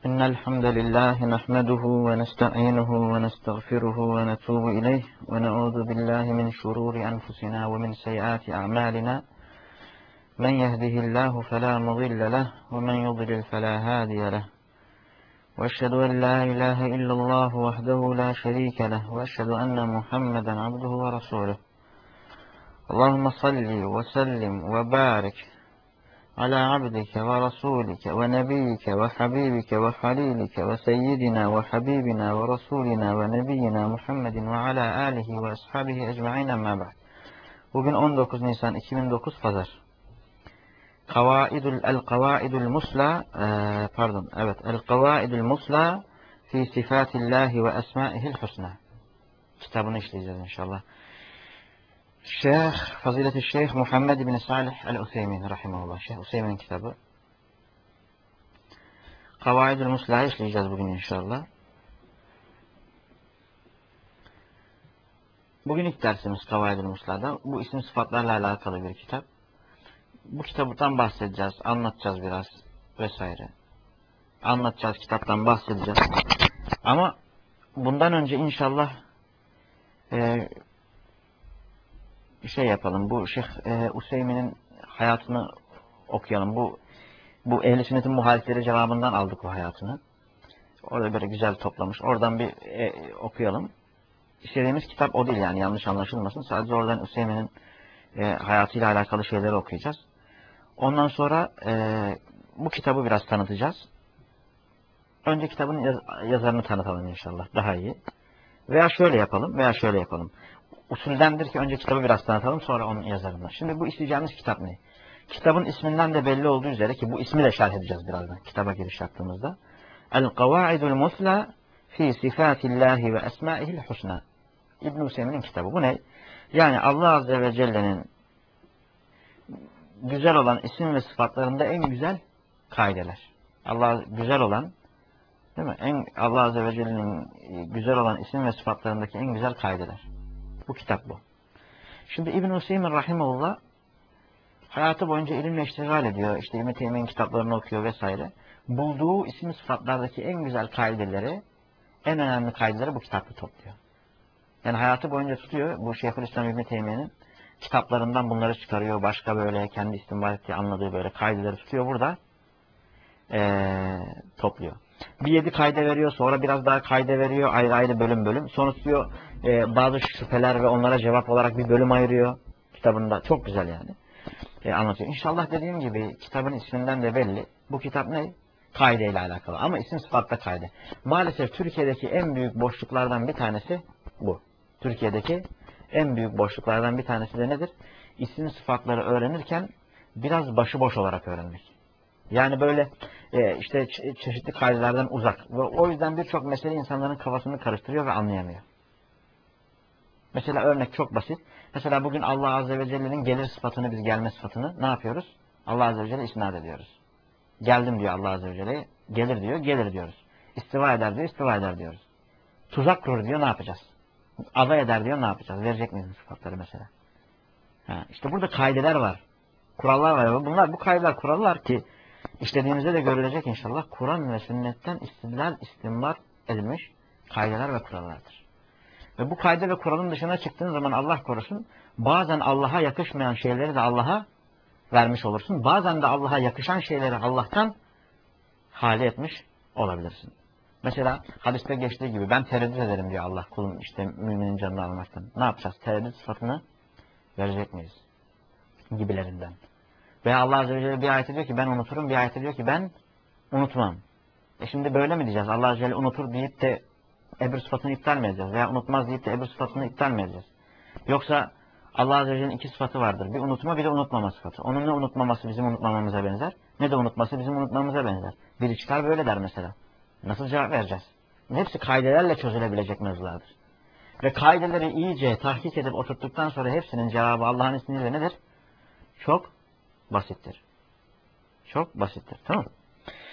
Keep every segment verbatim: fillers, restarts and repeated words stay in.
إن الحمد لله نحمده ونستعينه ونستغفره ونتوب إليه ونعوذ بالله من شرور أنفسنا ومن سيئات أعمالنا من يهده الله فلا مضل له ومن يضلل فلا هادي له وأشهد أن لا إله إلا الله وحده لا شريك له وأشهد أن محمدا عبده ورسوله اللهم صل وسلم وبارك على عبدك ورسولك ونبيك وحبيبك وخليلك وسيدنا وحبيبنا ورسولنا ونبينا Muhammed ve ala alihi ve ashabihi ecmaîn amma ba'd. Bugün on dokuz Nisan iki bin dokuz Pazar. Kavaidul el-Kavaidul Musla e, pardon evet el-Kavaidul Musla fi sifatillahi ve esmaihil husna. Kitabını işleyeceğiz inşallah. Şeyh, Fazilet-i Şeyh Muhammed bin Salih el-Useymin rahimahullah. Şeyh Useymin'in kitabı. Kavaidul Musla'yı işleyeceğiz bugün inşallah. Bugün ilk dersimiz Kavaidul Musla'da. Bu isim sıfatlarla alakalı bir kitap. Bu kitaptan bahsedeceğiz, anlatacağız biraz vesaire. Anlatacağız, kitaptan bahsedeceğiz. Ama bundan önce inşallah e, bir şey yapalım. Bu Şeyh e, Useymin'in hayatını okuyalım. Bu bu Ehl-i Sünnet'in muhalifleri cevabından aldık o hayatını. Orada böyle güzel toplamış. Oradan bir e, okuyalım. İstediğimiz kitap o değil yani, yanlış anlaşılmasın. Sadece oradan Useymin'in e, hayatıyla alakalı şeyleri okuyacağız. Ondan sonra e, bu kitabı biraz tanıtacağız. Önce kitabın yaz yazarını tanıtalım inşallah. Daha iyi. Veya şöyle yapalım veya şöyle yapalım. Usuldendir ki önce kitabı biraz tanıtalım, sonra onun yazarını. Şimdi bu isteyeceğimiz kitap ne? Kitabın isminden de belli olduğu üzere, ki bu ismi de şerh edeceğiz birazdan kitaba giriş yaptığımızda. El-Kavaidul Musla fi sifatillahi ve esmaihil husna. İbn-i Hüseyin'in kitabı. Bu ne? Yani Allah Azze ve Celle'nin güzel olan isim ve sıfatlarında en güzel kaideler. Allah güzel olan, değil mi? En, Allah Azze ve Celle'nin güzel olan isim ve sıfatlarındaki en güzel kaideler. Bu kitap bu. Şimdi İbn-i Hüseyin rahimahullah hayatı boyunca ilimle iştigal ediyor. İşte İbn-i Teymiye'nin kitaplarını okuyor vesaire. Bulduğu isim sıfatlardaki en güzel kaideleri, en önemli kaideleri bu kitapta topluyor. Yani hayatı boyunca tutuyor. Bu Şeyhülislam İbn-i Teymiye'nin kitaplarından bunları çıkarıyor. Başka böyle kendi istinbat ettiği, anladığı böyle kaideleri tutuyor. Burada ee, topluyor. Bir yedi kaide veriyor. Sonra biraz daha kaide veriyor. Ayrı ayrı bölüm bölüm. Sonra tutuyor e, bazı şüpheler ve onlara cevap olarak bir bölüm ayırıyor. Kitabında. Çok güzel yani. E, anlatıyor. İnşallah dediğim gibi kitabın isminden de belli. Bu kitap ne? Kaide ile alakalı. Ama isim sıfatta kaide. Maalesef Türkiye'deki en büyük boşluklardan bir tanesi bu. Türkiye'deki en büyük boşluklardan bir tanesi de nedir? İsim sıfatları öğrenirken biraz başıboş olarak öğrenmek. Yani böyle e, işte çe çeşitli kaidelerden uzak. Ve o yüzden birçok mesele insanların kafasını karıştırıyor ve anlayamıyor. Mesela örnek çok basit. Mesela bugün Allah Azze ve Celle'nin gelir sıfatını, biz gelme sıfatını ne yapıyoruz? Allah Azze ve Celle isnat ediyoruz. Geldim diyor Allah Azze ve Celle. Gelir diyor, gelir diyoruz. İstiva eder diyor, istiva eder diyoruz. Tuzak kurur diyor, ne yapacağız? Alay eder diyor, ne yapacağız? Verecek miyiz sıfatları mesela? Ha, işte burada kaideler var. Kurallar var. Bunlar, bu kaideler, kurallar ki işlediğimizde de görülecek inşallah. Kur'an ve sünnetten istidlal, istinbat edilmiş kaideler ve kurallardır. Ve bu kaide ve kuralın dışına çıktığın zaman Allah korusun, bazen Allah'a yakışmayan şeyleri de Allah'a vermiş olursun. Bazen de Allah'a yakışan şeyleri Allah'tan hali etmiş olabilirsin. Mesela hadiste geçtiği gibi ben tereddüt ederim diyor Allah, kulun işte müminin canını almaktan. Ne yapacağız? Tereddüt sıfatını verecek miyiz? Gibilerinden. Veya Allah Azze ve Celle bir ayette diyor ki ben unuturum, bir ayette diyor ki ben unutmam. E şimdi böyle mi diyeceğiz? Allah Azze ve Celle unutur deyip de ebr sıfatını iptal mi edeceğiz? Veya unutmaz deyip de ebr sıfatını iptal mi edeceğiz? Yoksa Allah Azze ve Celle'nin iki sıfatı vardır. Bir unutma, bir de unutmama sıfatı. Onun ne unutmaması bizim unutmamamıza benzer, ne de unutması bizim unutmamamıza benzer. Biri çıkar böyle der mesela. Nasıl cevap vereceğiz? Hepsi kaidelerle çözülebilecek mevzulardır. Ve kaideleri iyice tahkik edip oturttuktan sonra hepsinin cevabı Allah'ın izniyle nedir? Çok basittir. Çok basittir. Tamam mı?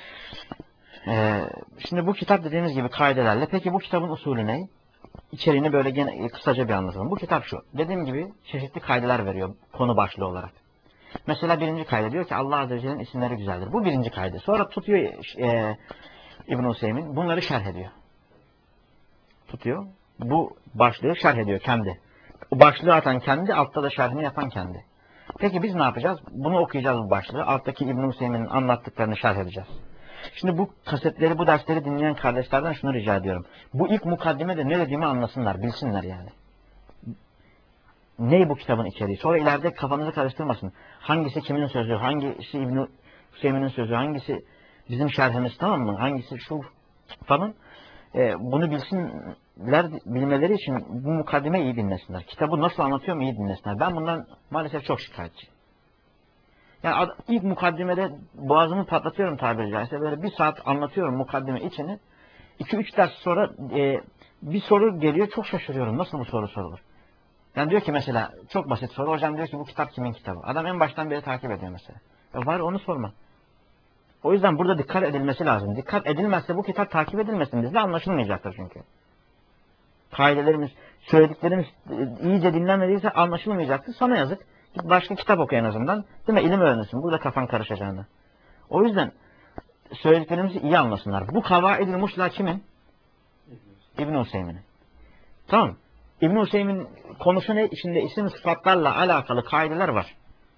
Ee, şimdi bu kitap dediğimiz gibi kaidelerle. Peki bu kitabın usulü ne? İçeriğini böyle gene kısaca bir anlatalım. Bu kitap şu. Dediğim gibi çeşitli kaideler veriyor konu başlığı olarak. Mesela birinci kaide diyor ki Allah Azze ve Celle'nin isimleri güzeldir. Bu birinci kaide. Sonra tutuyor e, İbn-i Hüseyin bunları şerh ediyor. Tutuyor. Bu başlığı şerh ediyor kendi. O başlığı atan kendi, altta da şerhini yapan kendi. Peki biz ne yapacağız? Bunu okuyacağız bu başlığı. Alttaki İbn-i Hüseyin'in anlattıklarını şerh edeceğiz. Şimdi bu kasetleri, bu dersleri dinleyen kardeşlerden şunu rica ediyorum. Bu ilk mukaddimede ne dediğimi anlasınlar, bilsinler yani. Ne bu kitabın içeriği? Sonra ileride kafanızı karıştırmasın. Hangisi kimin sözü, hangisi İbn-i Hüseyin'in sözü, hangisi bizim şerhimiz, tamam mı? Hangisi şu falan. Ee, bunu bilsinler, bilmeleri için bu mukaddimeyi iyi dinlesinler. Kitabı nasıl anlatıyorum iyi dinlesinler. Ben bundan maalesef çok şikayetçiyim. Yani ilk mukaddimede boğazımı patlatıyorum tabiri caizse. Böyle bir saat anlatıyorum mukaddime içini. iki üç ders sonra e, bir soru geliyor, çok şaşırıyorum. Nasıl bu soru sorulur? Yani diyor ki mesela, çok basit soru. Hocam diyor ki bu kitap kimin kitabı? Adam en baştan beri takip ediyor mesela. Ya var onu sorma. O yüzden burada dikkat edilmesi lazım. Dikkat edilmezse bu kitap takip edilmesin. Bizde anlaşılmayacaktır çünkü. Kaidelerimiz, söylediklerimiz iyice dinlenmediyse anlaşılmayacaktır. Sana yazık. Git başka kitap oku en azından. Değil mi? İlim öğrenirsin. Burada kafan karışacağını. O yüzden söylediklerimizi iyi anlasınlar. Bu Kavaid-i Musla kimin? İbn-i Hüseyin'in. Tamam. İbn-i Hüseyin konusu ne? İçinde isim sıfatlarla alakalı kaideler var.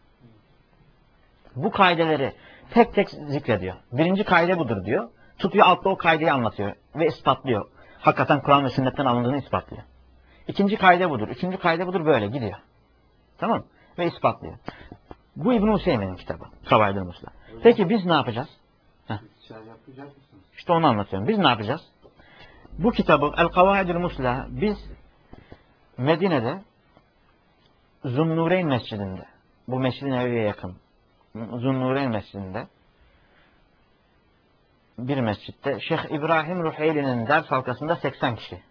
Bu kaideleri tek tek zikrediyor. Birinci kaide budur diyor. Tutuyor altta o kaideyi anlatıyor ve ispatlıyor. Hakikaten Kur'an ve sünnetten alındığını ispatlıyor. İkinci kaide budur. Üçüncü kaide budur, böyle gidiyor. Tamam. Ve ispatlıyor. Bu İbn-i Hüseyin'in kitabı. Kavaid-i Musla. Peki biz ne yapacağız? Heh. İşte onu anlatıyorum. Biz ne yapacağız? Bu kitabı El-Kavaid-i Musla biz Medine'de Zunnureyn Mescidinde, bu Mescid-i Nebevi'ye yakın Zunnureyn Mescidinde, bir mescitte Şeyh İbrahim Ruheyli'nin ders halkasında seksen kişi.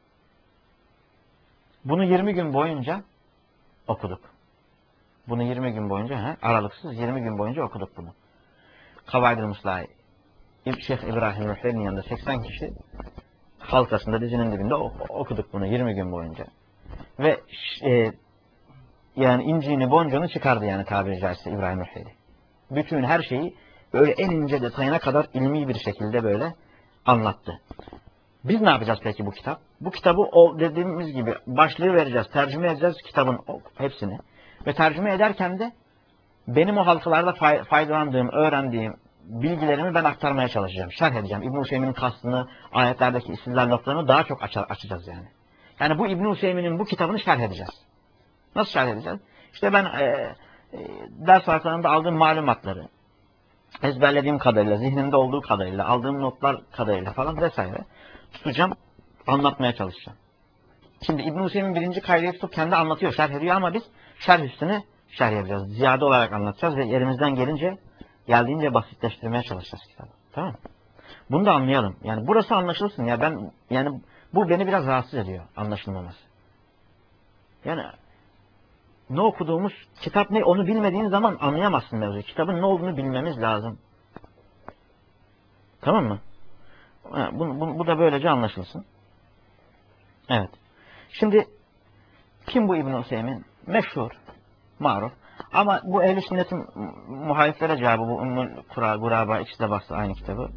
Bunu yirmi gün boyunca okuduk. Bunu yirmi gün boyunca, he, aralıksız yirmi gün boyunca okuduk bunu. Kavaid-i Musla'yı Şeyh İbrahim Ruheyli'nin yanında seksen kişi halkasında, dizinin dibinde okuduk bunu yirmi gün boyunca. Ve e, yani inciğini boncuğunu çıkardı yani tabiri caizse İbrahim Ruheyli. Bütün her şeyi böyle en ince detayına kadar ilmi bir şekilde böyle anlattı. Biz ne yapacağız peki bu kitap? Bu kitabı o dediğimiz gibi başlığı vereceğiz, tercüme edeceğiz kitabın hepsini. Ve tercüme ederken de benim o halkalarda fay faydalandığım, öğrendiğim bilgilerimi ben aktarmaya çalışacağım. Şerh edeceğim. İbn-i Hüseyin'in kastını, ayetlerdeki istidlal noktalarını daha çok aç açacağız yani. Yani bu İbn-i Hüseyin'in bu kitabını şerh edeceğiz. Nasıl şerh edeceğiz? İşte ben e, e, ders arkalarında aldığım malumatları, ezberlediğim kadarıyla, zihnimde olduğu kadarıyla, aldığım notlar kadarıyla falan vesaire tutacağım, anlatmaya çalışacağım. Şimdi İbn-i Hüseyin'in birinci kaydeyi tutup kendi anlatıyor, şerh ediyor ama biz şerh üstüne şerh yapacağız. Ziyade olarak anlatacağız ve yerimizden gelince, geldiğince basitleştirmeye çalışacağız kitabı. Tamam mı? Bunu da anlayalım. Yani burası anlaşılsın ya, ben yani bu beni biraz rahatsız ediyor, anlaşılmaması. Yani ne okuduğumuz kitap ne onu bilmediğin zaman anlayamazsın mevzuyu. Kitabın ne olduğunu bilmemiz lazım. Tamam mı? Bu, bu, bu da böylece anlaşılsın. Evet. Şimdi kim bu İbn-i Hüseyin? Meşhur, maruf. Ama bu ehl-i sünnetin muhaliflere cevabı, bu Ümmül Guraba, ikisi de bastı aynı kitabı.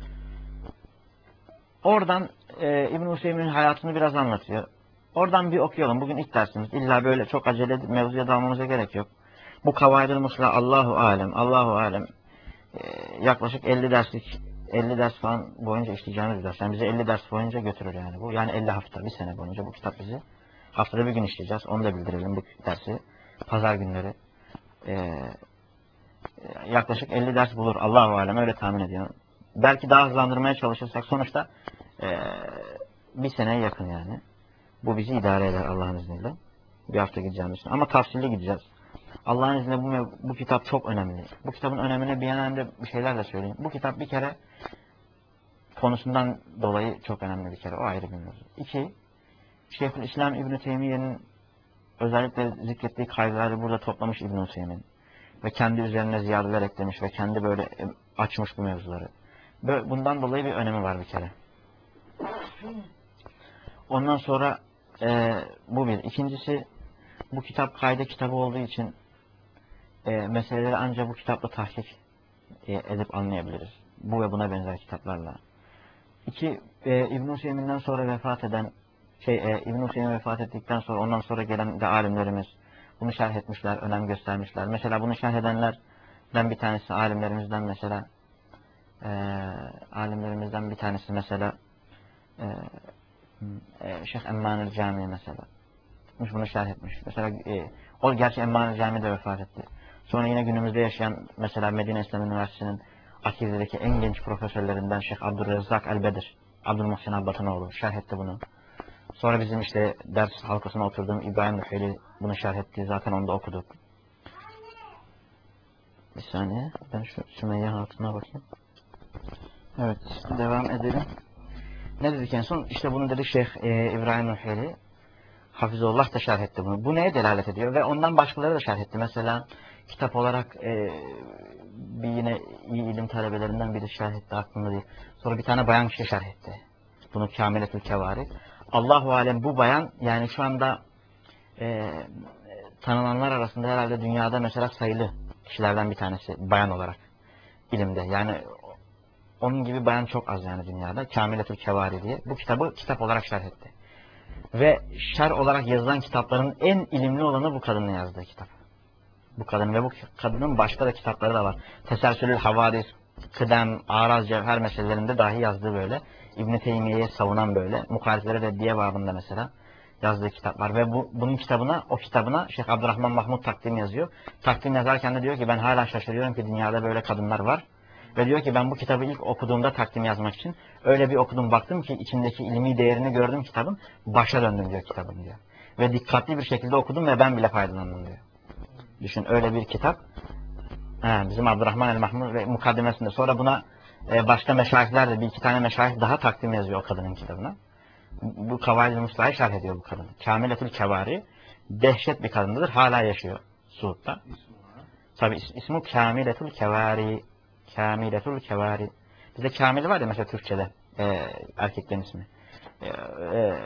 Oradan e, İbn-i Hüseyin'in hayatını biraz anlatıyor. Oradan bir okuyalım. Bugün ilk dersimiz. İlla böyle çok acele edip mevzuya dalmamıza gerek yok. Bu Kavaid-i Musla Allahu alem, Allahu alem e, yaklaşık elli derslik elli ders falan boyunca işleyeceğimiz bir ders. Yani bizi elli ders boyunca götürür yani bu. Yani elli hafta, bir sene boyunca bu kitap bizi. Haftada bir gün işleyeceğiz. Onu da bildirelim bu dersi. Pazar günleri. E, yaklaşık elli ders bulur. Allahu alem, öyle tahmin ediyorum. Belki daha hızlandırmaya çalışırsak sonuçta e, bir seneye yakın yani. Bu bizi idare eder Allah'ın izniyle. Bir hafta gideceğimiz için. Ama tafsilli gideceğiz. Allah'ın izniyle bu, bu kitap çok önemli. Bu kitabın önemine bir yanında bir şeyler de söyleyeyim. Bu kitap bir kere konusundan dolayı çok önemli bir kere. O ayrı bir mevzu. İki, Şeyhülislam İbn-i Teymiye'nin özellikle zikrettiği kaydeleri burada toplamış İbn-i Hüseyin. Ve kendi üzerine ziyadeler eklemiş ve kendi böyle açmış bu mevzuları. Bundan dolayı bir önemi var bir kere. Ondan sonra e, bu bir. İkincisi, bu kitap kaide kitabı olduğu için e, meseleleri ancak bu kitapla tahkik e, edip anlayabiliriz. Bu ve buna benzer kitaplarla. İki, e, İbn-i Hüseyin'den sonra vefat eden, şey e, İbn-i Hüseyin vefat ettikten sonra ondan sonra gelen de alimlerimiz bunu şerh etmişler, önem göstermişler. Mesela bunu şerh edenlerden bir tanesi alimlerimizden mesela e, alimlerimizden bir tanesi mesela e, e, Şeyh Emmanül Cami mesela. Bunu şerh etmiş. Mesela e, o gerçi Emmanül Cami'de vefat etti. Sonra yine günümüzde yaşayan mesela Medine İslam Üniversitesi'nin Akide'deki en genç profesörlerinden Şeyh Abdurrezzak El-Bedir, Abdülmuhsin Abbatonoğlu şerh etti bunu. Sonra bizim işte ders halkasına oturduğum İbrahim Nüfeli bunu şerh etti. Zaten onu da okuduk. Bir saniye. Ben şu Sümeyye Hatun'a bakayım. Evet. Devam edelim. Ne dedik en son? İşte bunu dedi Şeyh e, İbrahim Nüfeli. Hafizullah da şerh etti bunu. Bu neye delalet ediyor? Ve ondan başkaları da şerh etti. Mesela kitap olarak e, bir yine iyi ilim talebelerinden biri şerh etti, aklımda değil. Sonra bir tane bayan kişi şerh etti. Bunu Kamiletül Kevari. Allahu alem bu bayan yani şu anda e, tanınanlar arasında herhalde dünyada mesela sayılı kişilerden bir tanesi bayan olarak ilimde. Yani onun gibi bayan çok az yani dünyada. Kamiletül Kevari diye. Bu kitabı kitap olarak şerh etti. Ve şer olarak yazılan kitapların en ilimli olanı bu kadının yazdığı kitap. Bu kadın ve bu kadının başka da kitapları da var. Teselsülül Havadis, Kıdem, Araz, Cevher meselelerinde dahi yazdığı böyle. İbn-i Teymiye'ye savunan böyle. Muhaliflere reddiye babında mesela yazdığı kitap var. Ve bu, bunun kitabına, o kitabına Şeyh Abdurrahman Mahmud takdim yazıyor. Takdim yazarken de diyor ki ben hala şaşırıyorum ki dünyada böyle kadınlar var. Ve diyor ki ben bu kitabı ilk okuduğumda takdim yazmak için öyle bir okudum baktım ki içindeki ilmi değerini gördüm kitabın. Başa döndüm diyor kitabın diyor. Ve dikkatli bir şekilde okudum ve ben bile faydalandım diyor. Düşün öyle bir kitap. He, bizim Abdurrahman el-Mahmud ve mukaddimesinde. Sonra buna e, başka meşayihler de bir iki tane meşayih daha takdim yazıyor o kadının kitabına. Bu Kavaid-i Musla'yı şerh ediyor bu kadın. Kamiletül Kevari dehşet bir kadındır. Hala yaşıyor Suud'da. Tabi is ismi Kamiletül Kevari. Kamiletül Kevari. Bizde Kamil var ya mesela Türkçe'de. E, erkeklerin ismi. E, e,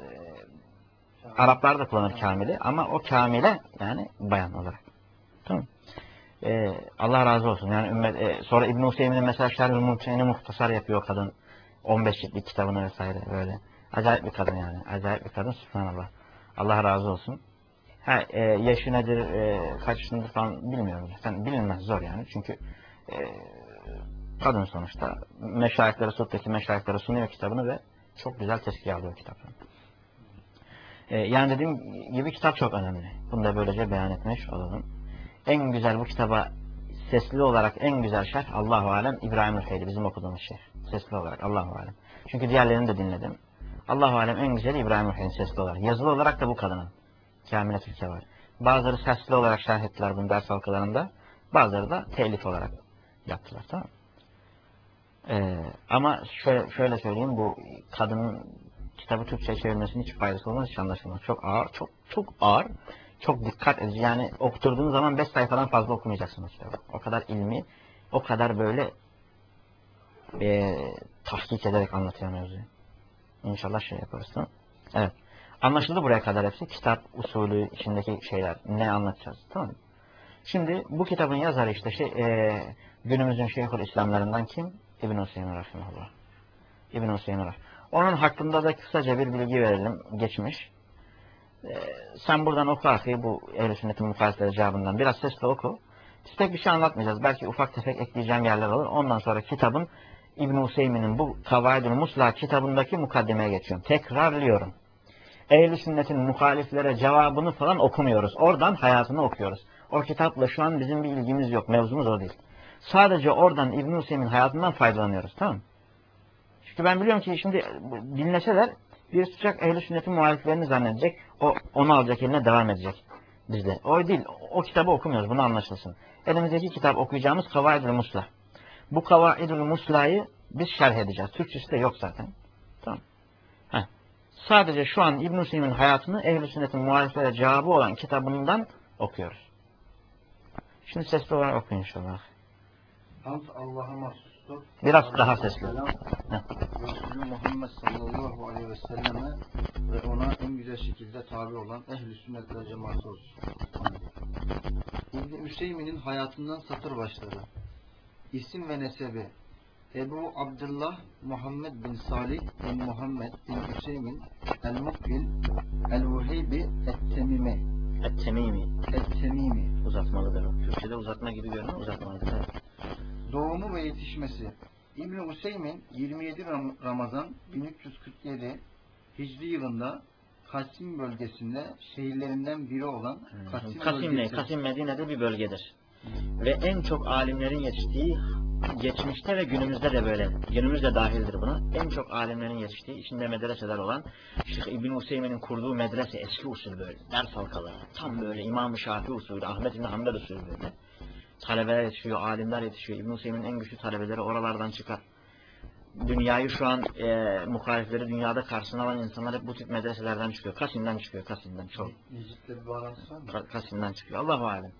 Araplar da kullanır Kamil'i ama o Kamile yani bayan olarak. Tamam. Ee, Allah razı olsun. Yani ümmet, e, sonra İbn-i Hüseyin'in mesela Şerh-ül Mumte'ni muhtasar yapıyor kadın. on beş ciltlik kitabını vesaire böyle. Acayip bir kadın yani. Acayip bir kadın. Subhanallah. Allah razı olsun. Ha, e, yaşı nedir, e, kaç yaşındır falan bilmiyorum. Zaten bilinmez zor yani. Çünkü e, kadın sonuçta meşayihlere, Suud'daki meşayihlere sunuyor kitabını ve çok güzel tezkiye alıyor kitabını. E, yani dediğim gibi kitap çok önemli. Bunu da böylece beyan etmiş olalım. En güzel bu kitaba sesli olarak en güzel şerh Allahu alem İbrahim Nüfeyli bizim okuduğumuz şerh. Sesli olarak Allahu alem. Çünkü diğerlerini de dinledim. Allahu alem en güzeli İbrahim Nüfeyli sesli olarak. Yazılı olarak da bu kadının. Kamiletül Kevari. Bazıları sesli olarak şerh ettiler bunu ders halkalarında. Bazıları da telif olarak yaptılar. Tamam mı? Ee, ama şöyle, şöyle söyleyeyim bu kadının kitabı Türkçe'ye çevirmesinin hiç faydası olmaz, hiç anlaşılmaz. Çok ağır, çok çok ağır. Çok dikkat edici. Yani okuturduğunuz zaman beş sayfadan fazla okumayacaksınız kitabı. O kadar ilmi, o kadar böyle e, tahkik ederek anlatıyor mevzuyu. İnşallah şey yaparız. Tamam? Evet. Anlaşıldı buraya kadar hepsi. Kitap usulü içindeki şeyler. Ne anlatacağız? Tamam mı? Şimdi bu kitabın yazarı işte şey e, günümüzün Şeyhül İslamlarından kim? İbn-i Hüseyin Rahimahullah. İbn-i Hüseyin Rahimahullah. Onun hakkında da kısaca bir bilgi verelim. Geçmiş. Ee, sen buradan oku ahi bu Ehl-i Sünnet'in muhalifleri cevabından. Biraz sesle oku. Biz pek bir şey anlatmayacağız. Belki ufak tefek ekleyeceğim yerler olur. Ondan sonra kitabın İbn-i Hüseyin'in bu Kavaid-ül Musla kitabındaki mukaddimeye geçiyorum. Tekrarlıyorum. Ehl-i Sünnet'in muhaliflere cevabını falan okumuyoruz. Oradan hayatını okuyoruz. O kitapla şu an bizim bir ilgimiz yok. Mevzumuz o değil. Sadece oradan İbn-i Hüseyin'in hayatından faydalanıyoruz. Tamam mı? Çünkü ben biliyorum ki şimdi dinleseler bir tutacak Ehl-i Sünnet'in muhaliflerini zannedecek. O onu alacak eline devam edecek bizde. O değil. O kitabı okumuyoruz. Bunu anlaşılsın. Elimizdeki kitap okuyacağımız Kavaid-ül Musla. Bu Kavaid-ül Musla'yı biz şerh edeceğiz. Türkçesi de yok zaten. Tamam. Heh. Sadece şu an İbn-i Hüseyin'in hayatını Ehl-i Sünnet'in muhaliflere cevabı olan kitabından okuyoruz. Şimdi sesli olarak okuyun inşallah. Hamd Allah'a mahsustur. Biraz daha sesli. Resulü Muhammed sallallahu aleyhi ve selleme ve ona en güzel şekilde tabi olan ehl-i sünnet ve cemaati olsun. İbn-i Hüseyin'in hayatından satır başları. İsim ve nesebi. Ebu Abdullah Muhammed bin Salih bin Muhammed bin Hüseyin El-Mukbil El-Vuheybi Et-Temimi Et-Temimi. Et-Temimi Uzatmalıdır o. Türkçe'de uzatma gibi görünüyor, uzatmalıdır. Evet. Doğumu ve yetişmesi İbn-i Hüseyin yirmi yedi Ram- Ramazan bin üç yüz kırk yedi Hicri yılında Kasim bölgesinde şehirlerinden biri olan Kasim, Kasim ne? bölgesi. Kasim Medine'de bir bölgedir. Ve en çok alimlerin yetiştiği, geçmişte ve günümüzde de böyle, günümüzde dahildir buna. En çok alimlerin yetiştiği, içinde medreseler olan, Şeyh İbn Hüseyin'in kurduğu medrese eski usul böyle, ders halkaları. Tam böyle İmam-ı Şafii usulü, Ahmet İbn Hanbel usulü böyle. Talebeler yetişiyor, alimler yetişiyor. İbn Hüseyin'in en güçlü talebeleri oralardan çıkar. Dünyayı şu an e, muhalifleri dünyada karşısına alan insanlar hep bu tip medreselerden çıkıyor. Kasim'den çıkıyor, Kasim'den çok. Necit'le bir bağlantısı var mı? Ka- Kasim'den çıkıyor. Allahu alem.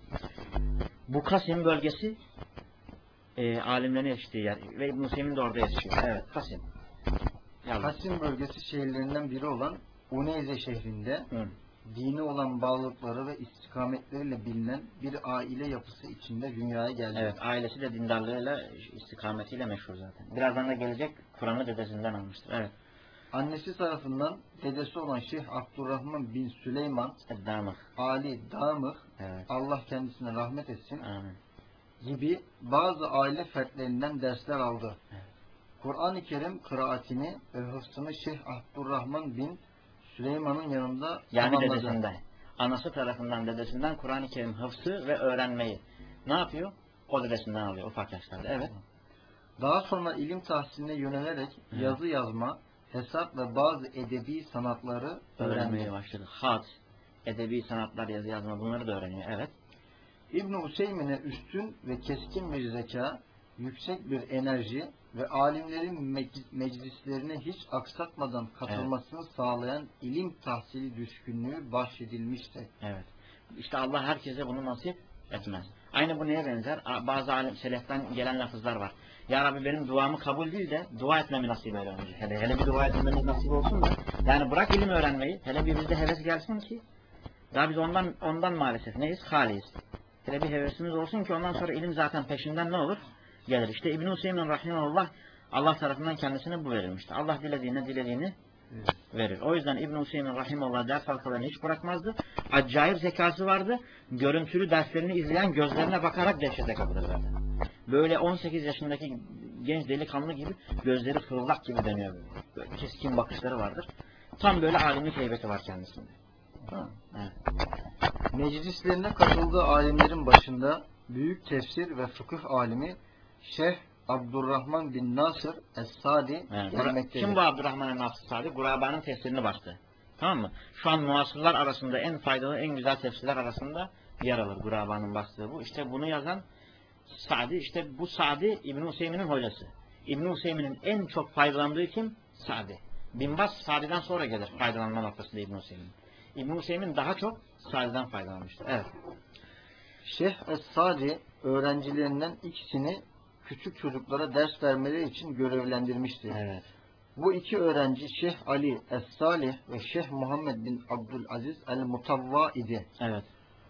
Bu Kasim bölgesi e, alimlerin yetiştiği yer ve İbn Hüseyin de orada yetişiyor. Evet, Kasim. Yalnız. Kasim bölgesi şehirlerinden biri olan Uneyze şehrinde Hı. dini olan bağlılıkları ve istikametleriyle bilinen bir aile yapısı içinde dünyaya geldi. Evet, ailesi de dindarlığıyla, istikametiyle meşhur zaten. Birazdan da gelecek, Kur'an'ı dedesinden almıştır. Evet. Annesi tarafından dedesi olan Şeyh Abdurrahman bin Süleyman Eddamık. Ali Damık, Evet. Allah kendisine rahmet etsin, Amin. gibi bazı aile fertlerinden dersler aldı. Evet. Kur'an-ı Kerim kıraatini ve hıfzını Şeyh Abdurrahman bin Süleyman'ın yanında Yani tamamladı. dedesinden. Anası tarafından, dedesinden Kur'an-ı Kerim hıfzı ve öğrenmeyi. Ne yapıyor? O dedesinden alıyor ufak yaşlarda. Evet. Daha sonra ilim tahsiline yönelerek Evet. yazı yazma, hesap ve bazı edebi sanatları Öğrenmeye öğrendi. başladı. Hat, edebi sanatlar, yazı yazma, bunları da öğreniyor. Evet. İbn-i Hüseyin'e üstün ve keskin bir zeka, yüksek bir enerji ve alimlerin mec- meclislerine hiç aksatmadan katılmasını sağlayan ilim tahsili düşkünlüğü bahşedilmişti. Evet. İşte Allah herkese bunu nasip etmez. Aynı bu neye benzer? A- Bazı alim, seleften gelen lafızlar var. Ya Rabbi benim duamı kabul değil de dua etmemi nasip eyle önce. Hele, hele bir dua etmemiz nasip olsun da. Yani bırak ilim öğrenmeyi. Hele bir bizde heves gelsin ki. Ya biz ondan ondan maalesef neyiz? Haliyiz. Hele bir hevesimiz olsun ki ondan sonra ilim zaten peşinden ne olur? Gelir. İşte İbn-i Hüseyin rahimahullah Allah tarafından kendisine bu verilmişti. Allah dilediğine dilediğini Evet. verir. O yüzden İbn-i Hüseyin rahimahullah ders halkalarını hiç bırakmazdı. Acayip zekası vardı. Görüntülü derslerini izleyen gözlerine bakarak dehşete kapılır zaten. Böyle on sekiz yaşındaki genç delikanlı gibi gözleri fırlak gibi dönüyor. Böyle, böyle keskin bakışları vardır. Tam böyle alimlik heybeti var kendisinde. Tamam. Evet. Meclislerine katıldığı alimlerin başında büyük tefsir ve fıkıh alimi Şeyh Abdurrahman bin Nasır Es-Sadi Evet. gelmektedir. Kim bu Abdurrahman Nasır Sadi? Guraba'nın tefsirini bastı. Tamam mı? Şu an muasırlar arasında en faydalı, en güzel tefsirler arasında yer alır Guraba'nın bastığı bu. İşte bunu yazan Sadi, işte bu Sadi İbn Hüseyin'in hocası. İbn Hüseyin'in en çok faydalandığı kim? Sadi. Bin Baz Sadi'den sonra gelir faydalanma noktasında İbn Hüseyin. İbn Hüseyin daha çok Sadi'den faydalanmıştır. Evet. Şeyh Es-Sadi öğrencilerinden ikisini küçük çocuklara ders vermeleri için görevlendirmişti. Evet. Bu iki öğrenci Şeyh Ali Es-Salih ve Şeyh Muhammed bin Abdülaziz El-Mutavva idi. Evet.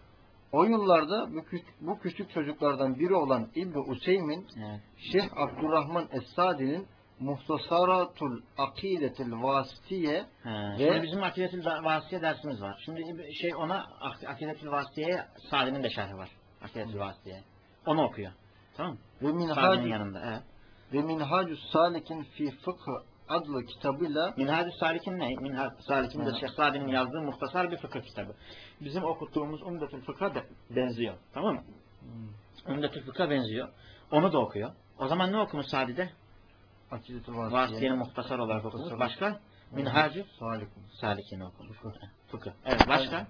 O yıllarda bu, kü- bu küçük çocuklardan biri olan İbn Hüseyin, Evet. Şeyh Abdurrahman Es-Sadi'nin Muhtasaratul Akidetil Vasitiye Ha, ve şimdi bizim Akidetül Vasıtiye dersimiz var. Şimdi şey ona Ak- Akidetül Vasıtiye'ye Sadi'nin de şerhi var. Akidetül Vasıtiye. Onu okuyor. Tamam mı? ve Sadi'nin Minhacü yanında. Evet. ve Minhacü Salik'in fi Fıkh adlı kitabıyla Minhacü Salik'in ne? Minhacü Salik'in de Evet. Şeyh Sadi'nin yazdığı muhtasar bir fıkıh kitabı. Bizim okuttuğumuz Umdetül Fıkha de benziyor. Tamam mı? Umdetül Fıkha benziyor. Onu da okuyor. O zaman ne okumuş Sadi'de? Akidetul Vasıtiye'nin Vasitiye muhtasar olarak okumuş. Muhtasar. Başka? Minhacü Salik. Salik'ini okumuş. Fıkıh. Evet. Başka?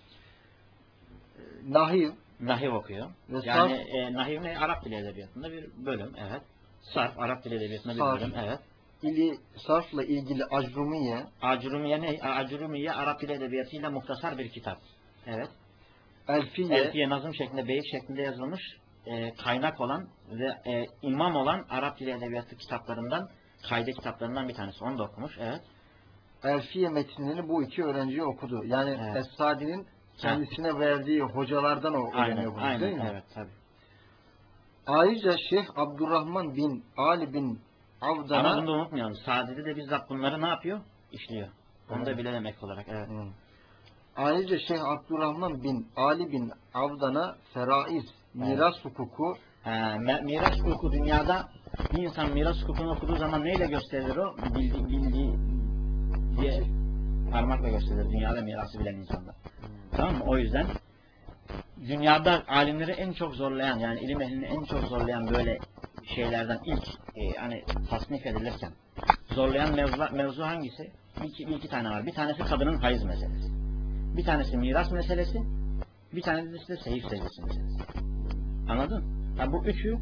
Nahiv Nahiv okuyor. Ve Yani sarf- e, Nahiv ne? Arap dili edebiyatında bir bölüm. Evet. Sarf, Arap dili edebiyatında bir Sarf. bölüm. Evet. ili sarfla ilgili Acrumiye, Acrumiye ne? Acrumiye Arap dili edebiyatıyla muhtasar bir kitap. Evet. Elfiye, Elfiye nazım şeklinde, beyit şeklinde yazılmış e, kaynak olan ve e, imam olan Arap dili edebiyatı kitaplarından, kaide kitaplarından bir tanesi. Onu da okumuş. Evet. Elfiye metinlerini bu iki öğrenciye okudu. Yani Evet. Es-Sadi'nin kendisine verdiği hocalardan o Aynen. öğreniyor bunu, Aynen. değil mi? Evet. Tabii. Ayrıca Şeyh Abdurrahman bin Ali bin Avdan'a Ama bunu da unutmayalım. Saadet'i de bizzat bunları ne yapıyor? İşliyor. Onu da Evet. bilelim ek olarak. Evet. Hı. Ayrıca Şeyh Abdurrahman bin Ali bin Avdan'a feraiz, miras hukuku, Ha, miras hukuku dünyada bir insan miras hukukunu okuduğu zaman neyle gösterilir o? Bildiği, bildiği diye parmakla gösterilir dünyada mirası bilen insanlar. Tamam mı? O yüzden dünyada alimleri en çok zorlayan, yani ilim ehlini en çok zorlayan böyle şeylerden ilk e, hani tasnif edilirken zorlayan mevzu, mevzu hangisi? Bir iki, bir iki tane var. Bir tanesi kadının hayız meselesi. Bir tanesi miras meselesi. Bir tanesi de seyif secdesi meselesi. Anladın? Ya bu üçü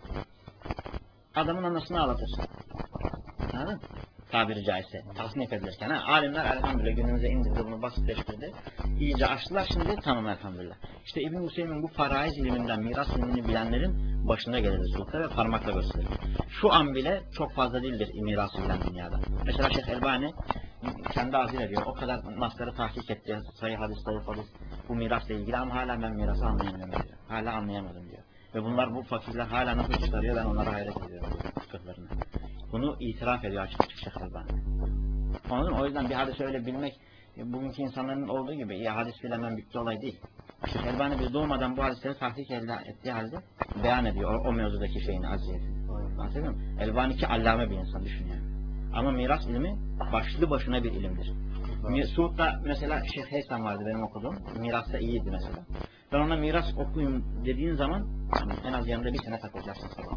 adamın anasını ağlatır. Anladın? Tabiri caizse tasnif edilirken. Ha, alimler elhamdülillah günümüze indirdi, bunu basitleştirdi. İyice açtılar, şimdi tamam elhamdülillah. İşte İbn-i Hüseyin'in bu faraiz ilminden, miras ilmini bilenlerin başına gelir sulta ve parmakla gösterir. Şu an bile çok fazla değildir miras bilen dünyada. Mesela Şeyh Elbani kendi ağzıyla diyor, o kadar nasları tahkik etti, sayı hadis, sayı hadis, bu mirasla ilgili ama hala ben mirası anlayamıyorum diyor. Hala anlayamadım diyor. Ve bunlar, bu fakirler hala nasıl çıkarıyor, ben onlara hayret ediyorum fıkıhlarına. Bunu itiraf ediyor açık açık Şeyh Elbani. Anladın mı? O yüzden bir hadis öyle bilmek, bugünkü insanların olduğu gibi ya hadis bilemem bitti olay değil. Şeyh Elbani biz doğmadan bu hadisleri tahkik ettiği halde beyan ediyor o, o mevzudaki şeyin aziyetini. Anladın mı? Elbani ki allame bir insan, düşün yani. Ama miras ilmi başlı başına bir ilimdir. Suud'da mesela Şeyh Heysem vardı benim okuduğum. Mirasta iyiydi mesela. Ben ona miras okuyayım dediğin zaman yani en az yanında bir sene takılacaksın sabah.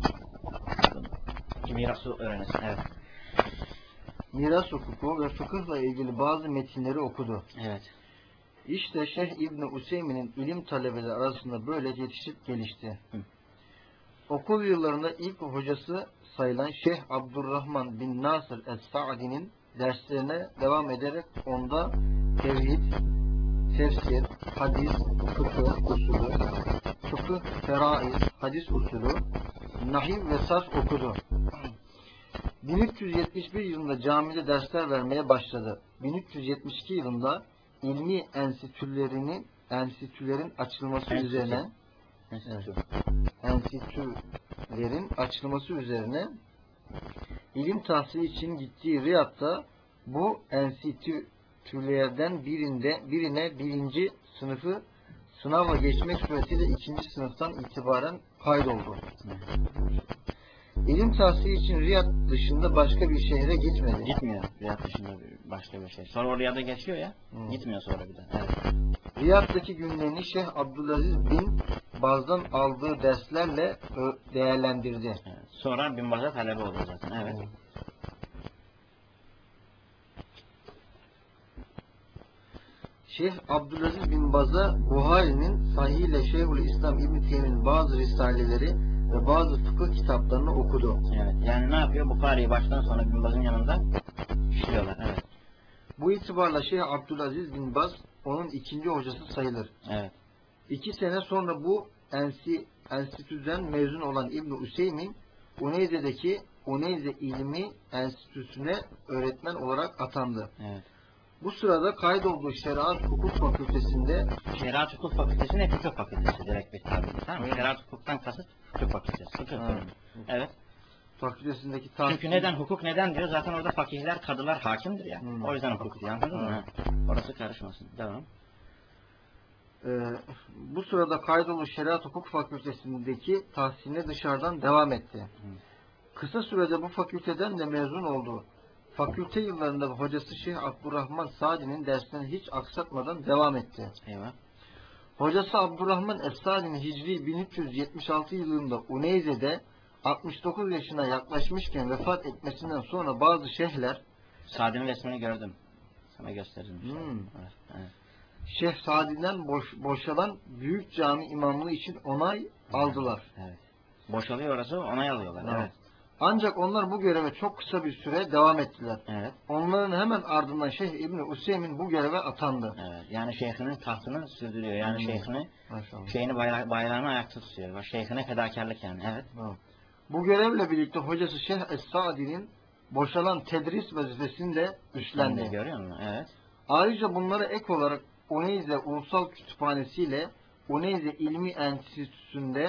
Ki mirası öğrenesin. Evet. miras hukuku ve fıkıhla ilgili bazı metinleri okudu. Evet. İşte Şeyh İbn Useymin'in ilim talebeleri arasında böyle yetişip gelişti. Hı. Okul yıllarında ilk hocası sayılan Şeyh Abdurrahman bin Nasır Es-Sa'di'nin derslerine devam ederek onda tevhid, tefsir, hadis, fıkıh usulü, fıkıh, feraiz, hadis usulü, nahiv ve sarf okudu. bin üç yüz yetmiş bir yılında camide dersler vermeye başladı. bin üç yüz yetmiş iki yılında ilmi enstitülerinin enstitülerin açılması Enstitü. üzerine Enstitü. enstitülerin açılması üzerine ilim tahsili için gittiği Riyad'da bu enstitülerden birinde birine birinci sınıfı sınavla geçmek suretiyle ikinci sınıftan itibaren kaydoldu. İlim tahsili için Riyad dışında başka bir şehre gitmedi. Gitmiyor. Riyad dışında başka bir şey. Sonra oraya da geçiyor ya. Hmm. Gitmiyor sonra bir daha. Evet. Riyad'daki günlerini Şeyh Abdülaziz bin Baz'dan aldığı derslerle değerlendirdi. Evet. Sonra bin Baz'a talebe oldu zaten. Evet. Hmm. Şeyh Abdülaziz bin Baz'a Buhari'nin Sahih ile Şeyhülislam İbn Teymiyye'nin bazı risaleleri ve bazı fıkıh kitaplarını okudu. Evet. Yani ne yapıyor? Bukhari'yi baştan sona bin Baz'ın yanında işliyorlar. Evet. Bu itibarla Şeyh Abdülaziz bin Baz onun ikinci hocası sayılır. Evet. İki sene sonra bu ensi, enstitüden mezun olan İbn Hüseyin Uneyze'deki Uneyze İlmi Enstitüsü'ne öğretmen olarak atandı. Evet. Bu sırada kaydolduğu Şeriat Hukuk Fakültesi'nde Şeriat Hukuk Fakültesi ne? Fıkıh Fakültesi direkt bir tabi. Tamam mı? Şeriat Hukuk'tan kasıt Fıkıh Fakültesi. Fıkıh bölümü. Evet. Fakültesindeki tahsil... Çünkü neden hukuk neden diyor? Zaten orada fakihler, kadılar hakimdir ya. Hmm. O yüzden hukuk diyor. Anladın mı? Orası karışmasın. Devam. Ee, bu sırada kaydolu Şeriat Hukuk Fakültesindeki tahsiline dışarıdan devam etti. Hmm. Kısa sürede bu fakülteden de mezun oldu. Fakülte yıllarında hocası Şeyh Abdurrahman Sadi'nin derslerini hiç aksatmadan devam etti. Eyvah. Hocası Abdurrahman Es-Sadi'nin Hicri bin üç yüz yetmiş altı yılında Uneyze'de altmış dokuz yaşına yaklaşmışken vefat etmesinden sonra bazı şeyhler Sadi'nin resmini gördüm. Sana gösterdim. Hmm. Evet, evet. Şeyh Sadi'den boş, boşalan büyük cami imamlığı için onay evet. aldılar. Evet. Boşalıyor orası, onay alıyorlar. Evet. evet. Ancak onlar bu göreve çok kısa bir süre devam ettiler. Evet. Onların hemen ardından Şeyh İbn Hüseyin bu göreve atandı. Evet. Yani şeyhinin tahtını sürdürüyor. Yani hmm. şeyhini Maşallah. şeyini bayra bayrağını ayakta tutuyor. Şeyhine fedakarlık yani. Evet. evet. Bu görevle birlikte hocası Şeyh Es-Sadi'nin boşalan tedris vazifesini de üstlendi. Üstlendi, görüyor musun? Evet. Ayrıca bunlara ek olarak Uneyze Ulusal Kütüphanesi ile Uneyze İlmi Enstitüsü'nde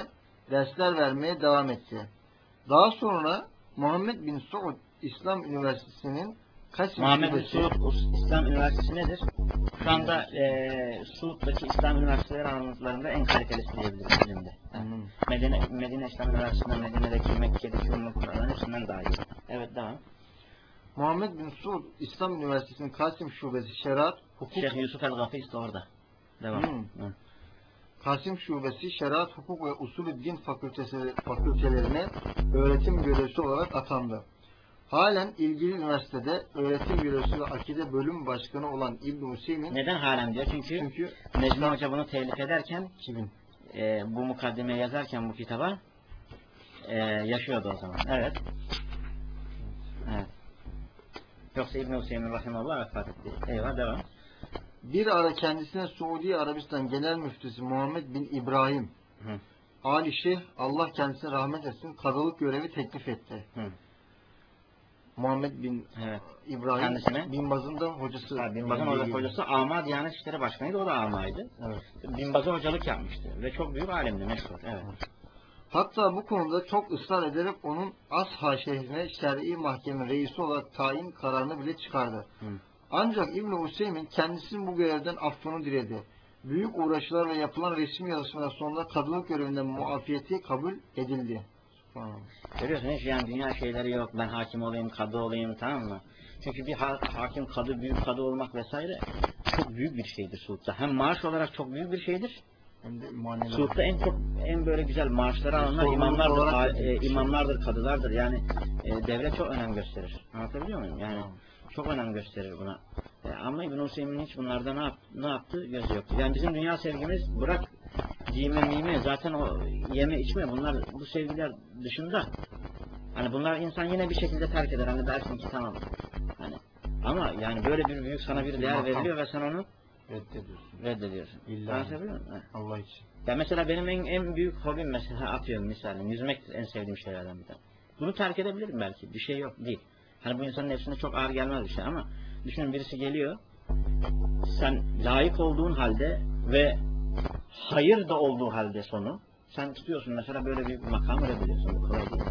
dersler vermeye devam etti. Daha sonra Muhammed bin Suud İslam Üniversitesi'nin Kasim Muhammed bin Şubesi- Suud İslam Üniversitesi nedir? Şu anda e, Suud'daki İslam Üniversiteleri aralarında en kalitelisi diyebiliriz bilimde. Yani Hmm. Medine, Medine İslam Üniversitesi'nden, Medine'deki, Mekke'deki Ümmü Kur'an'ın hepsinden daha iyi. Evet, devam. Muhammed bin Suud İslam Üniversitesi'nin Kasim Şubesi Şeriat, Hukuk Şeyh Yusuf el-Gafis de orada. Devam. Hmm. Hı. Kasim Şubesi Şeriat, Hukuk ve Usulü Din Fakültesi, fakültelerine öğretim görevlisi olarak atandı. Halen ilgili üniversitede öğretim görevlisi ve akide bölüm başkanı olan İbn Hüseyin Neden halen diyor? Çünkü, çünkü Necmi Hoca bunu telif ederken, iki bin e, bu mukaddimeyi yazarken bu kitaba e, yaşıyordu o zaman. Evet. Evet. Yoksa İbn Hüseyin rahimehullah vefat etti. Eyvah, devam. bir ara kendisine Suudi Arabistan Genel Müftüsü Muhammed bin İbrahim Hı. Ali Şeyh, Allah kendisine rahmet etsin, kadılık görevi teklif etti. Hı. Muhammed bin Evet. İbrahim Kendisine? Bin Baz'ın da hocası. Ha, Binbaz'ın orada hocası Ama Diyanet İşleri Başkanı'ydı, o da Ama'ydı. Evet. Binbaz'a hocalık yapmıştı ve çok büyük alimdi, meşhur. Evet. Hatta bu konuda çok ısrar ederek onun Asha şehrine şer'i mahkeme reisi olarak tayin kararını bile çıkardı. Hı. Ancak İbn Hüseyin kendisinin bu görevden affını diledi. Büyük uğraşlar ve yapılan resmi yazışmalar sonunda kadılık görevinden muafiyeti kabul edildi. Subhanallah. Görüyorsun, hiç yani dünya şeyleri yok. Ben hakim olayım, kadı olayım, tamam mı? Çünkü bir ha hakim, kadı, büyük kadı olmak vesaire çok büyük bir şeydir Suud'da. Hem maaş olarak çok büyük bir şeydir. Hem de manevi. Suud'da en çok, en böyle güzel maaşları alanlar Sorumluluk imamlardır, olarak a- da e, büyük bir şey. imamlardır, kadılardır. Yani e, devlet çok önem gösterir. Anlatabiliyor muyum? Yani çok önem gösterir buna. E, ama İbn Hüseyin hiç bunlarda ne, yap, ne yaptı? Gözü yoktu. Yani bizim dünya sevgimiz, bırak giyme miyme, zaten o yeme içme, bunlar bu sevgiler dışında. Hani bunlar insan yine bir şekilde terk eder. Hani dersin ki tamam. Hani ama yani böyle bir büyük sana bir değer Makam. veriliyor ve sen onu Reddediyorsun. reddediyorsun. İlla. Anlatabiliyor muyum? Ha. Allah için. Ya mesela benim en, en büyük hobim mesela, atıyorum misal, yüzmek en sevdiğim şeylerden bir tane. Bunu terk edebilirim belki. Bir şey yok değil. Hani bu insanın nefsine çok ağır gelmez bir şey ama düşünün, birisi geliyor. Sen layık olduğun halde ve hayır da olduğu halde sonu sen tutuyorsun mesela, böyle bir makamı reddediyorsun. Bu kolay değil.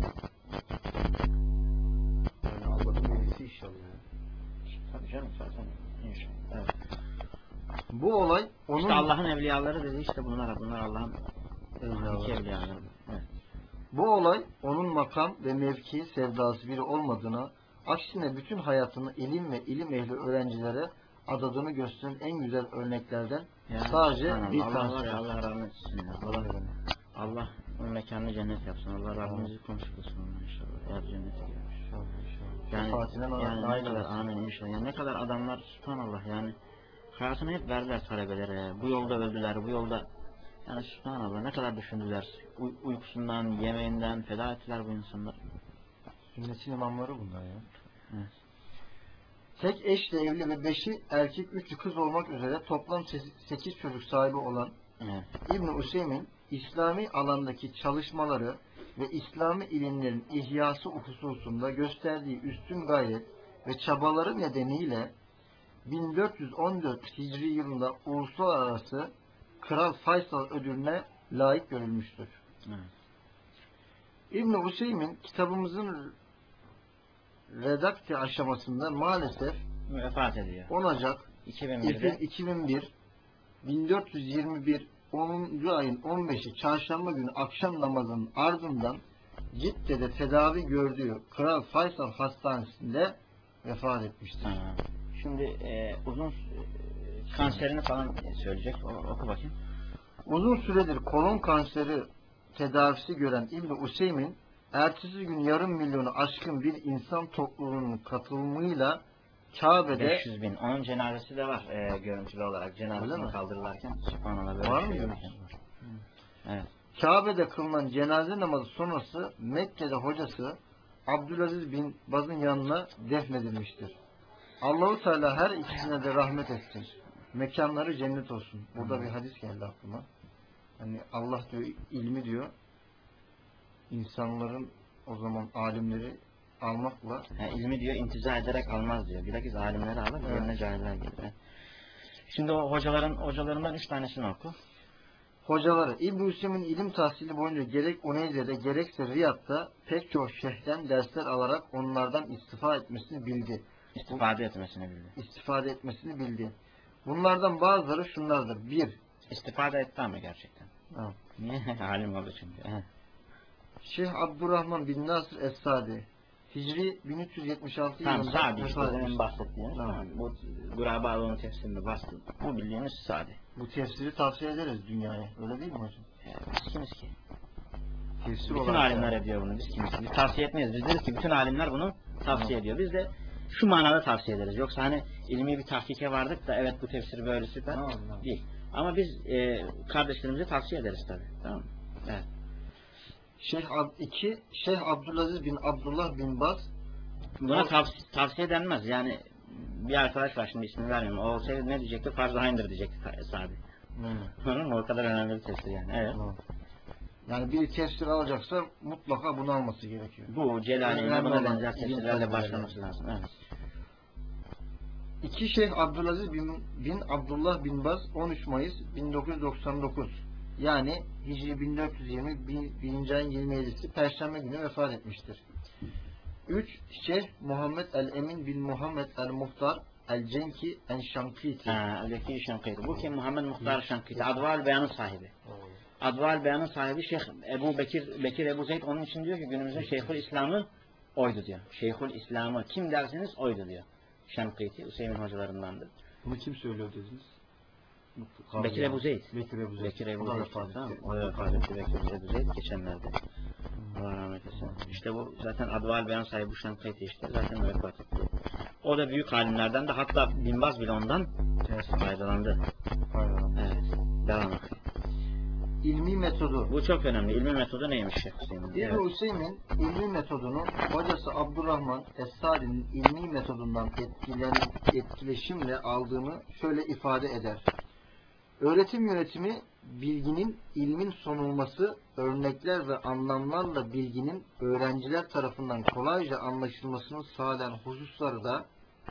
Yani Allah'ın velisi inşallah. Tabii canım, zaten inşallah. Evet. Bu olay onun İşte Allah'ın evliyaları dedi, işte bunlar, bunlar Allah'ın Evliyaları. iki evliyaları. Evet. Bu olay onun makam ve mevki sevdası biri olmadığına, aksine bütün hayatını ilim ve ilim ehli öğrencilere adadığını gösteren en güzel örneklerden Ya, sadece subhanallah. bir Allah var tanesi. ya, Allah rahmet etsin ya. Allah, Allah onun mekanını cennet yapsın. Allah rahmetinizi komşu kılsın ona inşallah. Eğer cennete girmiş. İnşallah, inşallah. Yani, Şefaatine yani ne nail kadar, olasın. amin inşallah. Yani ne kadar adamlar subhanallah, yani hayatını hep verdiler talebelere. Bu yolda öldüler, bu yolda. Yani subhanallah, ne kadar düşündüler. Uy uykusundan, yemeğinden feda ettiler bu insanlar. Sünnetin imamları bunlar ya. Evet. Tek eşle evli ve beşi erkek, üçü kız olmak üzere toplam sekiz çocuk sahibi olan Evet. İbn Hüseyin, İslami alandaki çalışmaları ve İslami ilimlerin ihyası hususunda gösterdiği üstün gayret ve çabaları nedeniyle bin dört yüz on dört Hicri yılında uluslararası Kral Faysal ödülüne layık görülmüştür. Evet. İbn Hüseyin kitabımızın redakte aşamasında maalesef Vefat ediyor. on Ocak iki bin birde. iki bin bir bin dört yüz yirmi bir onuncu ayın on beşi çarşamba günü akşam namazının ardından Cidde'de tedavi gördüğü Kral Faysal Hastanesi'nde vefat etmiştir. Tamam. Şimdi e, uzun e, kanserini falan söyleyecek. O, oku bakayım. Uzun süredir kolon kanseri tedavisi gören İbn Hüseyin, ertesi gün yarım milyonu aşkın bir insan topluluğunun katılımıyla Kabe'de beş yüz bin. Onun cenazesi de var e, görüntülü olarak. Öyle Cenazesini mi? kaldırırlarken. Subhanallah, böyle Var bir mı şey yok. görüntüsü? Evet. Kabe'de kılınan cenaze namazı sonrası Mekke'de hocası Abdülaziz bin Baz'ın yanına defnedilmiştir. Allahu Teala her ikisine de rahmet etsin. Mekanları cennet olsun. Burada bir hadis geldi aklıma. Hani Allah diyor, ilmi diyor, insanların o zaman alimleri almakla Yani ilmi diyor intiza ederek almaz diyor. Bilakis alimleri alır, Evet. yerine cahiller gelir. Evet. Şimdi o hocaların hocalarından üç tanesini oku. Hocaları İbn Hüseyin'in ilim tahsili boyunca gerek Uneyze'de gerekse Riyad'da pek çok şeyhten dersler alarak onlardan istifa etmesini bildi. İstifade etmesini bildi. İstifade etmesini bildi. Bunlardan bazıları şunlardır. Bir, İstifade etti ama gerçekten. ha, Niye? Alim oldu çünkü. He. Şeyh Abdurrahman bin Nasır Es-Sadi Hicri bin üç yüz yetmiş altı Tamam, yılında Sadi işte vefat demin etmiştir. bahsettiğimiz. Tamam. Tamam. Bu Gurabalı'nın tefsirini bastı. Bu bildiğimiz Sadi. Bu tefsiri tavsiye ederiz dünyaya. Öyle değil mi hocam? Yani biz kimiz ki? Tefsir Bütün olarak alimler yani. ediyor bunu. Biz kimiz ki? Biz tavsiye etmeyiz. Biz deriz ki bütün alimler bunu tavsiye ediyor. Biz de şu manada tavsiye ederiz. Yoksa hani ilmi bir tahkike vardık da evet bu tefsir böyle süper Tamam, tamam. değil. Ama biz e, kardeşlerimize tavsiye ederiz tabii. Tamam mı? Evet. Şeyh Ab iki Şeyh Abdülaziz bin Abdullah bin Baz Buna O- tavsiye, tavsiye denmez. Yani bir arkadaş var, şimdi ismini vermiyorum. O olsaydı ne diyecekti? Farz-ı Ayn'dır diyecekti Sadi. Hmm. Anladın mı? O kadar önemli bir tefsir yani. Evet. Tamam. Yani bir tefsir alacaksa mutlaka bunu alması gerekiyor. Bu Celaleyn'e Önemli buna olan benzer ilim tefsirlerle talebeleri. başlaması lazım. Evet. İki Şeyh Abdülaziz bin, bin Abdullah bin Baz on üç Mayıs bin dokuz yüz doksan dokuz yani Hicri bin dört yüz yirmi bin, birinci ayın yirmi yedisi Perşembe günü vefat etmiştir. üç Şeyh Muhammed el-Emin bin Muhammed el-Muhtar el-Cenki el-Şankiti. Ha, öteki Şankiti. Bu kim? Muhammed Muhtar Şankiti. Adval Beyan'ın sahibi. Adval Beyan'ın sahibi Şeyh Ebu Bekir, Bekir Ebu Zeyd onun için diyor ki günümüzün Şeyhül İslam'ı oydu diyor. Şeyhül İslam'ı kim derseniz oydu diyor. Şankiti, Hüseyin hocalarındandır. Bunu kim söylüyor dediniz? Bekir Ebu Zeyd. Bekir Ebu Zeyd. Bekir Ebu O da Zeyd. vefat Tamam. etti. O vefat etti. Bekir Ebu Zeyd geçenlerde. Allah rahmet eylesin. İşte bu zaten Adval Beyan sahibi bu Şankiti işte. Zaten vefat etti. O da büyük alimlerden de, hatta Bin Baz bile ondan faydalandı. Pardon. Evet. Devam et. İlmi metodu. Bu çok önemli. İlmi metodu neymiş Şeyh Hüseyin'in? İbn Evet. Hüseyin ilmi metodunu hocası Abdurrahman Es-Sadi'nin ilmi metodundan etkilen, etkileşimle aldığını şöyle ifade eder. Öğretim yönetimi bilginin ilmin sunulması, örnekler ve anlamlarla bilginin öğrenciler tarafından kolayca anlaşılmasını sağlayan hususları da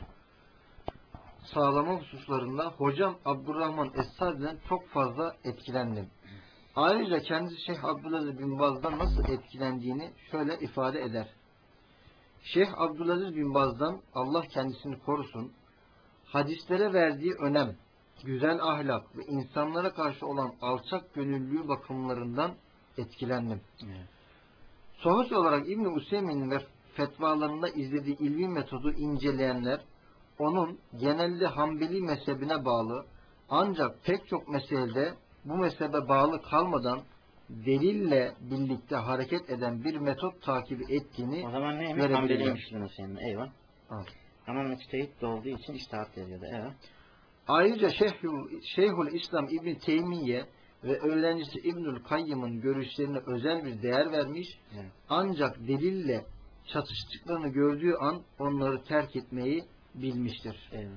sağlama hususlarında hocam Abdurrahman Es-Sadi'den çok fazla etkilendim. Ayrıca kendisi Şeyh Abdülaziz bin Baz'dan nasıl etkilendiğini şöyle ifade eder. Şeyh Abdülaziz bin Baz'dan Allah kendisini korusun, hadislere verdiği önem, güzel ahlak ve insanlara karşı olan alçak gönüllülüğü bakımlarından etkilendim. Evet. Sonuç olarak İbn Hüseyin'in ve fetvalarında izlediği ilmi metodu inceleyenler, onun genelde Hanbeli mezhebine bağlı, ancak pek çok meselede bu mezhebe bağlı kalmadan delille birlikte hareket eden bir metot takibi ettiğini O zaman neymiş? görebiliriz. Hanbeliymiş İbn Hüseyin'in. Eyvah. Evet. Ama müçtehit de olduğu için iştihat ediyordu. Evet. Ayrıca Şeyhül, Şeyhül İslam İbn Teymiye ve öğrencisi İbnül Kayyım'ın görüşlerine özel bir değer vermiş, Evet. ancak delille çatıştıklarını gördüğü an onları terk etmeyi bilmiştir. Evet.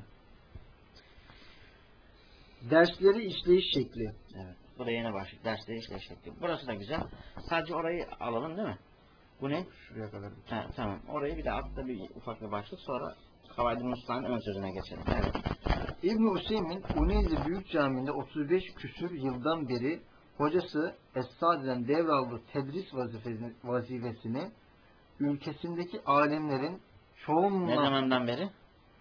Dersleri işleyiş şekli. Evet. Bu da yeni başlık. Dersleri işleyiş şekli. Burası da güzel. Sadece orayı alalım değil mi? Bu ne? Şuraya kadar. Ha, tamam. Orayı bir de altta bir ufak bir başlık, sonra Kavayd-ı Musa'nın ön sözüne geçelim. Evet. İbn Hüseyin Uneyzi Büyük Camii'nde otuz beş küsür yıldan beri hocası Es-Sadi'den devraldığı tedris vazifesini, vazifesini ülkesindeki alimlerin Ne çoğunluğuna zamandan beri?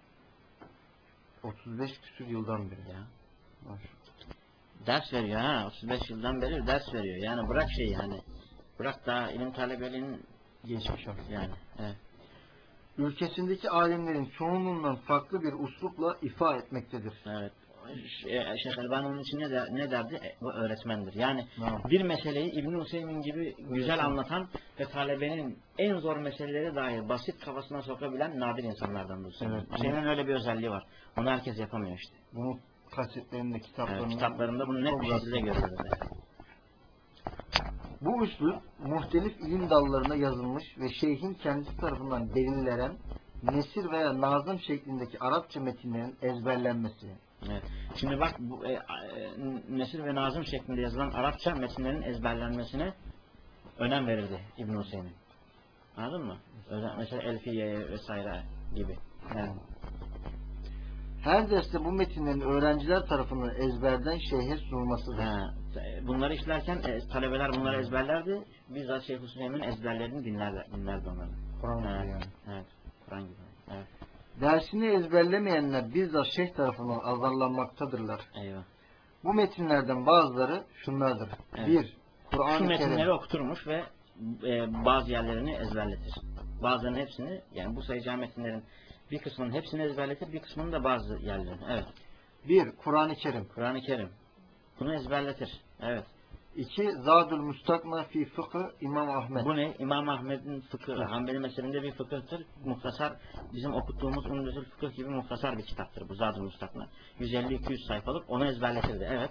otuz beş küsür yıldan beri. Ya. Var. Ders veriyor ha. otuz beş yıldan beri ders veriyor. Yani bırak şeyi hani. Bırak daha ilim talebeliğinin Geçmiş olsun. yani. Evet. Ülkesindeki alimlerin çoğunluğundan farklı bir uslupla ifa etmektedir. Evet. Şey- Şeyh Elbani onun için ne, der, ne derdi? E, bu öğretmendir. Yani Tamam. bir meseleyi İbn Hüseyin gibi güzel anlatan ve talebenin en zor meseleleri dahi basit kafasına sokabilen nadir insanlardan Hüseyin. Evet. Hüseyin'in öyle bir özelliği var. Onu herkes yapamıyor işte. Bunu kasetlerinde, kitaplarında, Evet, kitaplarında bunu net çok bir rahat- şekilde görüyoruz. Bu üslup muhtelif ilim dallarına yazılmış ve şeyhin kendisi tarafından delillenen nesir veya nazım şeklindeki Arapça metinlerin ezberlenmesi. Evet. Şimdi bak bu e, e, nesir ve nazım şeklinde yazılan Arapça metinlerin ezberlenmesine önem verirdi İbn Hüseyin'in. Anladın mı? Özel, mesela Elfiye vesaire gibi. Yani. Her derste bu metinlerin öğrenciler tarafından ezberden şeyhe sunulmasıdır. Ha, bunları işlerken e, talebeler bunları ezberlerdi. Bizzat Şeyh Hüseyin'in ezberlerini dinlerler, dinlerdi onları. Kur'an gibi Evet, yani. evet, Kur'an gibi. Evet. Dersini ezberlemeyenler bizzat şeyh tarafından azarlanmaktadırlar. Eyvah. Bu metinlerden bazıları şunlardır. Evet. bir. Şu Kur'an-ı metinleri Kerim. okuturmuş ve e, bazı yerlerini ezberletir. Bazılarının hepsini, yani bu sayacağı metinlerin bir kısmının hepsini ezberletir, bir kısmının da bazı yerlerini. Evet. bir. Kur'an-ı Kerim. Kur'an-ı Kerim. Bunu ezberletir. Evet. iki. Zadül Mustakna fi Fıkı İmam Ahmet. Bu ne? İmam Ahmet'in fıkıh, Hanbeli mezhebinde bir fıkıhtır. Muhtasar, bizim okuttuğumuz Umdetül Fıkıh gibi muhtasar bir kitaptır bu Zadül Mustakna. yüz elli iki yüz sayfalık, onu ezberletirdi. Evet.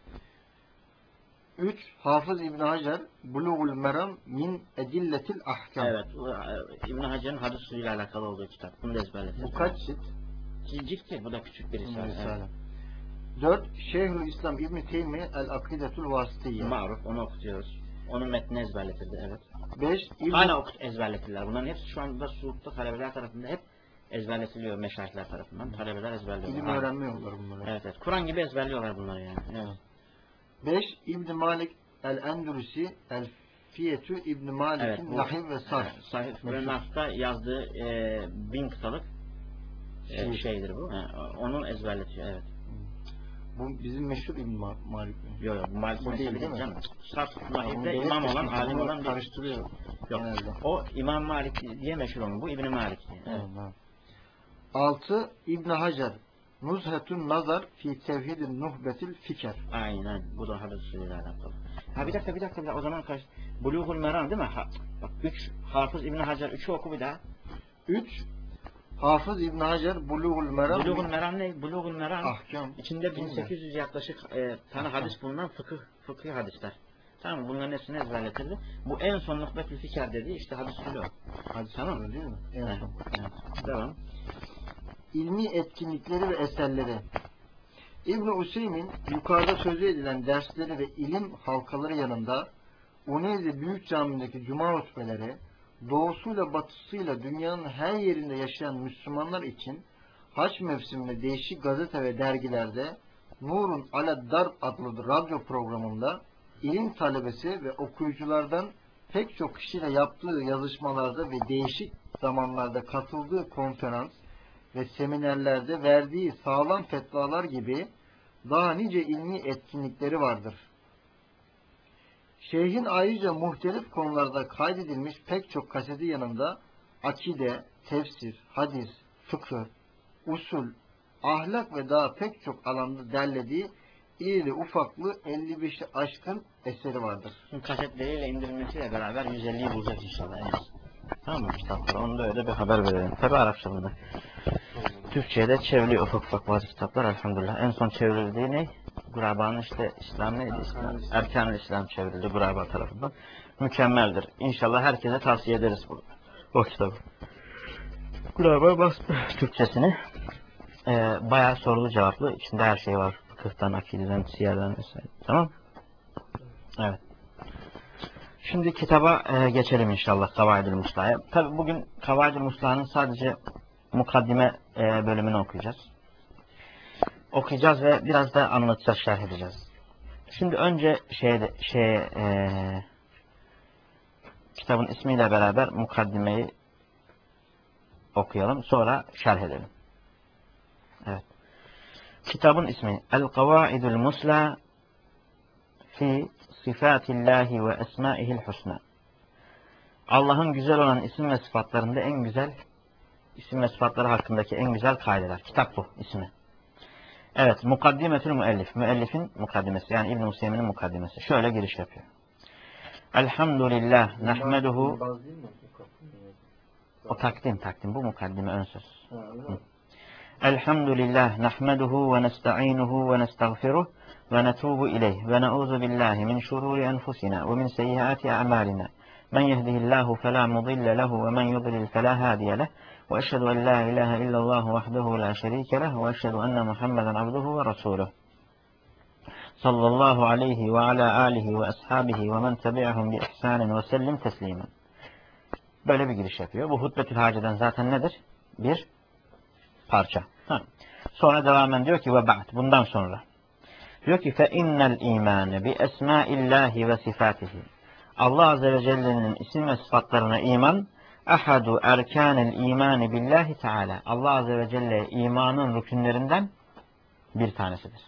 üç. Hafız İbn Hacer Bulugul Meram min Edilletil Ahkam. Evet. İbn Hacer'in hadis usulüyle alakalı olduğu kitap. Bunu da ezberletirdi. Bu kaç cilt? Cilttir. Bu da küçük bir risale. Evet. dört. Şeyhülislam İbn Teymiye El Akidetul Vasıtiyye. Maruf, onu okutuyoruz. Onun metnini ezberletirdi. Evet. beş. İbn Hala okut ezberletirler. Bunların hepsi şu anda Suud'da talebeler tarafından hep ezberletiliyor meşayihler tarafından. Talebeler ezberliyor. İlim öğrenmiyorlar bunları. Evet, evet. Kur'an gibi ezberliyorlar bunları yani. Evet. beş. İbn Malik El-Endülüsi El-Fiyetü İbn Malik'in Evet, bu, Lahim ve Sarf. Evet, Sahih ve Nas'ta yazdığı e, bin kıtalık e, Şey. şeydir bu. He, onu ezberletiyor. Evet. Bu bizim meşhur İbn Malik mi? Yok yok. Malik Bu değil, mezhebi değil değil mi? canım. Sarf Onu Lahim'de devlet imam olan, geçmiş, alim onu olan bir... karıştırıyor. Yok. Genelde. O İmam Malik diye meşhur onun. Bu İbn Malik diye. Evet. Evet. altı. İbn Hacer Nuzhetun Nazar fi Tevhidin Nuhbetil Fikr. Aynen. Bu da hadis usulüyle alakalı. Ha bir dakika bir dakika. Bir dakika. O zaman kaç? Bulughul Meram değil mi? Ha, bak üç. Hafız İbn Hacer. üçü oku bir daha. üç. Hafız İbn Hacer Bulugul Meram Bulughul Meram ne? Bulughul Meram. Ahkam. İçinde bin sekiz yüz yaklaşık e, tane hadis bulunan fıkıh, fıkıh hadisler. Tamam mı? Bunların hepsini ezberletirdi. Bu en son nokta-ül fikir dediği işte hadis usulü o. Hadis Tamam usulü değil mi? En Evet, son. evet. Devam. İlmi etkinlikleri ve eserleri. İbn Useymin yukarıda sözü edilen dersleri ve ilim halkaları yanında Uneyze Büyük Camii'ndeki cuma hutbeleri, doğusuyla batısıyla dünyanın her yerinde yaşayan Müslümanlar için haç mevsiminde değişik gazete ve dergilerde Nurun Ala Darb adlı radyo programında ilim talebesi ve okuyuculardan pek çok kişiyle yaptığı yazışmalarda ve değişik zamanlarda katıldığı konferans ve seminerlerde verdiği sağlam fetvalar gibi daha nice ilmi etkinlikleri vardır. Şeyhin ayrıca muhtelif konularda kaydedilmiş pek çok kaseti yanında akide, tefsir, hadis, fıkıh, usul, ahlak ve daha pek çok alanda derlediği iri ufaklı elli beşi aşkın eseri vardır. Şimdi kasetleriyle indirilmesiyle beraber yüz elliyi bulacak inşallah en az. Tamam mı kitaplar? Onu da öyle bir haber verelim. Tabi Arapça bunda. Türkçe'ye de çevriliyor ufak ufak bazı kitaplar elhamdülillah. En son çevrildiği ne? Guraba'nın işte İslam neydi? İslam. Erkan-ı İslam çevrildi Guraba tarafından. Mükemmeldir. İnşallah herkese tavsiye ederiz bu, o kitabı. Guraba bastı Türkçesini. Ee, bayağı sorulu cevaplı. İçinde her şey var. Fıkıhtan, akideden, siyerden vesaire. Tamam. Evet. Şimdi kitaba e, geçelim inşallah Kavaid-ül Muslah'a. Tabi bugün Kavaid-ül Muslah'ın sadece mukaddime e, bölümünü okuyacağız. Okuyacağız ve biraz da anlatacağız, şerh edeceğiz. Şimdi önce şeye, şeye e, kitabın ismiyle beraber mukaddimeyi okuyalım. Sonra şerh edelim. Evet. Kitabın ismi El-Kavaidul Musla fi Sifatillahi ve Esmaihil Husna. Allah'ın güzel olan isim ve sıfatlarında en güzel isim ve sıfatları hakkındaki en güzel kaideler. Kitap bu ismi. Evet, mukaddimetül müellif. Müellifin mukaddimesi. Yani İbn-i Hüseyin'in mukaddimesi. Şöyle giriş yapıyor. Elhamdülillah nehmeduhu. O takdim takdim. Bu mukaddime ön söz. Elhamdülillah nehmeduhu ve nesta'inuhu ve nestağfiruh ve netubu ileyh ve ne'uzu billahi min şururi enfusina ve min seyyiati a'malina. Men yehdihillahu fela mudille lehu ve men yudlil fela hadiye leh. Ve eşhedü en la ilahe illallah vahdehu la şerike leh ve eşhedü enne Muhammeden abduhu ve resuluh. Sallallahu aleyhi ve ala alihi ve ashabihi ve men tebi'ahum bi ihsanin ve sellim teslimen. Böyle bir giriş yapıyor. Bu hutbetül haceden zaten nedir? Bir parça. Ha. Sonra devamen diyor ki ve ba'd. Bundan sonra. Diyor ki fe innel imane bi esmaillahi ve sifatihi. Allah Azze ve Celle'nin isim ve sıfatlarına iman ahadu erkanil imani billahi teala. Allah Azze ve Celle imanın rükünlerinden bir tanesidir.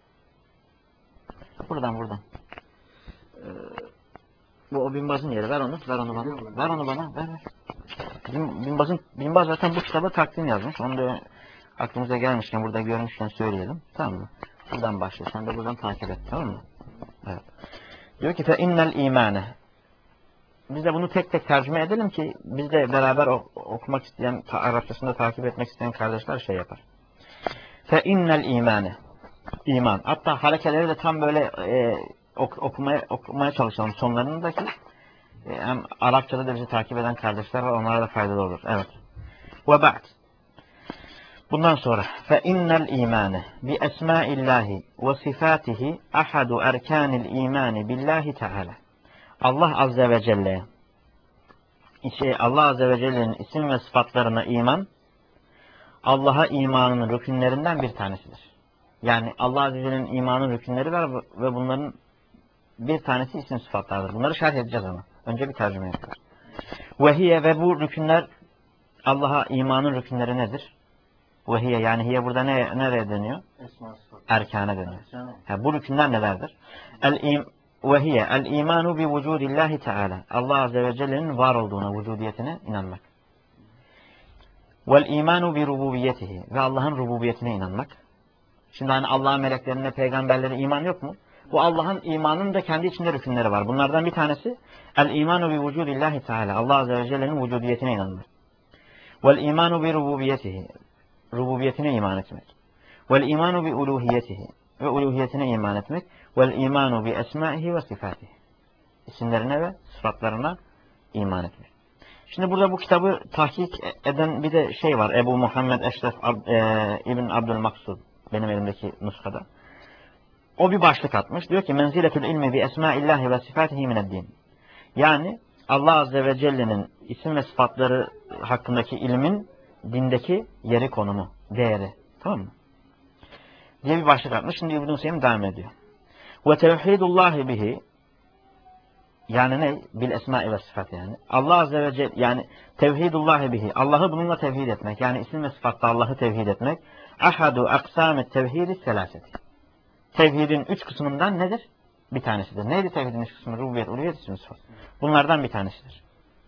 Buradan buradan. Ee, bu o Binbaz'ın yeri. Ver onu. Ver onu bana. Ver onu bana. Ver ver. Bin, Binbaz'ın, Binbaz zaten bu kitaba takdim yazmış. Onu da aklımıza gelmişken, burada görmüşken söyleyelim. Tamam mı? Buradan başla. Sen de buradan takip et. Tamam mı? Evet. Diyor ki fe innel imane. Biz de bunu tek tek tercüme edelim ki biz de beraber okumak isteyen, Arapçasında takip etmek isteyen kardeşler şey yapar. Fe innel imane. İman. Hatta harekeleri de tam böyle e, ok, okumaya, okumaya çalışalım sonlarındaki. E, hem Arapçada da bizi takip eden kardeşler var. Onlara da faydalı olur. Evet. Ve ba'd. Bundan sonra fe innel imane bi esmaillahi ve sifatihi ahadu erkanil imani billahi teala. Allah Azze ve Celle Allah Azze ve Celle'nin isim ve sıfatlarına iman Allah'a imanın rükünlerinden bir tanesidir. Yani Allah Azze ve Celle'nin imanın rükünleri var ve bunların bir tanesi isim sıfatlardır. Bunları şerh edeceğiz ama. Önce bir tercüme yapıyoruz. Vehiye ve bu rükünler Allah'a imanın rükünleri nedir? Vehiye yani hiye burada ne, nereye dönüyor? Erkâne dönüyor. Ha, bu rükünler nelerdir? El-im Vehiye el-imanu bi vücudillahi teala. Allah Azze ve Celle'nin var olduğuna, vücudiyetine inanmak. Vel-imanu bi rububiyetihi. Ve Allah'ın rububiyetine inanmak. Şimdi hani Allah'ın meleklerine, peygamberlere iman yok mu? Bu Allah'ın imanının da kendi içinde rükünleri var. Bunlardan bir tanesi el-imanu bi vücudillahi teala. Allah Azze ve Celle'nin vücudiyetine inanmak. Vel-imanu bi rububiyetihi. Rububiyetine iman etmek. Vel-imanu bi uluhiyetihi. Ve uluhiyetine iman etmek. Vel-imanu bi esmaihi ve sifatihi. İsimlerine ve sıfatlarına iman etmek. Şimdi burada bu kitabı tahkik eden bir de şey var. Ebu Muhammed Eşref Ab, e, İbn Abdülmaksud. Benim elimdeki nuskada. O bir başlık atmış. Diyor ki menziletül ilmi bi esmaillahi ve sifatihi mineddin. Yani Allah Azze ve Celle'nin isim ve sıfatları hakkındaki ilmin dindeki yeri, konumu, değeri. Tamam mı? Diye bir başlık atmış. Şimdi İbn-i Hüseyin devam ediyor. Ve tevhidullahi bihi, yani ne? Bil esma ve sıfat yani. Allah Azze ve Celle yani tevhidullahi bihi. Allah'ı bununla tevhid etmek. Yani isim ve sıfatta Allah'ı tevhid etmek. Ahadu aksamit tevhidi selaseti. Tevhidin üç kısmından nedir? Bir tanesidir. Neydi tevhidin üç kısmı? Rububiyet, uluhiyet, isim, sıfat. Bunlardan bir tanesidir.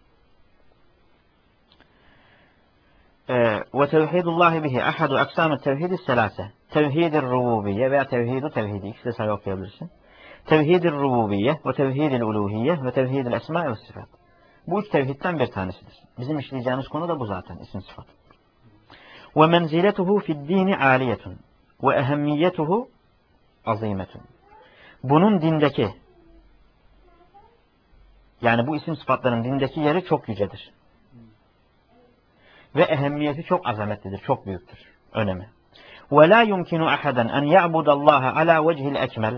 Ve tevhidullahi bihi ahadu aksamit tevhidi selase. Tevhid-i rububiyye veya tevhid-i tevhidi. İkisi de sayı okuyabilirsin. Tevhid-i rububiyye ve tevhid-i uluhiyye ve tevhid-i esma ve sıfat. Bu üç tevhidden bir tanesidir. Bizim işleyeceğimiz konu da bu zaten, isim sıfat. Ve menziletuhu fi'd-dini aliyetun ve ehemmiyetuhu azimetun. Bunun dindeki, yani bu isim sıfatların dindeki yeri çok yücedir. Ve ehemmiyeti çok azametlidir, çok büyüktür, önemi. Ve la yumkinu ahadan en ya'budallaha ala vecihil ekmel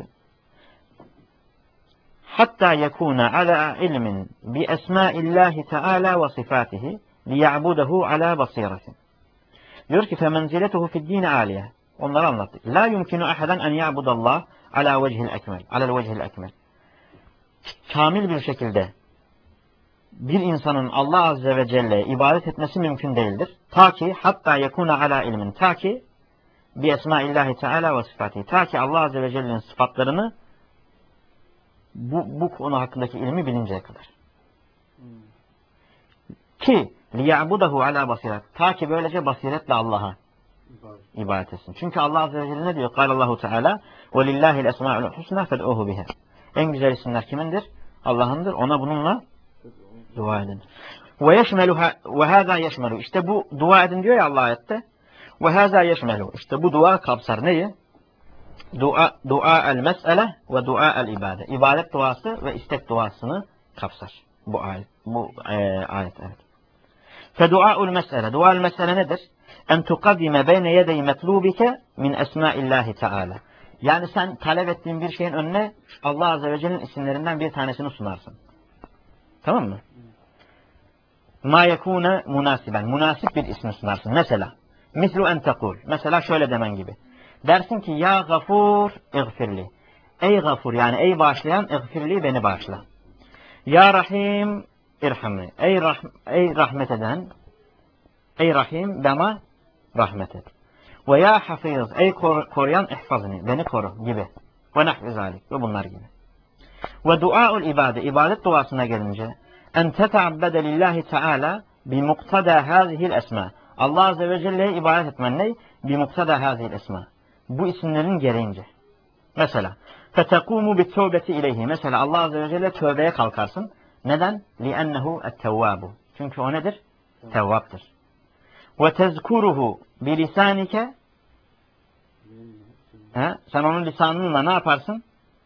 hatta yekuna ala ilmin bi esmaillahi teala ve sifatihi liya'budahu ala basiretin. Diyor ki femenziletuhu fi'd-dini aliye. Onları anlattık. La yumkinu ahadan en ya'budallah ala vecihil ekmel. Ala vecihil ekmel. Kamil bir şekilde bir insanın Allah Azze ve Celle'ye ibadet etmesi mümkün değildir. Ta ki hatta yekuna ala ilmin. Ta ki bi esmaillahi teala ve sıfatihi. Ta ki Allah Azze ve Celle'nin sıfatlarını bu, bu konu hakkındaki ilmi bilinceye kadar. Hmm. Ki liya'budahu ala basiret. Ta ki böylece basiretle Allah'a ibadet etsin. Çünkü Allah Azze ve Celle ne diyor? Allahu Teala ve lillahil esma'ul husna fed'uhu biha. En güzel isimler kimindir? Allah'ındır. Ona bununla dua edin. Ve yeşmelu ve hâzâ yeşmelu. İşte bu dua edin diyor ya Allah ayette. Ve hâzâ yeşmelu. İşte bu dua kapsar neyi? Dua dua el mes'ele ve dua el ibade. İbadet duası ve istek duasını kapsar. Bu ayet. Bu e, ayet evet. Fe duaul mes'ele. Duaul mes'ele nedir? En tukaddime beyne yedey metlubike min esmaillahi teala. Yani sen talep ettiğin bir şeyin önüne Allah Azze ve Celle'nin isimlerinden bir tanesini sunarsın. Tamam mı? Ma yekune münasiben. Münasip bir ismi sunarsın. Mesela. Mislu en tekul. Mesela şöyle demen gibi. Dersin ki ya gafur iğfirli. Ey gafur yani ey bağışlayan iğfirli beni bağışla. Ya rahim irhamni. Ey, rah ey rahmet eden, ey rahim bana rahmet et. Ve ya hafiz ey kor koruyan ihfazni beni koru gibi. Ve nahvi zalik ve bunlar gibi. Ve duaul ibade ibadet duasına gelince en teta'abbede lillahi teala bi muktada hazihil esma. Allah azze ve celle'ye ibadet etmen ne? Bi muktada hazihil esma. Bu isimlerin gereğince. Mesela fetekumu bit tövbeti ileyhi. Mesela Allah azze ve celle tövbeye kalkarsın. Neden? Li'ennehu et-tevvabu. Çünkü o nedir? Tevvaptır. Ve tezkuruhu bi lisanike. Ha? Sen onun lisanınla ne yaparsın?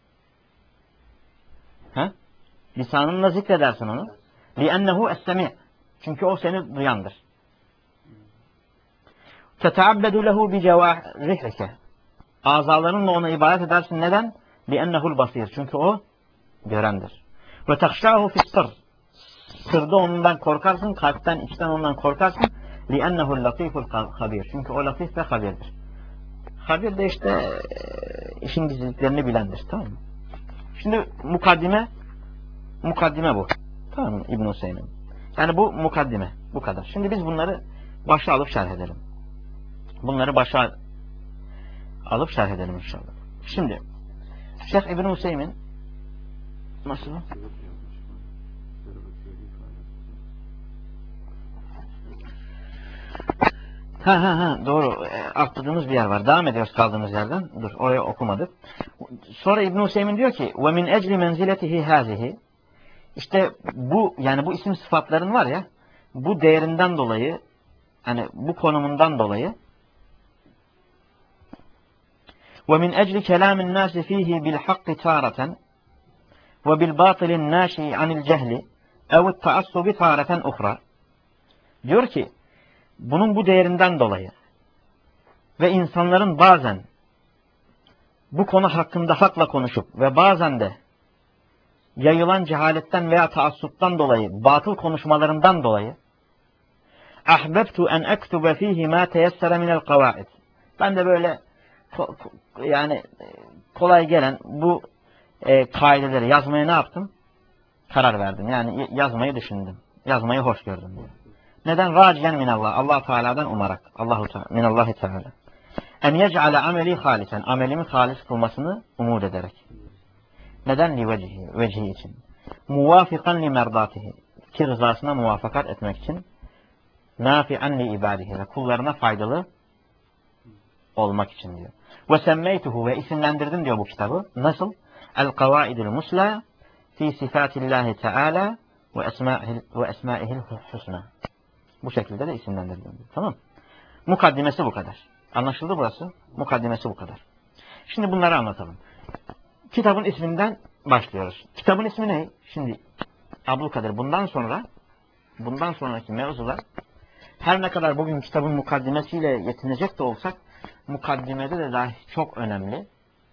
Ha? Lisanınla zikredersin onu. لِأَنَّهُ es-semi'. Çünkü o seni duyandır. تَتَعَبَّدُ لَهُ بِجَوَارِحِكَ. Azalarınla ona ibadet edersin. Neden? لِأَنَّهُ الْبَصِيرُ. Çünkü o görendir. وَتَخْشَاهُ فِي السِّرِّ. Sırda ondan korkarsın, kalpten, içten ondan korkarsın. لِأَنَّهُ اللَّطِيفُ الْخَبِيرُ. Çünkü o latif ve habirdir. Habir de işte işin gizliliklerini bilendir. Tamam mı? Şimdi mukaddime mukaddime bu. Tamam mı İbn Hüseyin? Yani bu mukaddime. Bu kadar. Şimdi biz bunları başa alıp şerh edelim. Bunları başa alıp şerh edelim inşallah. Şimdi Şeyh İbn Hüseyin nasıl? Ha ha ha doğru. E, atladığımız bir yer var. Devam ediyoruz kaldığımız yerden. Dur oraya okumadık. Sonra İbn Hüseyin diyor ki ve min ecli menziletihi hazihi. İşte bu yani bu isim sıfatların var ya bu değerinden dolayı hani bu konumundan dolayı ve min ecli kelamin nasi fihi bil hakki taratan ve bil batilin naşi anil cehli ev taassubi taratan uhra. Diyor ki bunun bu değerinden dolayı ve insanların bazen bu konu hakkında hakla konuşup ve bazen de yayılan cehaletten veya taassuptan dolayı, batıl konuşmalarından dolayı ahbebtu en ektube fihi ma teyessere minel kavaid. Ben de böyle yani kolay gelen bu e, kaideleri yazmaya ne yaptım? Karar verdim. Yani yazmayı düşündüm. Yazmayı hoş gördüm. Diyor. Neden? Raciyen minallah. Allah Teala'dan umarak. Allahu Teala minallahi Teala. En yec'ale ameli halisen. Amelimi halis kılmasını umut ederek. Neden? Li vecihi, vecihi için. Muvafikan li merdatihi. Ki rızasına muvafakat etmek için. Nafi'an li ibadihi. Ve kullarına faydalı olmak için diyor. Ve semmeytuhu ve isimlendirdim diyor bu kitabı. Nasıl? El-Kavaidul Musla fi sifatillahi Teala ve esma'ihil ve esma'ihil husna. Bu şekilde de isimlendirdim diyor. Tamam? Mukaddimesi bu kadar. Anlaşıldı burası? Mukaddimesi bu kadar. Şimdi bunları anlatalım. Kitabın isminden başlıyoruz. Kitabın ismi ne? Şimdi Abdülkadir bundan sonra bundan sonraki mevzular her ne kadar bugün kitabın mukaddimesiyle yetinecek de olsak mukaddimede de dahi çok önemli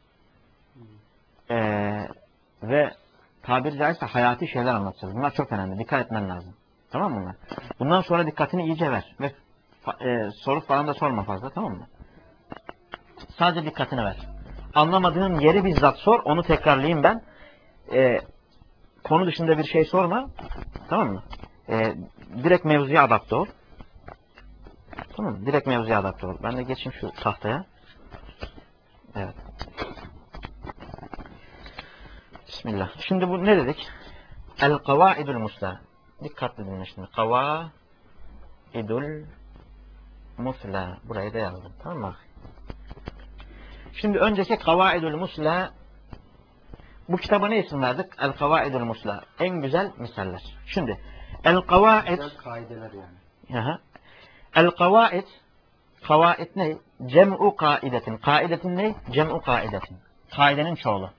ee, ve tabiri caizse hayati şeyler anlatacağız. Bunlar çok önemli. Dikkat etmen lazım. Tamam mı bunlar? Bundan sonra dikkatini iyice ver. Ve e, soru falan da sorma fazla. Tamam mı? Sadece dikkatini ver. Anlamadığın yeri bizzat sor. Onu tekrarlayayım ben. Ee, konu dışında bir şey sorma. Tamam mı? Ee, direkt mevzuya adapte ol. Tamam mı? Direkt mevzuya adapte ol. Ben de geçeyim şu tahtaya. Evet. Bismillah. Şimdi bu ne dedik? El-Kavaidul Musla. Dikkatli dinle şimdi. Kavaidul Musla. Burayı da yazdım. Tamam mı? Şimdi önceki Kavaidul Musla. Bu kitaba ne isim verdik? El-Kavaidul Musla. En güzel misaller. Şimdi El-Kavaid. Güzel kaideler yani. El-Kavaid. Kavaid ne? Cem'u kaidetin. Kaidetin ne? Cem'u kaidetin. Kaidenin çoğulu.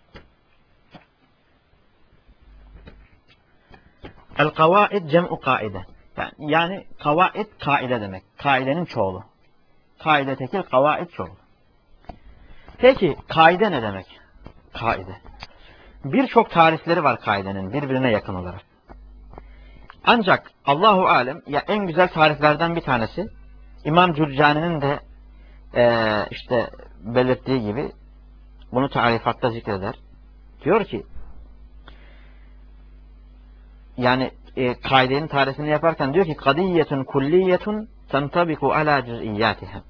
El-Kavaid cem'u kaide. Yani, yani kavaid kaide demek. Kaidenin çoğulu. Kaide tekil, kavaid çoğulu. Peki kaide ne demek? Kaide. Birçok tarifleri var kaidenin birbirine yakın olarak. Ancak Allahu alem ya en güzel tariflerden bir tanesi İmam Cürcani'nin de e, işte belirttiği gibi bunu tarifatta zikreder. Diyor ki yani e, kaidenin tarifini yaparken diyor ki kadiyetun kulliyetun tentabiku ala cüz'iyyatiha.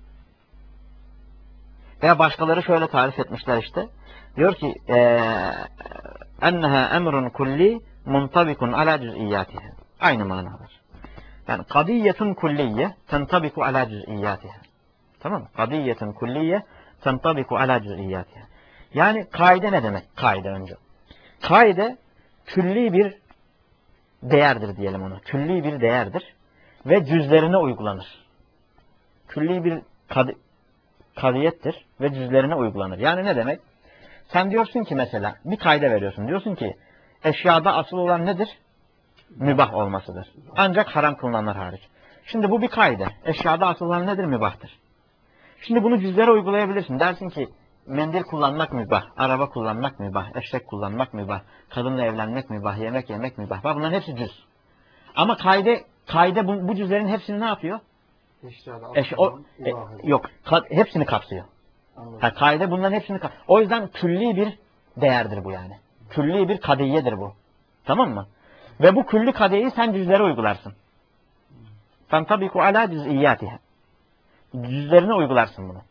Veya başkaları şöyle tarif etmişler işte. Diyor ki enneha emrun kulli muntabikun ala cüz'iyyatiha. Aynı manalar. Yani kadiyetun kulliye tentabiku ala cüz'iyyatiha. Tamam mı? Kadiyetun kulliye tentabiku ala cüz'iyyatiha. Yani kaide ne demek? Kaide önce. Kaide külli bir değerdir diyelim ona. Külli bir değerdir ve cüzlerine uygulanır. Külli bir kad kadiyettir ve cüzlerine uygulanır. Yani ne demek? Sen diyorsun ki mesela bir kaide veriyorsun. Diyorsun ki eşyada asıl olan nedir? Mübah olmasıdır. Ancak haram kılınanlar hariç. Şimdi bu bir kaide. Eşyada asıl olan nedir? Mübahtır. Şimdi bunu cüzlere uygulayabilirsin. Dersin ki mendil kullanmak mübah, araba kullanmak mübah, eşek kullanmak mübah, kadınla evlenmek mübah, yemek yemek mübah. Bak bunların hepsi cüz. Ama kaide kaide bu, bu cüzlerin hepsini ne yapıyor? Eş, o, e, yok, ka, hepsini kapsıyor. Ha, kaide bunların hepsini kapsıyor. O yüzden külli bir değerdir bu yani. Külli bir kadiyedir bu. Tamam mı? Ve bu külli kadeyi sen cüzlere uygularsın. Sen tabi ku ala cüz'iyyatiha. Cüzlerine uygularsın bunu.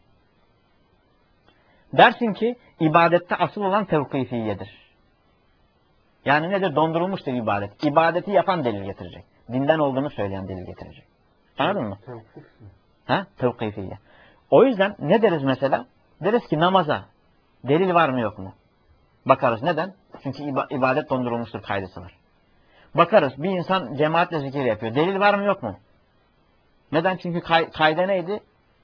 Dersin ki ibadette asıl olan tevkifiyedir. Yani nedir? Dondurulmuştur ibadet. İbadeti yapan delil getirecek. Dinden olduğunu söyleyen delil getirecek. Anladın mı? Tevkif mi? Ha? Tevkifiye. O yüzden ne deriz mesela? Deriz ki namaza delil var mı yok mu? Bakarız. Neden? Çünkü ibadet dondurulmuştur kaydesi var. Bakarız. Bir insan cemaatle zikir yapıyor. Delil var mı yok mu? Neden? Çünkü kay kaide neydi?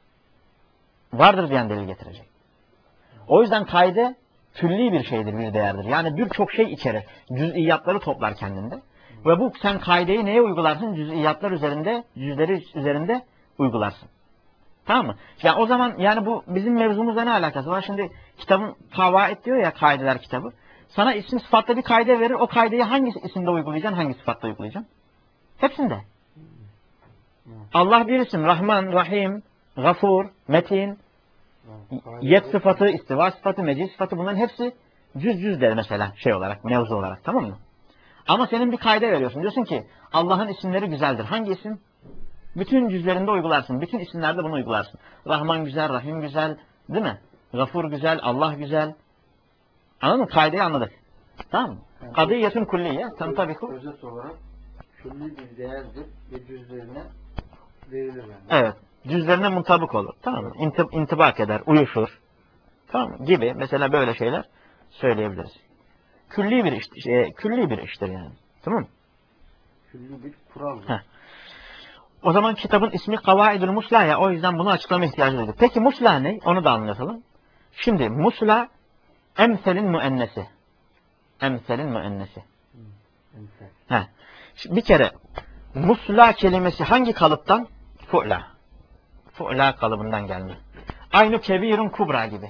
Vardır diyen delil getirecek. O yüzden kaide külli bir şeydir, bir değerdir. Yani birçok şey içerir. Cüz'iyatları toplar kendinde. Ve bu sen kaideyi neye uygularsın? Cüz'iyatlar üzerinde, cüzleri üzerinde uygularsın. Tamam mı? Yani o zaman yani bu bizim mevzumuzla ne alakası var? Şimdi kitabın Kavaid diyor ya, kaideler kitabı. Sana isim sıfatla bir kaide verir. O kaideyi hangi isimde uygulayacaksın, hangi sıfatla uygulayacaksın? Hepsinde. Allah bir isim. Rahman, Rahim, Gafur, Metin, yet sıfatı, istiva sıfatı, mecid sıfatı, bunların hepsi cüz cüzler mesela şey olarak, mevzu olarak, tamam mı? Ama senin bir kaide veriyorsun. Diyorsun ki Allah'ın isimleri güzeldir. Hangi isim? Bütün cüzlerinde uygularsın. Bütün isimlerde bunu uygularsın. Rahman güzel, Rahim güzel, değil mi? Gafur güzel, Allah güzel. Anladın mı? Kaideyi anladık. Tamam mı? Yani kadiyetun kulliye. Tantabiku. Özet olarak külli bir değerdir ve cüzlerine verilir yani. Evet. Cüzlerine muntabık olur. Tamam mı? İntib intibak eder, uyuşur. Tamam mı? Gibi. Mesela böyle şeyler söyleyebiliriz. Külli bir iş, şey, külli bir iştir yani. Tamam mı? Külli bir kural. Heh. O zaman kitabın ismi Kavaidül Musla ya. O yüzden bunu açıklama ihtiyacı duyduk. Peki Musla ne? Onu da anlatalım. Şimdi Musla emselin müennesi. Emselin müennesi. Emsel. Heh. Şimdi bir kere Musla kelimesi hangi kalıptan? Fu'la. Fu'la kalıbından gelme. Aynı kebirun kubra gibi.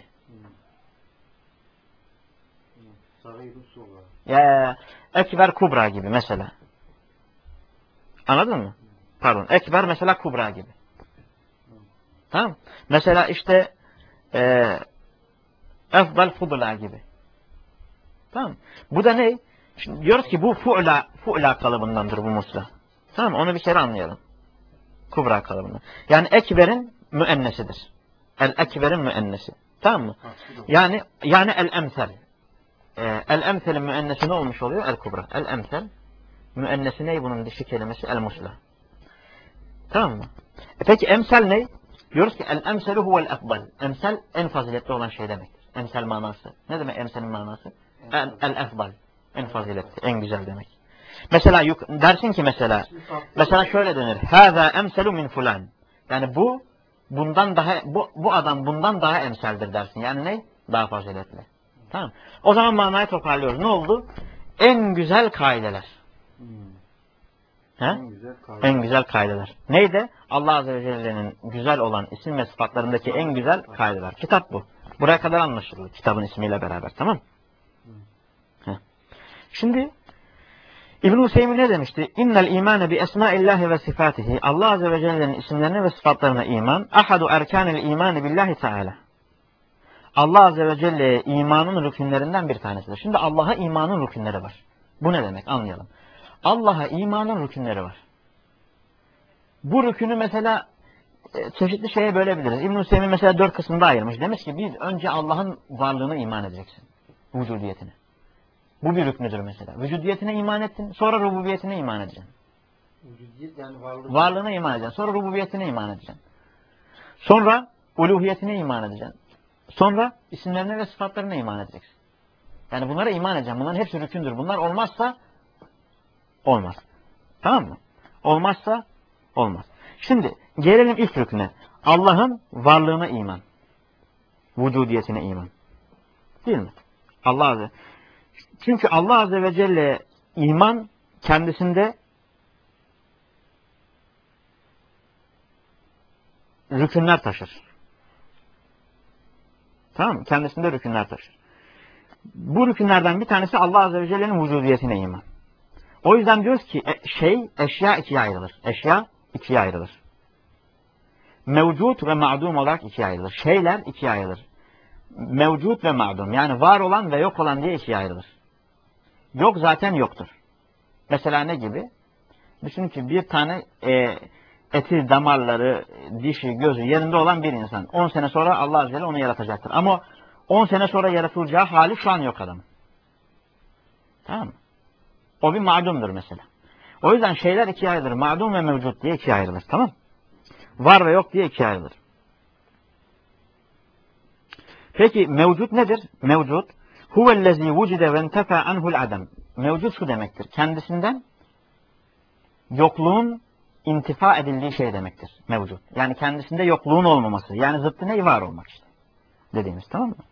Sarayın sola. Ya ekber kubra gibi mesela. Anladın mı? Pardon. Ekber mesela kubra gibi. Tamam. Mesela işte e, efdal fudula gibi. Tamam. Bu da ne? Şimdi diyoruz ki bu fu'la fu'la kalıbındandır bu musla. Tamam, onu bir kere anlayalım. Kubra kalıbından. Yani ekberin müennesidir. El ekberin müennesi. Tamam mı? Yani yani el emsel. Ee, el emselin müennesi ne olmuş oluyor? El kubra. El emsel müennesi ne bunun dişi kelimesi? El musla. Tamam mı? E peki emsel ne? Diyoruz ki el emselu huvel efdal. Emsel en faziletli olan şey demektir. Emsel manası. Ne demek emselin manası? El, el efdal. En faziletli, en güzel demek. Mesela dersin ki mesela mesela şöyle denir. Hâzâ emselu min fulan. Yani bu bundan daha bu, bu adam bundan daha emseldir dersin. Yani ne? Daha faziletli. Tamam. O zaman manayı toparlıyoruz. Ne oldu? En güzel kaideler. Hmm. En güzel kaideler. En güzel kaideler. Neydi? Allah Azze ve Celle'nin güzel olan isim ve sıfatlarındaki en güzel kaideler. Kitap bu. Buraya kadar anlaşıldı. Kitabın ismiyle beraber. Tamam. Hmm. Şimdi İbn-i Hüseyin ne demişti? İnnel imane bi esmaillahi ve sifatihi. Allah Azze ve Celle'nin isimlerine ve sıfatlarına iman. Ahadu erkanil imani billahi teala. Allah Azze ve Celle'ye imanın rükünlerinden bir tanesidir. Şimdi Allah'a imanın rükünleri var. Bu ne demek? Anlayalım. Allah'a imanın rükünleri var. Bu rükünü mesela e, çeşitli şeye bölebiliriz. İbn-i Hüseyin mesela dört kısımda ayırmış. Demiş ki biz önce Allah'ın varlığına iman edeceksin. Vücudiyetine. Bu bir rüknüdür mesela. Vücudiyetine iman ettin. Sonra rububiyetine iman edeceksin. Vücudiyet yani varlık. Varlığına iman edeceksin. Sonra rububiyetine iman edeceksin. Sonra uluhiyetine iman edeceksin. Sonra isimlerine ve sıfatlarına iman edeceksin. Yani bunlara iman edeceksin. Bunların hepsi rükündür. Bunlar olmazsa olmaz. Tamam mı? Olmazsa olmaz. Şimdi gelelim ilk rüküne. Allah'ın varlığına iman. Vücudiyetine iman. Değil mi? Allah Azze. Çünkü Allah Azze ve Celle iman kendisinde rükünler taşır. Tamam mı? Kendisinde rükünler taşır. Bu rükünlerden bir tanesi Allah Azze ve Celle'nin vücudiyetine iman. O yüzden diyoruz ki şey, eşya ikiye ayrılır. Eşya ikiye ayrılır. Mevcut ve ma'dum olarak ikiye ayrılır. Şeyler ikiye ayrılır. Mevcut ve ma'dum. Yani var olan ve yok olan diye ikiye ayrılır. Yok zaten yoktur. Mesela ne gibi? Düşün ki bir tane e, eti, damarları, dişi, gözü yerinde olan bir insan. on sene sonra Allah Azze ve Celle onu yaratacaktır. Ama on sene sonra yaratılacağı hali şu an yok adam. Tamam mı? O bir ma'dumdur mesela. O yüzden şeyler ikiye ayrılır. Ma'dum ve mevcut diye ikiye ayrılır. Tamam? Var ve yok diye ikiye ayrılır. Peki mevcut nedir? Mevcut huvellezî vucide ve entefe anhul adem. Mevcut şu demektir. Kendisinden yokluğun intifa edildiği şey demektir. Mevcut. Yani kendisinde yokluğun olmaması. Yani zıttı ne? Var olmak işte. Dediğimiz, tamam mı?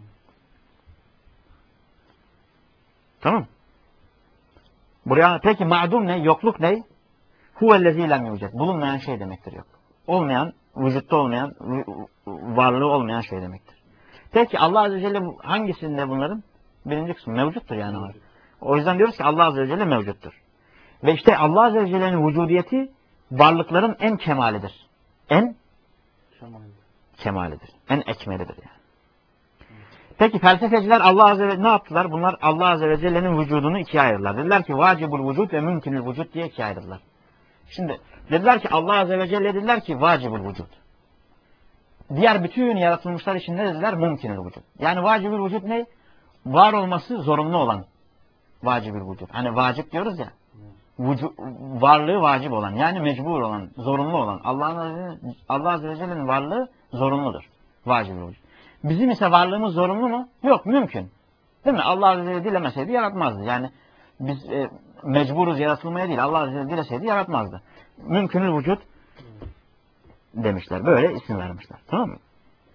Tamam. Buraya peki ma'dum ne? Yokluk ne? Huvellezî lem yuced. Bulunmayan şey demektir yok. Olmayan, vücutta olmayan, varlığı olmayan şey demektir. Peki Allah Azze ve Celle hangisinde bunların? Birinci kısmı mevcuttur yani. Mevcut. O yüzden diyoruz ki Allah Azze ve Celle mevcuttur. Ve işte Allah Azze ve Celle'nin vücudiyeti varlıkların en kemalidir. En kemalidir. kemalidir. En ekmelidir yani. Peki felsefeciler Allah Azze ve ne yaptılar? Bunlar Allah Azze ve Celle'nin vücudunu ikiye ayırdılar. Dediler ki vacibul vücud ve mümkünül vücud diye ikiye ayırdılar. Şimdi dediler ki Allah Azze ve Celle dediler ki vacibul vücud. Diğer bütün yaratılmışlar için ne dediler? Mümkünül vücud. Yani vacibul vücud ne? Var olması zorunlu olan vacibul vücud. Hani vacip diyoruz ya. Vücud, varlığı vacip olan yani mecbur olan, zorunlu olan. Allah'ın Allah Azze ve Celle'nin varlığı zorunludur. Vacibul vücud. Bizim ise varlığımız zorunlu mu? Yok, mümkün. Değil mi? Allah Azze ve Celle dilemeseydi yaratmazdı. Yani biz e, mecburuz yaratılmaya değil. Allah Azze ve Celle dileseydi yaratmazdı. Mümkünül vücut demişler. Böyle isim vermişler. Tamam mı?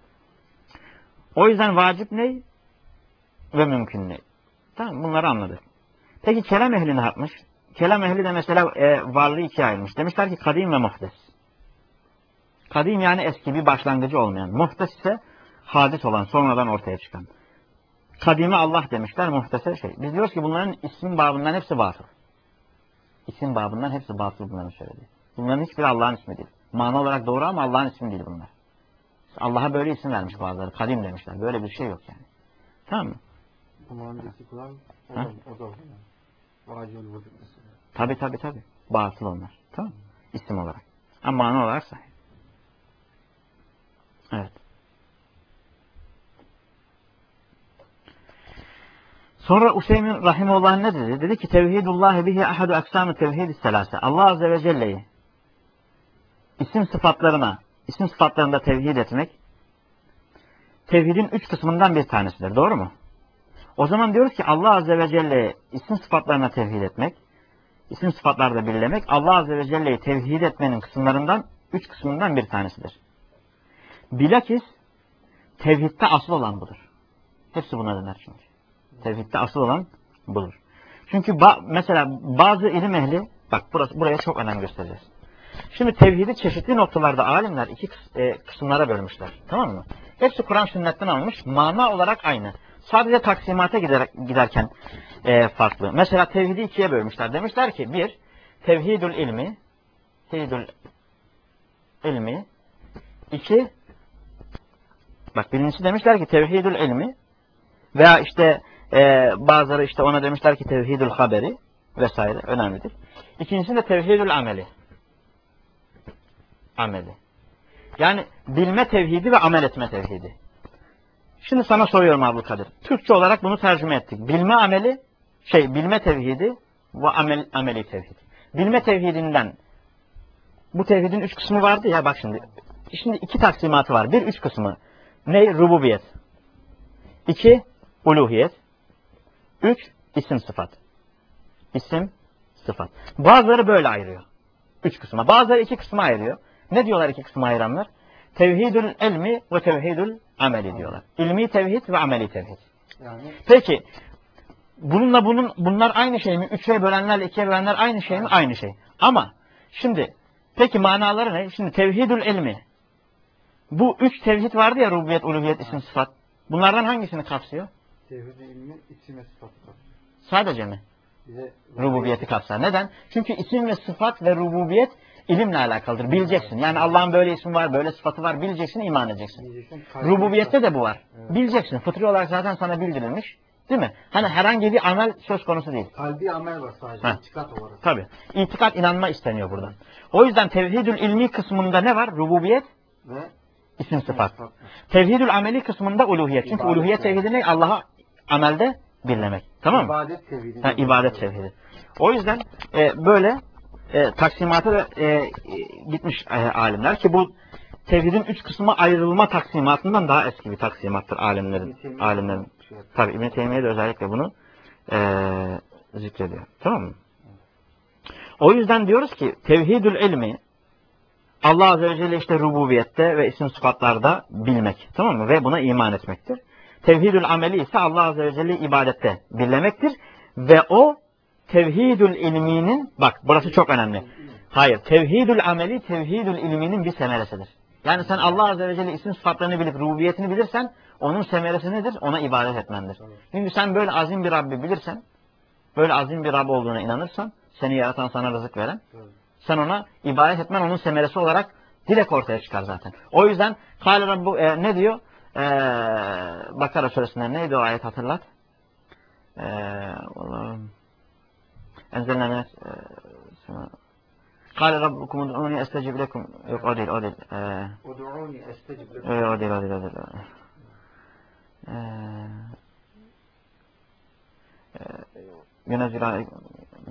O yüzden vacip ne? Ve mümkün ne? Tamam, bunları anladık. Peki kelam ehli ne yapmış? Kelam ehli de mesela e, varlığı ikiye ayırmış. Demişler ki kadim ve muhdes. Kadim yani eski, bir başlangıcı olmayan. Muhdes ise hadis olan, sonradan ortaya çıkan. Kadime Allah demişler, muhtese şey. Biz diyoruz ki bunların isim babından hepsi batıl. İsim babından hepsi batıl bunların söylediği. Bunların hiçbiri Allah'ın ismi değil. Mana olarak doğru ama Allah'ın ismi değil bunlar. Allah'a böyle isim vermiş bazıları. Kadim demişler. Böyle bir şey yok yani. Tamam mı? Bunların ismi kuran o da o da vacibul vücud mesela. Tabi tabi tabi. Batıl onlar. Tamam mı? İsim olarak. Ama mana olarak sahih. Evet. Sonra Useymin Rahimullah ne dedi? Dedi ki tevhidullahi bihi ahadu aksamı tevhid-i selase. Allah Azze ve Celle'yi isim sıfatlarına, isim sıfatlarında tevhid etmek tevhidin üç kısmından bir tanesidir. Doğru mu? O zaman diyoruz ki Allah Azze ve Celle'yi isim sıfatlarına tevhid etmek, isim sıfatlarda birlemek Allah Azze ve Celle'yi tevhid etmenin kısımlarından, üç kısmından bir tanesidir. Bilakis tevhidde asıl olan budur. Hepsi buna döner çünkü. Tevhidde asıl olan budur. Çünkü ba mesela bazı ilim ehli, bak burası, buraya çok önem göstereceğiz. Şimdi tevhidi çeşitli noktalarda alimler iki kıs e, kısımlara bölmüşler. Tamam mı? Hepsi Kur'an sünnetten alınmış. Mana olarak aynı. Sadece taksimata gider, giderken e, farklı. Mesela tevhidi ikiye bölmüşler. Demişler ki bir, tevhidül ilmi, tevhidül ilmi, iki, Bak birincisi demişler ki tevhidül ilmi veya işte e, bazıları işte ona demişler ki tevhidül haberi vesaire önemlidir. İkincisi de tevhidül ameli. Ameli. Yani bilme tevhidi ve amel etme tevhidi. Şimdi sana soruyorum Abdülkadir. Türkçe olarak bunu tercüme ettik. Bilme ameli, şey bilme tevhidi ve amel, ameli tevhid. Bilme tevhidinden bu tevhidin üç kısmı vardı ya bak şimdi. Şimdi iki taksimatı var. Bir üç kısmı. Ne? Rububiyet. İki uluhiyet. Üç isim sıfat. İsim sıfat. Bazıları böyle ayırıyor. Üç kısma. Bazıları iki kısma ayırıyor. Ne diyorlar iki kısma ayıranlar? Tevhidül ilmi ve tevhidül ameli diyorlar. İlmi tevhid ve ameli tevhid. Yani Peki bununla bunun bunlar aynı şey mi? Üçe bölenlerle ikiye bölenler aynı şey mi? Aynı şey. Ama şimdi peki manaları ne? Şimdi tevhidül ilmi. Bu üç tevhid vardı ya rububiyet, uluhiyet, isim, sıfat. Bunlardan hangisini kapsıyor? tevhid-i ilmin isim ve sıfatı kapsıyor. Sadece mi? Bize Rububiyeti kapsar. Neden? Çünkü isim ve sıfat ve rububiyet ilimle alakalıdır. Bileceksin. Yani Allah'ın böyle ismi var, böyle sıfatı var. Bileceksin, iman edeceksin. diyeceksin, kalbin Rububiyette de bu var. Evet. Bileceksin. Fıtri olarak zaten sana bildirilmiş. Değil mi? Hani herhangi bir amel söz konusu değil. kalbi amel var sadece. Ha. İtikat olarak. Tabii. İtikat, inanma isteniyor buradan. O yüzden tevhidül ilmi kısmında ne var? Rububiyet, Ve isim, sıfat. sıfat. Tevhidül ameli kısmında uluhiyet. Çünkü İbadet uluhiyet tevhidi. tevhidi ne? Allah'a amelde birlemek. Tamam mı? İbadet tevhidi. Ha, ibadet tevhidi. O yüzden e, böyle e, taksimata da e, e, gitmiş e, alimler ki bu tevhidin üç kısma ayrılma taksimatından daha eski bir taksimattır alimlerin. İbn-i alimlerin. Teymiye- Tabii İbn-i Teymiye de özellikle bunu e, zikrediyor. Tamam mı? O yüzden diyoruz ki tevhidül ilmi Allah Azze ve Celle işte rububiyette ve isim sıfatlarda bilmek. Tamam mı? Ve buna iman etmektir. Tevhidül ameli ise Allah Azze ve Celle'yi ibadette birlemektir. Ve o tevhidül ilminin, bak burası çok önemli. Hayır, tevhidül ameli tevhidül ilminin bir semeresidir. Yani sen Allah Azze ve Celle isim sıfatlarını bilip rububiyetini bilirsen onun semeresi nedir? Ona ibadet etmendir. Çünkü sen böyle azim bir Rabbi bilirsen, böyle azim bir Rab olduğuna inanırsan, seni yaratan, sana rızık veren, sen ona ibadet etmen onun semeresi olarak direkt ortaya çıkar zaten. O yüzden Kâle Rabbu e, ne diyor? E, Bakara suresinde neydi o ayet hatırlat? E, Enzelna mes Kâle Rabbukum ud'ûni estecib lekum. Yok o değil, o değil. E, Ud'ûni estecib lekum. e, o değil, o değil, o değil. E, e, Yunezzil aleykum.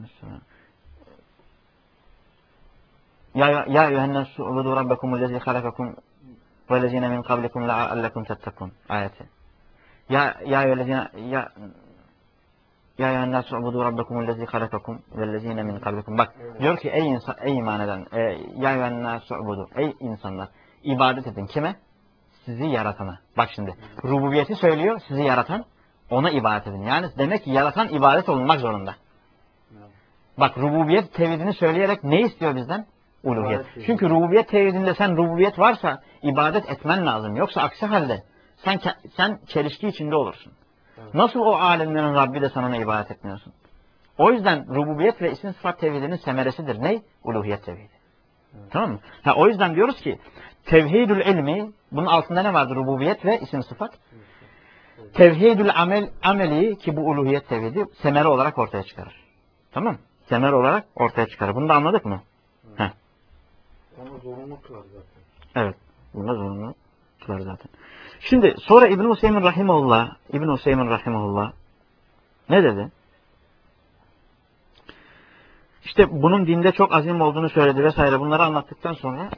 Ya ya eyyühennes ubudu rabbekumul-lezî halakakum vellezîne min kablikum leallekum tettekûn ayeti. Ya ya eyyühellezîne ya ya eyyühennes ubudu rabbekumul-lezî halakakum vellezîne min kablikum. Bak diyor ki ey insan, ey iman eden, e, ya eyyühennes ubudu, ey insanlar ibadet edin kime? Sizi yaratana. Bak şimdi rububiyeti söylüyor, sizi yaratan, ona ibadet edin. Yani demek ki yaratan ibadet olunmak zorunda. Bak rububiyet tevhidini söyleyerek ne istiyor bizden? Uluhiyet. Çünkü rububiyet tevhidinde sen rububiyet varsa ibadet etmen lazım. Yoksa aksi halde sen sen çelişki içinde olursun. Evet. Nasıl o alemlerin Rabbi de sana ibadet etmiyorsun? O yüzden rububiyet ve isim sıfat tevhidinin semeresidir. Ne? Uluhiyet tevhidi. Evet. Tamam mı? Ha, o yüzden diyoruz ki tevhidül ilmi, bunun altında ne vardır? Rububiyet ve isim sıfat. Evet. Tevhidül amel, ameli ki bu uluhiyet tevhidi semere olarak ortaya çıkarır. Tamam mı? Semere olarak ortaya çıkarır. Bunu da anladık mı? Evet. Heh. Onu zorunlu kılar zaten. Evet. Bunu da zorunlu kılar zaten. Şimdi sonra İbn-i Hüseyin Rahimullah İbn-i Hüseyin Rahimullah ne dedi? İşte bunun dinde çok azim olduğunu söyledi vesaire. Bunları anlattıktan sonra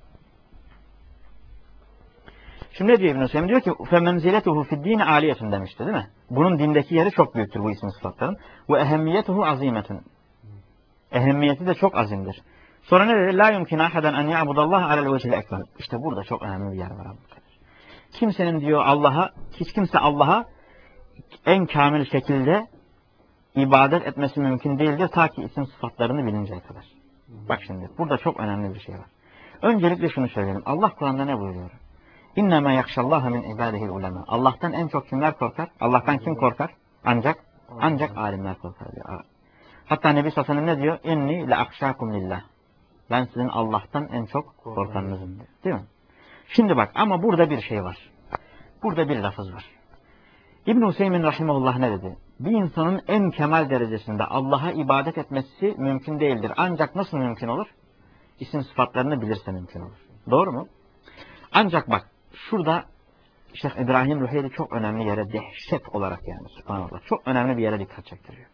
şimdi ne diyor İbn-i Hüseyin? Diyor ki فَمَنْزِلَتُهُ فِي الدِّينِ عَالِيَةٌ demişti değil mi? Bunun dindeki yeri çok büyüktür bu isim sıfatların. وَاَهَمِّيَتُهُ عَظِيمَةٌ Ehemmiyeti de çok azimdir. Sonra ne dedi? La yumkin ahadan en ya'budallaha alel vecihil ekber. İşte burada çok önemli bir yer var. Kimsenin diyor Allah'a, hiç kimse Allah'a en kamil şekilde ibadet etmesi mümkün değildir ta ki isim sıfatlarını bilinceye kadar. Bak şimdi burada çok önemli bir şey var. Öncelikle şunu söyleyelim. Allah Kur'an'da ne buyuruyor? İnnemâ yakşallâhe min ibâdihil ulema. Allah'tan en çok kimler korkar? Allah'tan kim korkar? Ancak ancak alimler korkar diyor. Hatta Nebi sallallahu aleyhi ve sellem ne diyor? İnni le akşakum lillah. Ben sizin Allah'tan en çok korkanınızım diyor. Değil mi? Şimdi bak ama burada bir şey var. Burada bir lafız var. İbn-i Hüseyin Rahimullah ne dedi? Bir insanın en kemal derecesinde Allah'a ibadet etmesi mümkün değildir. Ancak nasıl mümkün olur? İsim sıfatlarını bilirse mümkün olur. Doğru mu? Ancak bak şurada Şeyh İbrahim Ruheyli çok önemli yere, dehşet olarak yani subhanallah, çok önemli bir yere dikkat çektiriyor.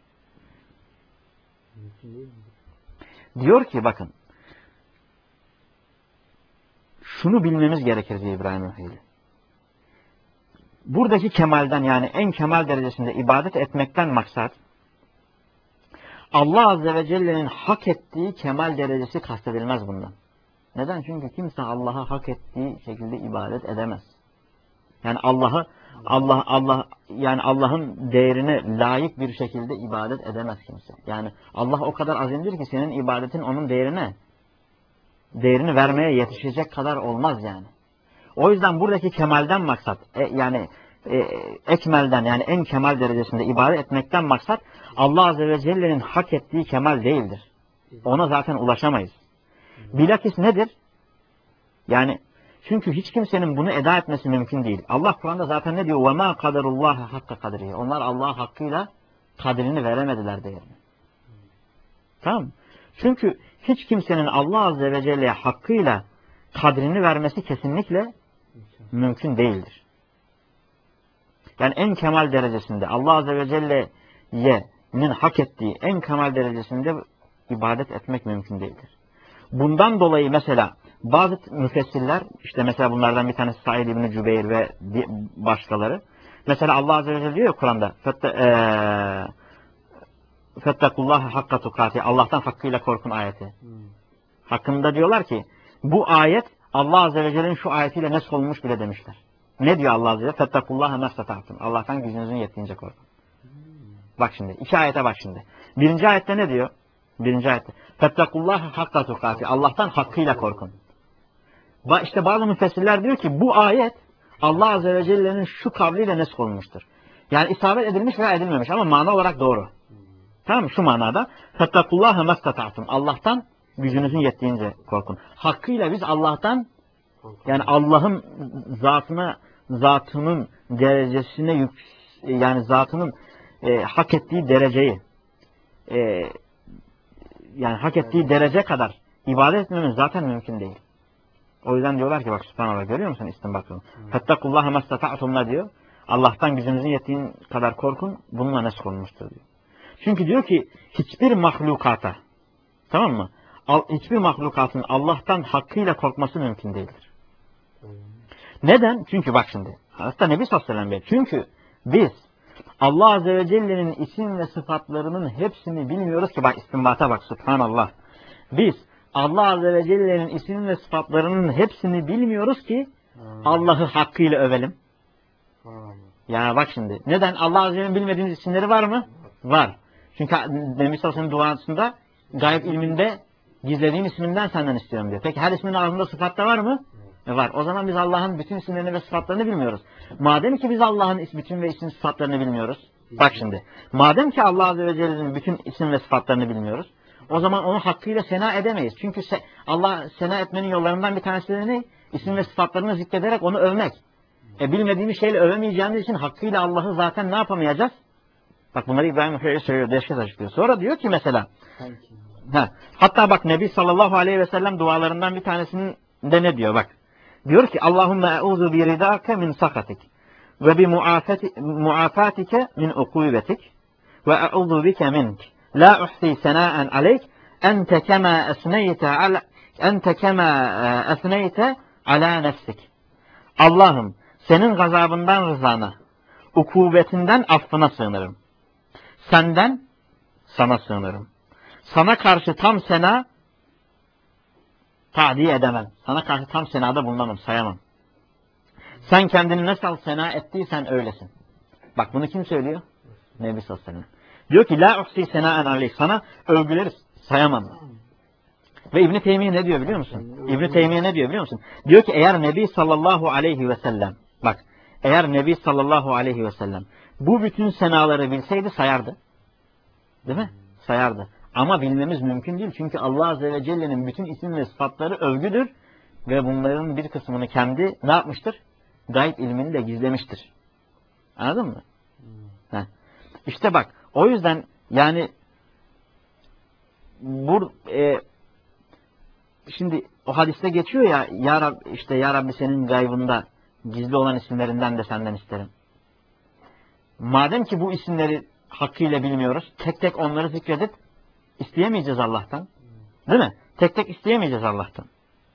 Diyor ki bakın, şunu bilmemiz gerekir diyor İbrahim Ruheyli. Buradaki kemalden, yani en kemal derecesinde ibadet etmekten maksat Allah Azze ve Celle'nin hak ettiği kemal derecesi kastedilmez bundan. Neden? Çünkü kimse Allah'a hak ettiği şekilde ibadet edemez. Yani Allah'ı Allah Allah yani Allah'ın değerine layık bir şekilde ibadet edemez kimse. Yani Allah o kadar azimdir ki senin ibadetin onun değerine değerini vermeye yetişecek kadar olmaz yani. O yüzden buradaki kemalden maksat e, yani e, ekmelden yani en kemal derecesinde ibadet etmekten maksat Allah Azze ve Celle'nin hak ettiği kemal değildir. Ona zaten ulaşamayız. Bilakis nedir? Yani çünkü hiç kimsenin bunu eda etmesi mümkün değil. Allah Kur'an'da zaten ne diyor? وَمَا قَدَرُ اللّٰهَ حَقَّ قَدْرِهِ. Onlar Allah hakkıyla kadrini veremediler değerini. Tamam mı? Çünkü hiç kimsenin Allah Azze ve Celle'ye hakkıyla kadrini vermesi kesinlikle mümkün değildir. Yani en kemal derecesinde Allah Azze ve Celle'nin hak ettiği en kemal derecesinde ibadet etmek mümkün değildir. Bundan dolayı mesela bazı müfessirler, işte mesela bunlardan bir tanesi Said İbni Cübeyr ve başkaları, mesela Allah Azze ve Celle diyor ya Kur'an'da فَاتَّقُوا hakka tukati, Allah'tan hakkıyla korkun ayeti. Hmm. Hakkında diyorlar ki bu ayet Allah Azze ve Celle'nin şu ayetiyle nesk olmuş bile demişler. Ne diyor Allah Azze ve Celle? فَاتَّقُوا مَسْتَطَعْتُمْ Allah'tan gücünüzün yettiğince korkun. Hmm. Bak şimdi iki ayete bak şimdi. Birinci ayette ne diyor? Birinci ayette فَاتَّقُوا hakka tukati, Allah'tan hakkıyla korkun. İşte bazı müfessirler diyor ki bu ayet Allah Azze ve Celle'nin şu kavliyle nesk olmuştur. Yani isabet edilmiş veya edilmemiş ama mana olarak doğru. Tamam mı? Şu manada فَاتَّقُوا مَسْتَطَعْتُمْ Allah'tan gücünüzün yettiğince korkun. Hakkıyla biz Allah'tan yani Allah'ın zatına zatının derecesine yük, yani zatının e, hak ettiği dereceyi e, yani hak ettiği derece kadar ibadet etmemiz zaten mümkün değil. O yüzden diyorlar ki bak subhanallah, görüyor musun istinbatını? Fettakullaha mastata'tumla diyor. Allah'tan gücünüzün yettiğin kadar korkun. Bununla nesk olmuştur diyor. Çünkü diyor ki hiçbir mahlukata, tamam mı? Hiçbir mahlukatın Allah'tan hakkıyla korkması mümkün değildir. Neden? Çünkü bak şimdi. Hatta Nebi sallallahu aleyhi ve sellem. Çünkü biz Allah Azze ve Celle'nin isim ve sıfatlarının hepsini bilmiyoruz ki bak istinbata bak subhanallah. Biz Allah Azze ve Celle'nin isim ve sıfatlarının hepsini bilmiyoruz ki Allah'ı hakkıyla övelim. Yani bak şimdi. Neden? Allah Azze ve Celle'nin bilmediğimiz isimleri var mı? Var. Çünkü Nebi sallallahu aleyhi ve sellem duasında gayb ilminde gizlediğim isminden senden istiyorum diyor. Peki her ismin ağzında sıfatta var mı? E var. O zaman biz Allah'ın bütün isimlerini ve sıfatlarını bilmiyoruz. Madem ki biz Allah'ın bütün ve isim sıfatlarını bilmiyoruz. Bak şimdi. Madem ki Allah Azze ve Celle'nin bütün isim ve sıfatlarını bilmiyoruz. O zaman onu hakkıyla sena edemeyiz. Çünkü se Allah sena etmenin yollarından bir tanesi de ne? İsim ve sıfatlarını zikrederek onu övmek. E bilmediğimiz şeyle övemeyeceğimiz için hakkıyla Allah'ı zaten ne yapamayacağız? Bak bunları İbrahim Hüseyin söylüyor. Dehşet açıklıyor. Sonra diyor ki mesela ha, hatta bak Nebi sallallahu aleyhi ve sellem dualarından bir tanesinde ne diyor bak. Diyor ki Allahümme e'udhu bi ridâke min sakatik ve bi muafatike min ukubetik ve e'udhu bike mink la uhsi senâen aleyk ente kema esneyte ala ente kema esneyte ala nefsik. Allah'ım senin gazabından rızana, ukubetinden affına sığınırım. Senden sana sığınırım. Sana karşı tam sena ta'di edemem. Sana karşı tam senada bulunamam, sayamam. Sen kendini nasıl sena ettiysen öylesin. Bak bunu kim söylüyor? Nebi sallallahu aleyhi ve sellem. Diyor ki la uhsi senaen aleyk. Sana övgüleri sayamam. Ve İbn Teymiye ne diyor biliyor musun? İbn Teymiye ne diyor biliyor musun? Diyor ki eğer Nebi sallallahu aleyhi ve sellem, bak eğer Nebi sallallahu aleyhi ve sellem bu bütün senaları bilseydi sayardı. Değil mi? Sayardı. Ama bilmemiz mümkün değil. Çünkü Allah Azze ve Celle'nin bütün isim ve sıfatları övgüdür. Ve bunların bir kısmını kendi ne yapmıştır? gayb ilmini de gizlemiştir. Anladın mı? Hmm. Heh. İşte bak, o yüzden yani bu e, şimdi o hadiste geçiyor ya, ya Rab, işte ya Rabbi senin gaybında gizli olan isimlerinden de senden isterim. Madem ki bu isimleri hakkıyla bilmiyoruz, tek tek onları zikredip isteyemeyeceğiz Allah'tan. Değil mi? Tek tek isteyemeyeceğiz Allah'tan.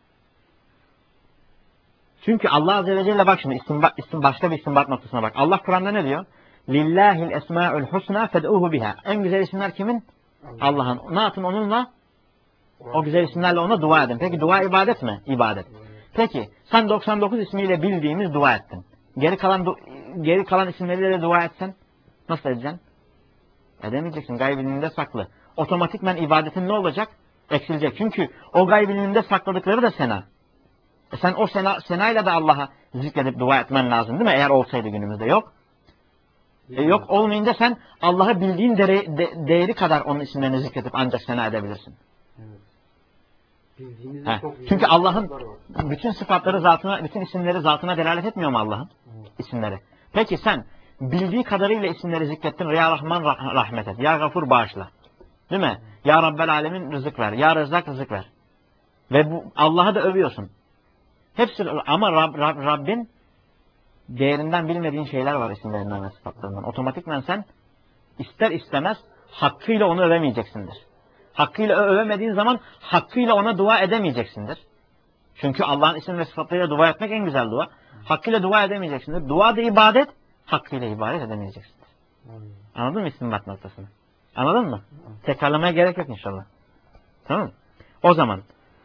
Çünkü Allah Azze ve Celle bak şimdi isim, isim başka bir istimbat noktasına bak. Allah Kur'an'da ne diyor? Lillahil esma'ul husna fed'uhu biha. En güzel isimler kimin? Allah'ın. Ne yapın onunla? O güzel isimlerle ona dua edin. Peki dua ibadet mi? İbadet. Peki sen doksan dokuz ismiyle bildiğimiz dua ettin. Geri kalan geri kalan isimleriyle de dua etsen nasıl edeceksin? Edemeyeceksin. Gayb ilminde saklı. Otomatikman ibadetin ne olacak? Eksilecek. Çünkü o gayb ilminde sakladıkları da sena. E sen o sena, senayla da Allah'a zikredip dua etmen lazım değil mi? Eğer olsaydı günümüzde. Yok. E yok olmayınca sen Allah'ı bildiğin değeri, de, değeri kadar onun isimlerini zikredip ancak sena edebilirsin. Evet. Bildiğimiz Heh. çok Çünkü Allah'ın var. bütün sıfatları zatına, bütün isimleri zatına delalet etmiyor mu Allah'ın Evet. isimleri? Peki sen bildiği kadarıyla isimleri zikrettin. Ya Rahman rah rahmet et. Ya Gafur bağışla. Değil mi? Ya Rabbel Alemin rızık ver. Ya Rezzak rızık ver. Ve bu Allah'ı da övüyorsun. Hepsi ama Rab, Rab, Rabbin değerinden bilmediğin şeyler var isimlerinden ve sıfatlarından. Otomatikman sen ister istemez hakkıyla onu övemeyeceksindir. Hakkıyla övemediğin zaman hakkıyla ona dua edemeyeceksindir. Çünkü Allah'ın isim ve sıfatlarıyla dua etmek en güzel dua. Hakkıyla dua edemeyeceksindir. Dua da ibadet, hakkıyla ibadet edemeyeceksindir. Anladın mı istimbat noktasını? Anladın mı? Tekrarlamaya gerek yok inşallah. Tamam mı? O zaman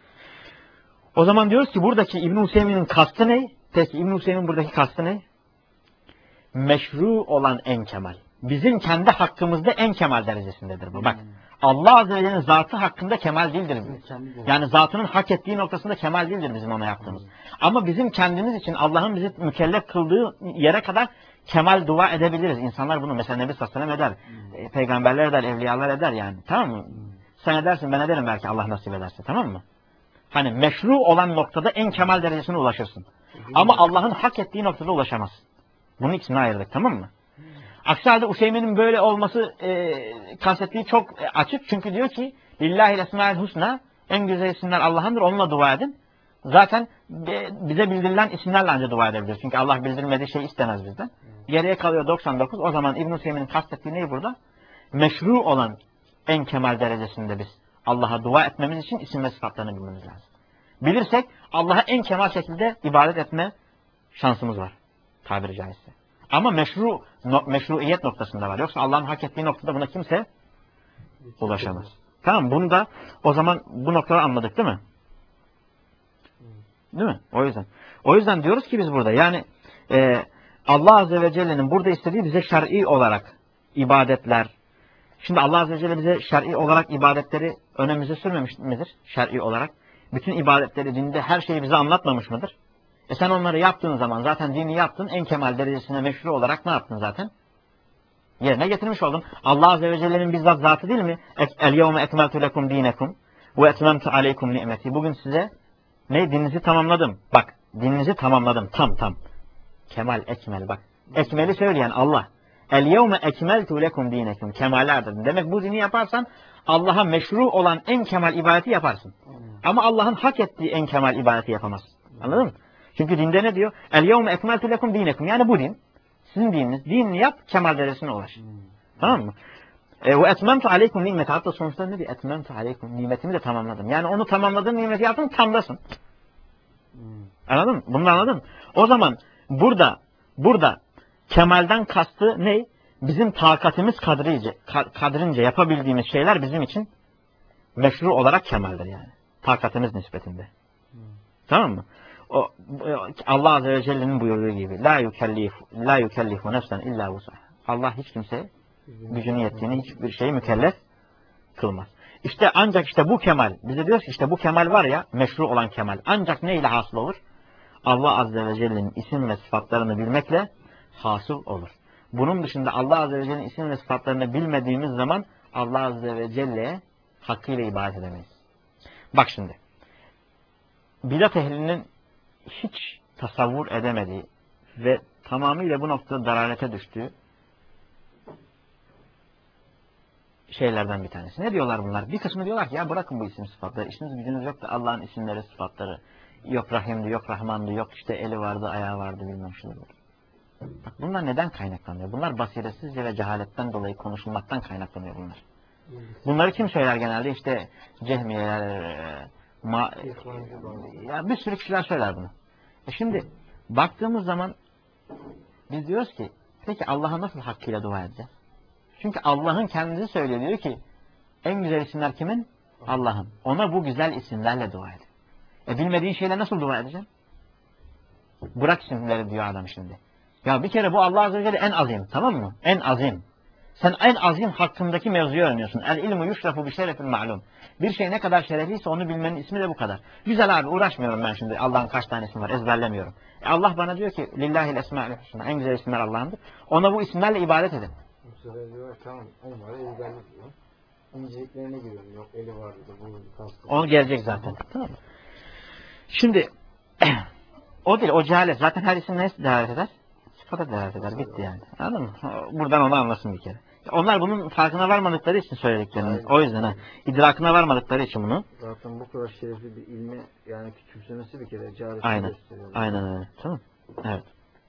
o zaman diyoruz ki buradaki İbn-i Hüseyin'in kastı ne? Peki İbn-i Hüseyin'in buradaki kastı ne? Meşru olan en kemal. Bizim kendi hakkımızda en kemal derecesindedir bu. Bak. Allah Azze ve Celle'nin zatı hakkında kemal değildir bu. Yani zatının hak ettiği noktasında kemal değildir bizim ona yaptığımız. Ama bizim kendimiz için Allah'ın bizi mükellef kıldığı yere kadar kemal dua edebiliriz. İnsanlar bunu mesela Nebi Sallallahu Aleyhi ve Sellem eder. Peygamberler eder, evliyalar eder yani. Tamam mı? Sen edersin, ben ederim belki Allah nasip ederse. Tamam mı? Hani meşru olan noktada en kemal derecesine ulaşırsın. Ama Allah'ın hak ettiği noktada ulaşamazsın. Bunun ikisini ayırdık, tamam mı? Aksi halde Useymin'in böyle olması e, kastettiği çok e, açık. Çünkü diyor ki Lillahil esma'il husna, en güzel isimler Allah'ındır, onunla dua edin. Zaten e, bize bildirilen isimlerle ancak dua edebiliriz. Çünkü Allah bildirmediği şey istemez bizden. Geriye kalıyor doksan dokuz. O zaman İbn-i Useymin'in kastettiği ne burada? Meşru olan en kemal derecesinde biz Allah'a dua etmemiz için isim ve sıfatlarını bilmemiz lazım. Bilirsek Allah'a en kemal şekilde ibadet etme şansımız var. Tabiri caizse. Ama meşru, no, meşruiyet noktasında var. Yoksa Allah'ın hak ettiği noktada buna kimse ulaşamaz. Tamam, bunu da o zaman bu noktada anladık değil mi? Değil mi? O yüzden. O yüzden diyoruz ki biz burada yani e, Allah Azze ve Celle'nin burada istediği bize şer'i olarak ibadetler. Şimdi Allah Azze ve Celle bize şer'i olarak ibadetleri önümüze sürmemiş midir? Şer'i olarak. Bütün ibadetleri, dinde her şeyi bize anlatmamış mıdır? E sen onları yaptığın zaman zaten dini yaptın, en kemal derecesine meşru olarak ne yaptın zaten? Yerine getirmiş oldun. Allah Azze ve Celle'nin bizzat zatı değil mi? El yevme ekmeltu lekum dinekum ve etmemtu aleykum ni'meti. Bugün size ne? Dininizi tamamladım. Bak, dininizi tamamladım. Tam tam. Kemal, ekmel bak. Ekmeli söyleyen Allah. El yevme ekmeltu lekum dinekum. Kemali erdin. Demek bu dini yaparsan Allah'a meşru olan en kemal ibadeti yaparsın. Ama Allah'ın hak ettiği en kemal ibadeti yapamazsın. Anladın mı? Çünkü dinde ne diyor? El yevme ekmeltu lekum dinekum. Yani bu din. Sizin dininiz. Dinini yap, kemal derecesine ulaş. Hmm. Tamam mı? Ve etmemtu aleykum nimeti. Hatta sonuçta ne diyor? Etmemtu aleykum. Nimetimi de tamamladım. Yani onu tamamladığın nimeti yaptın, tamdasın. Hmm. Anladın mı? Bunu anladın mı? O zaman burada burada kemalden kastı ne? Bizim takatimiz kadrince, kadrince yapabildiğimiz şeyler bizim için meşru olarak kemaldir yani. Takatimiz nispetinde. Hmm. Tamam mı? O, Allah Azze ve Celle'nin buyurduğu gibi la yukellifu la yukellifu nefsen illa vus'aha. Allah hiç kimseye gücünün yettiğini hiçbir şeyi mükellef kılmaz. İşte ancak işte bu kemal, bize diyoruz ki işte bu kemal var ya, meşru olan kemal. Ancak ne ile hasıl olur? Allah Azze ve Celle'nin isim ve sıfatlarını bilmekle hasıl olur. Bunun dışında Allah Azze ve Celle'nin isim ve sıfatlarını bilmediğimiz zaman Allah Azze ve Celle'ye hakkıyla ibadet edemeyiz. Bak şimdi. Bidat ehlinin hiç tasavvur edemediği, ve tamamıyla bu noktada dalalete düştüğü şeylerden bir tanesi. Ne diyorlar bunlar? Bir kısmı diyorlar ki ya bırakın bu isim sıfatları. İşiniz gücünüz yok da Allah'ın isimleri sıfatları. Yok Rahim'di, yok Rahman'dı, yok işte eli vardı, ayağı vardı bilmem şunu. Bak bunlar neden kaynaklanıyor? Bunlar basiretsizce ve cehaletten dolayı konuşulmaktan kaynaklanıyor bunlar. Bunları kim söyler genelde? İşte cehmiyeler, ma ya bir sürü kişiler söyler bunu. E şimdi baktığımız zaman biz diyoruz ki peki Allah'a nasıl hakkıyla dua edeceğiz? Çünkü Allah'ın kendisi söylüyor diyor ki en güzel isimler kimin? Allah'ın. Ona bu güzel isimlerle dua edin. E bilmediğin şeyle nasıl dua edeceksin? Bırak isimleri diyor adam şimdi. Ya bir kere bu Allah Azze ve Celle en azim, tamam mı? En azim. Sen en azim hakkındaki mevzuyu öğreniyorsun. El ilmu yuşrafu bi şerefil ma'lum. Bir şey ne kadar şerefliyse onu bilmenin ismi de bu kadar. Güzel abi uğraşmıyorum ben şimdi. Allah'ın kaç tane ismi var ezberlemiyorum. E Allah bana diyor ki lillahil esma'ül husna. En güzel isimler Allah'ındır. Ona bu isimlerle ibadet edin. Bu sefer diyor tamam onlara ezberlik diyor. İnceliklerine giriyorum. Yok eli vardı bu kastı. O gelecek zaten. Tamam mı? Şimdi o değil, o cehalet. Zaten her isim ne delalet eder? Sıfata delalet eder. Bitti yani. Anladın mı? Buradan onu anlasın bir kere. Onlar bunun farkına varmadıkları için söylediklerini. O yüzden ha. İdrakına varmadıkları için bunu. Zaten bu kadar şerefli bir ilmi yani küçümsemesi bir kere cehalet Aynen. gösteriyor. Aynen öyle. Tamam. Evet.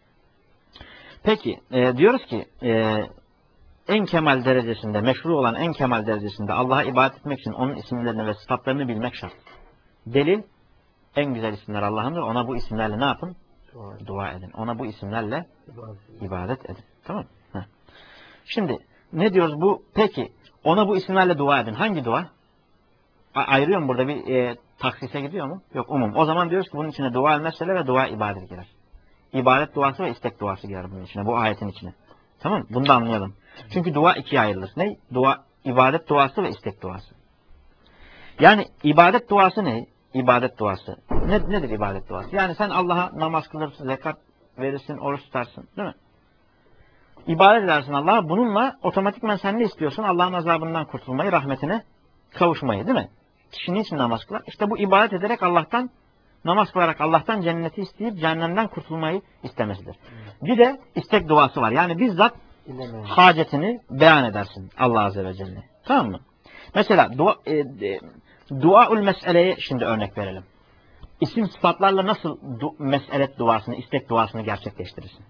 Peki e, diyoruz ki e, en kemal derecesinde, meşru olan en kemal derecesinde Allah'a ibadet etmek için onun isimlerini ve sıfatlarını bilmek şart. Delil, en güzel isimler Allah'ındır. Ona bu isimlerle ne yapın? Dua, Dua edin. Ona bu isimlerle ibadet. ibadet edin. Tamam mı? Heh. Şimdi ne diyoruz bu? Peki ona bu isimlerle dua edin. Hangi dua? A ayırıyor mu burada bir e, taksise gidiyor mu? Yok umum. O zaman diyoruz ki bunun içine dua el-mesele ve dua ibadet girer. İbadet duası ve istek duası girer bunun içine. Bu ayetin içine. Tamam mı? Bunu da anlayalım. Çünkü dua ikiye ayrılır. Ne? Dua, ibadet duası ve istek duası. Yani ibadet duası ne? İbadet duası. Ne, nedir ibadet duası? Yani sen Allah'a namaz kılırsın, zekat verirsin, oruç tutarsın. Değil mi? İbadet edersin Allah'a. Bununla otomatikman sen ne istiyorsun? Allah'ın azabından kurtulmayı, rahmetine kavuşmayı. Değil mi? Kişi niçin namaz kılar? İşte bu ibadet ederek Allah'tan, namaz kılarak Allah'tan cenneti isteyip cehennemden kurtulmayı istemesidir. Bir de istek duası var. Yani bizzat İlemeyin. hacetini beyan edersin Allah Azze ve Celle. Tamam mı? Mesela dua, e, e, duaul meseleye şimdi örnek verelim. İsim sıfatlarla nasıl du meselet duasını, istek duasını gerçekleştirirsin?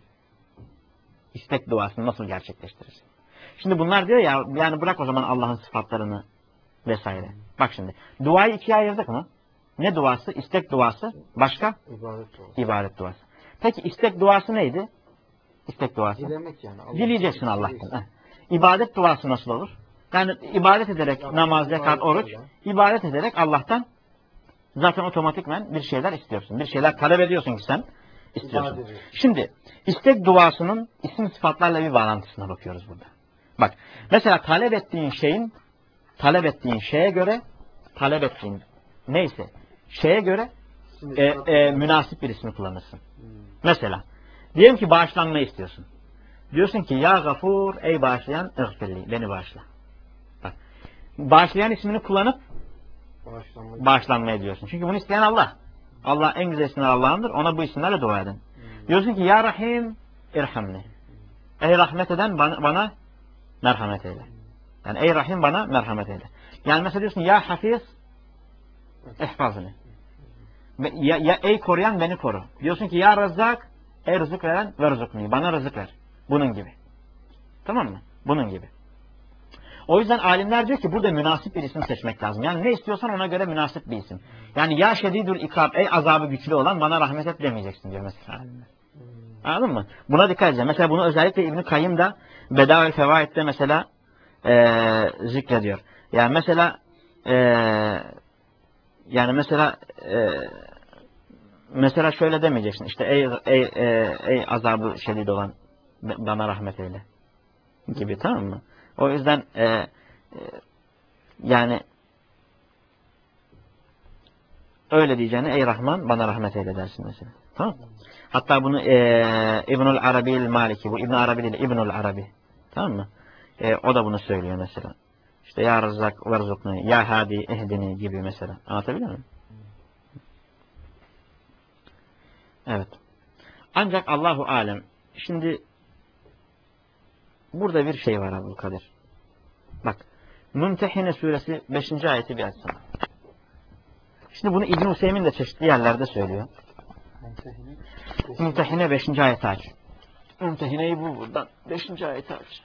İstek duasını nasıl gerçekleştirirsin? Şimdi bunlar diyor ya, yani bırak o zaman Allah'ın sıfatlarını vesaire. Bak şimdi, duayı ikiye ayırdık mı? Ne duası? İstek duası. Başka? İbadet duası. İbadet duası. Peki istek duası neydi? İstek duası. Dilemek yani. Allah Dileyeceksin Allah. Allah'tan. Heh. İbadet duası nasıl olur? Yani ibadet ederek Ya, namaz, ibadet zekat, oruç, öyle. ibadet ederek Allah'tan zaten otomatikmen bir şeyler istiyorsun. Bir şeyler talep ediyorsun ki sen istiyorsun. İbadet ediyorsun. Şimdi istek duasının isim sıfatlarla bir bağlantısına bakıyoruz burada. Bak mesela talep ettiğin şeyin talep ettiğin şeye göre talep ettiğin neyse şeye göre Şimdi e, sıfat- e, münasip bir ismi kullanırsın. Hmm. Mesela diyelim ki bağışlanmayı istiyorsun. Diyorsun ki ya gafur ey bağışlayan ıgfirli beni bağışla. Bak, bağışlayan ismini kullanıp Bağışlanmayı. bağışlanmaya diyorsun. Çünkü bunu isteyen Allah. Allah en güzel isimler Allah'ındır. Ona bu isimlerle dua edin. Hmm. Diyorsun ki ya Rahim irhamni. Ey rahmet eden bana, bana merhamet eyle. Yani ey Rahim bana merhamet eyle. Yani mesela diyorsun ya Hafiz ihfazni. Ya, ya ey koruyan beni koru. Diyorsun ki ya Rezzak ey rızık veren ve rızıkni. Bana rızık ver. Bunun gibi. Tamam mı? Bunun gibi. O yüzden alimler diyor ki burada münasip bir isim seçmek lazım. Yani ne istiyorsan ona göre münasip bir isim. Yani ya şedidül ikab ey azabı güçlü olan bana rahmet et demeyeceksin diyor mesela alimler. Anladın mı? Buna dikkat edeceğim. Mesela bunu özellikle İbn-i Kayyım da Bedavel Fevaid'de mesela ee, zikrediyor. Yani mesela ee, yani mesela ee, mesela şöyle demeyeceksin. İşte ey ey ey, ey azabı şedid olan bana rahmet eyle gibi, tamam mı? O yüzden e, e, yani öyle diyeceğine ey Rahman bana rahmet eyle dersin mesela. Tamam mı? Hatta bunu e, İbnül Arabi'l Maliki, bu İbn Arabi değil, İbnül Arabi. Tamam mı? E, o da bunu söylüyor mesela. İşte ya Rezzak verzukni, ya Hadi ehdini gibi mesela. Anlatabiliyor muyum? Evet. Ancak Allahu alem. Şimdi burada bir şey var Abdülkadir. Bak. Mümtehine suresi beşinci ayeti bir açsana. Şimdi bunu İbn-i Hüseyin de çeşitli yerlerde söylüyor. Mümtehine beşinci ayeti aç. Mümtehineyi bul buradan. beşinci ayeti aç.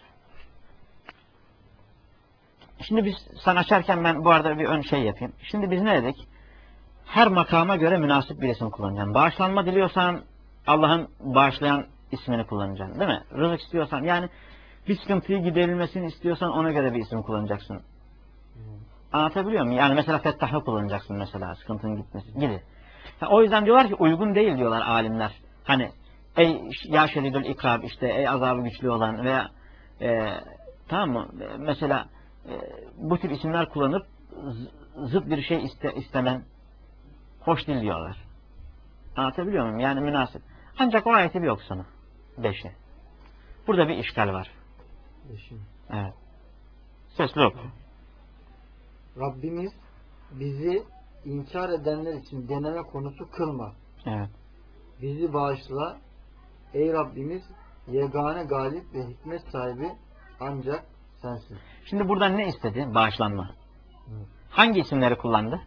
Şimdi biz sen açarken ben bu arada bir ön şey yapayım. Şimdi biz ne dedik? Her makama göre münasip bir isim kullanacaksın. Bağışlanma diliyorsan Allah'ın bağışlayan ismini kullanacaksın. Değil mi? Rızık istiyorsan yani bir sıkıntıyı giderilmesini istiyorsan ona göre bir isim kullanacaksın. Hmm. Anlatabiliyor muyum? Yani mesela Fettah'ı kullanacaksın mesela sıkıntının gitmesi gibi. Yani o yüzden diyorlar ki uygun değil diyorlar alimler. Hani ey ya şedidül ikab işte ey azabı güçlü olan veya e, tamam mı? Mesela e, bu tip isimler kullanıp zıt bir şey iste, istemen hoş değil diyorlar. Anlatabiliyor muyum? Yani münasip. Ancak o ayeti bir okusana. Beşi. Burada bir işgal var. Beşi. Evet. Sesli oku. Rabbimiz bizi inkar edenler için deneme konusu kılma. Evet. Bizi bağışla. Ey Rabbimiz yegane galip ve hikmet sahibi ancak sensin. Şimdi buradan ne istedi? Bağışlanma. Hı. Hangi isimleri kullandı?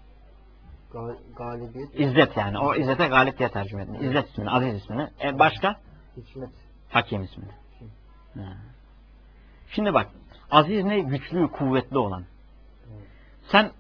Gal galibiyet. İzzet yani. O İzzet'e galip diye tercüme edin. İzzet ismini, Aziz ismini. E başka? Hikmet. Hakim ismini. Hı. Şimdi bak. Aziz ne? Güçlü, kuvvetli olan. Hı. Sen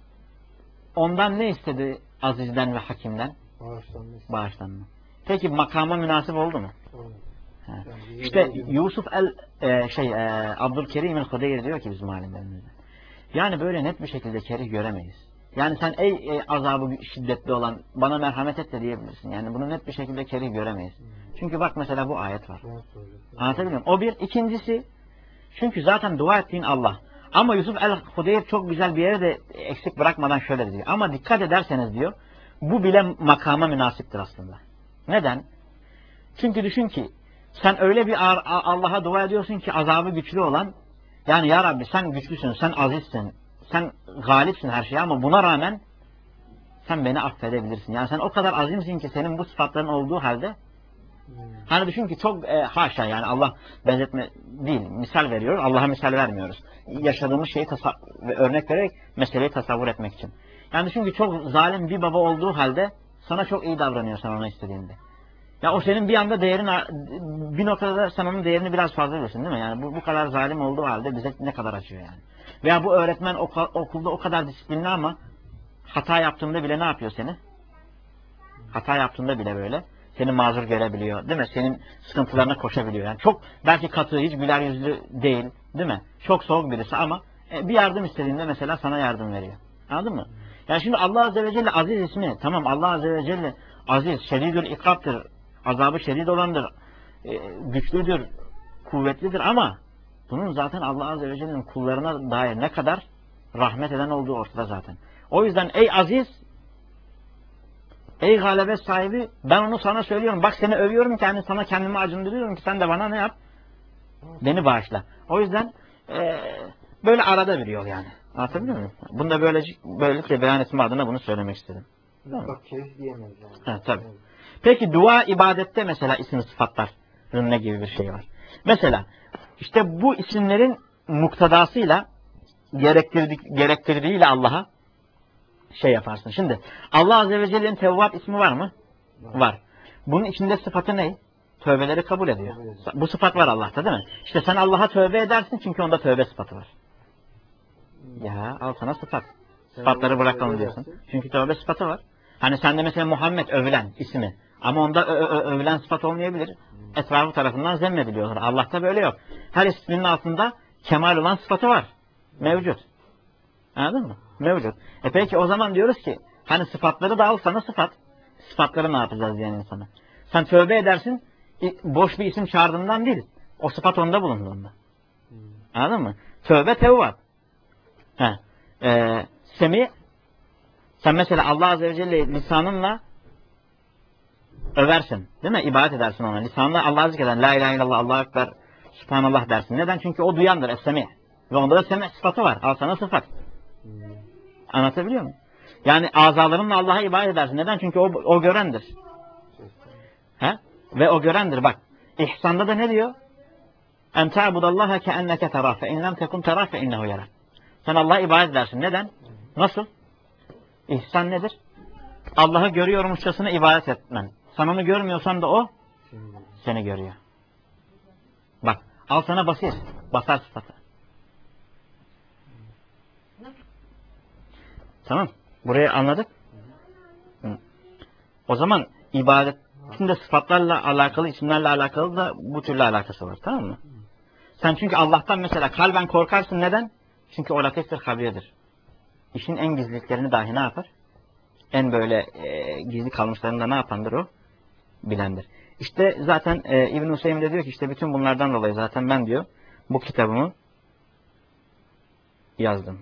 ondan ne istedi Aziz'den ve Hakim'den? Bağışlanma. Bağışlanma. Peki makama münasip oldu mu? Oldu. Yani işte Yusuf el e, şey e, Abdülkerim el-Hudeyr diyor ki bizim alimlerimizde. Yani böyle net bir şekilde kerih göremeyiz. Yani sen ey, ey azabı şiddetli olan bana merhamet et de diyebilirsin. Yani bunu net bir şekilde kerih göremeyiz. Çünkü bak mesela bu ayet var. Anlatabiliyor muyum? O bir. İkincisi çünkü zaten dua ettiğin Allah. Ama Yusuf el-Hudeyr çok güzel bir yere de eksik bırakmadan şöyle diyor. Ama dikkat ederseniz diyor bu bile makama münasiptir aslında. Neden? Çünkü düşün ki sen öyle bir Allah'a dua ediyorsun ki azabı güçlü olan yani ya Rabbi sen güçlüsün, sen azizsin, sen galipsin her şeye ama buna rağmen sen beni affedebilirsin. Yani sen o kadar azimsin ki senin bu sıfatların olduğu halde hmm. hani düşün ki çok e, haşa yani Allah benzetme değil, misal veriyoruz, Allah'a misal vermiyoruz. Yaşadığımız şeyi ve örnek vererek meseleyi tasavvur etmek için. Yani düşün ki çok zalim bir baba olduğu halde sana çok iyi davranıyor sen ona istediğinde. Ya o senin bir anda değerin bir noktada sen onun değerini biraz fazla veriyorsun değil mi? Yani bu, bu kadar zalim olduğu halde bize ne kadar acıyor yani. Veya bu öğretmen oku, okulda o kadar disiplinli ama hata yaptığında bile ne yapıyor seni? Hata yaptığında bile böyle seni mazur görebiliyor değil mi? Senin sıkıntılarına koşabiliyor. Yani çok belki katı, hiç güler yüzlü değil değil mi? Çok soğuk birisi ama bir yardım istediğinde mesela sana yardım veriyor. Anladın mı? Yani şimdi Allah Azze ve Celle Aziz ismi. Tamam Allah Azze ve Celle Aziz, şedidül ikaptır. Azabı şedid olandır. E, güçlüdür. Kuvvetlidir ama bunun zaten Allah Azze ve Celle'nin kullarına dair ne kadar rahmet eden olduğu ortada zaten. O yüzden ey Aziz, ey galebet sahibi ben onu sana söylüyorum. Bak seni övüyorum ki yani sana kendimi acındırıyorum ki sen de bana ne yap? Beni bağışla. O yüzden e, böyle arada bir yol yani. Anlatabiliyor muyum? Bunu da böylece, böylelikle beyan etme adına bunu söylemek istedim. Bak keyif diyemeyiz yani. Evet tabii. Peki dua ibadette mesela isim sıfatların ne gibi bir şey var? Mesela işte bu isimlerin muktedasıyla gerektirdik, gerektirdiğiyle Allah'a şey yaparsın. Şimdi Allah Azze ve Celle'nin Tevvab ismi var mı? Var. var. Bunun içinde sıfatı ne? Tövbeleri kabul ediyor. Kabul ediyor. Bu sıfat var Allah'ta değil mi? İşte sen Allah'a tövbe edersin çünkü onda tövbe sıfatı var. Hmm. Ya al sana sıfat. Sıfatları bırakalım diyorsun. Çünkü tövbe sıfatı var. Hani sende mesela Muhammed övülen ismi. Ama onda ö ö övülen sıfat olmayabilir. Hmm. Etrafı tarafından zemmediliyorlar. Allah'ta böyle yok. Her isminin altında kemal olan sıfatı var. Mevcut. Anladın mı? Mevcut. E peki o zaman diyoruz ki hani sıfatları da al sana sıfat. Sıfatları ne yapacağız yani insana? Sen tövbe edersin boş bir isim çağırdığından değil. O sıfat onda bulunduğunda. Hmm. Anladın mı? Tövbe tevvab. He. Ee, Semi sen mesela Allah Azze ve Celle lisanınla översin. Değil mi? İbadet edersin ona. Lisanla Allah'ı zikreden la ilahe illallah Allahu ekber subhanallah dersin. Neden? Çünkü o duyandır. Es-semi. Ve onda da semi sıfatı var. Al sana sıfat. Hmm. Anlatabiliyor muyum? Yani azalarınla Allah'a ibadet edersin. Neden? Çünkü o, o görendir. He? Ve o görendir bak. İhsanda da ne diyor? En ta'budallaha keenneke terah fe in lem tekun terah fe innehu yarak. Sen Allah'a ibadet edersin. Neden? Nasıl? İhsan nedir? Allah'ı görüyormuşçasına ibadet etmen. Sen onu görmüyorsan da o seni görüyor. Bak, al sana basir. Basar sıfatı. Tamam. Burayı anladık. Hı. O zaman ibadetin de sıfatlarla alakalı, isimlerle alakalı da bu türlü alakası var. Tamam mı? Sen çünkü Allah'tan mesela kalben korkarsın. Neden? Çünkü o latiftir, habirdir. İşin en gizliliklerini dahi ne yapar? En böyle e, gizli kalmışlarında ne yapandır o? Bilendir. İşte zaten e, İbn-i Hüseyin de diyor ki işte bütün bunlardan dolayı zaten ben diyor bu kitabımı yazdım.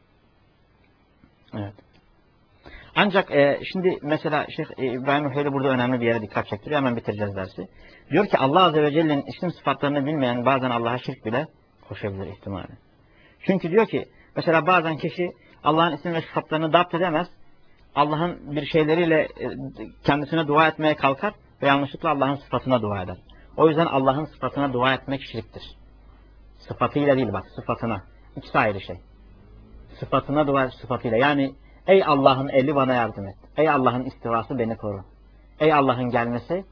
Evet. Ancak e, şimdi mesela Şeyh İbrahim Hüheyli burada önemli bir yere dikkat çektiriyor. Hemen bitireceğiz dersi. Diyor ki Allah Azze ve Celle'nin isim sıfatlarını bilmeyen bazen Allah'a şirk bile koşabilir ihtimali. Çünkü diyor ki mesela bazen kişi Allah'ın isim ve sıfatlarını dapt edemez. Allah'ın bir şeyleriyle kendisine dua etmeye kalkar ve yanlışlıkla Allah'ın sıfatına dua eder. O yüzden Allah'ın sıfatına dua etmek şirktir. Sıfatıyla değil bak, sıfatına. İkisi ayrı şey. Sıfatına dua et, sıfatıyla. Yani ey Allah'ın eli bana yardım et. Ey Allah'ın istivası beni koru. Ey Allah'ın gelmesi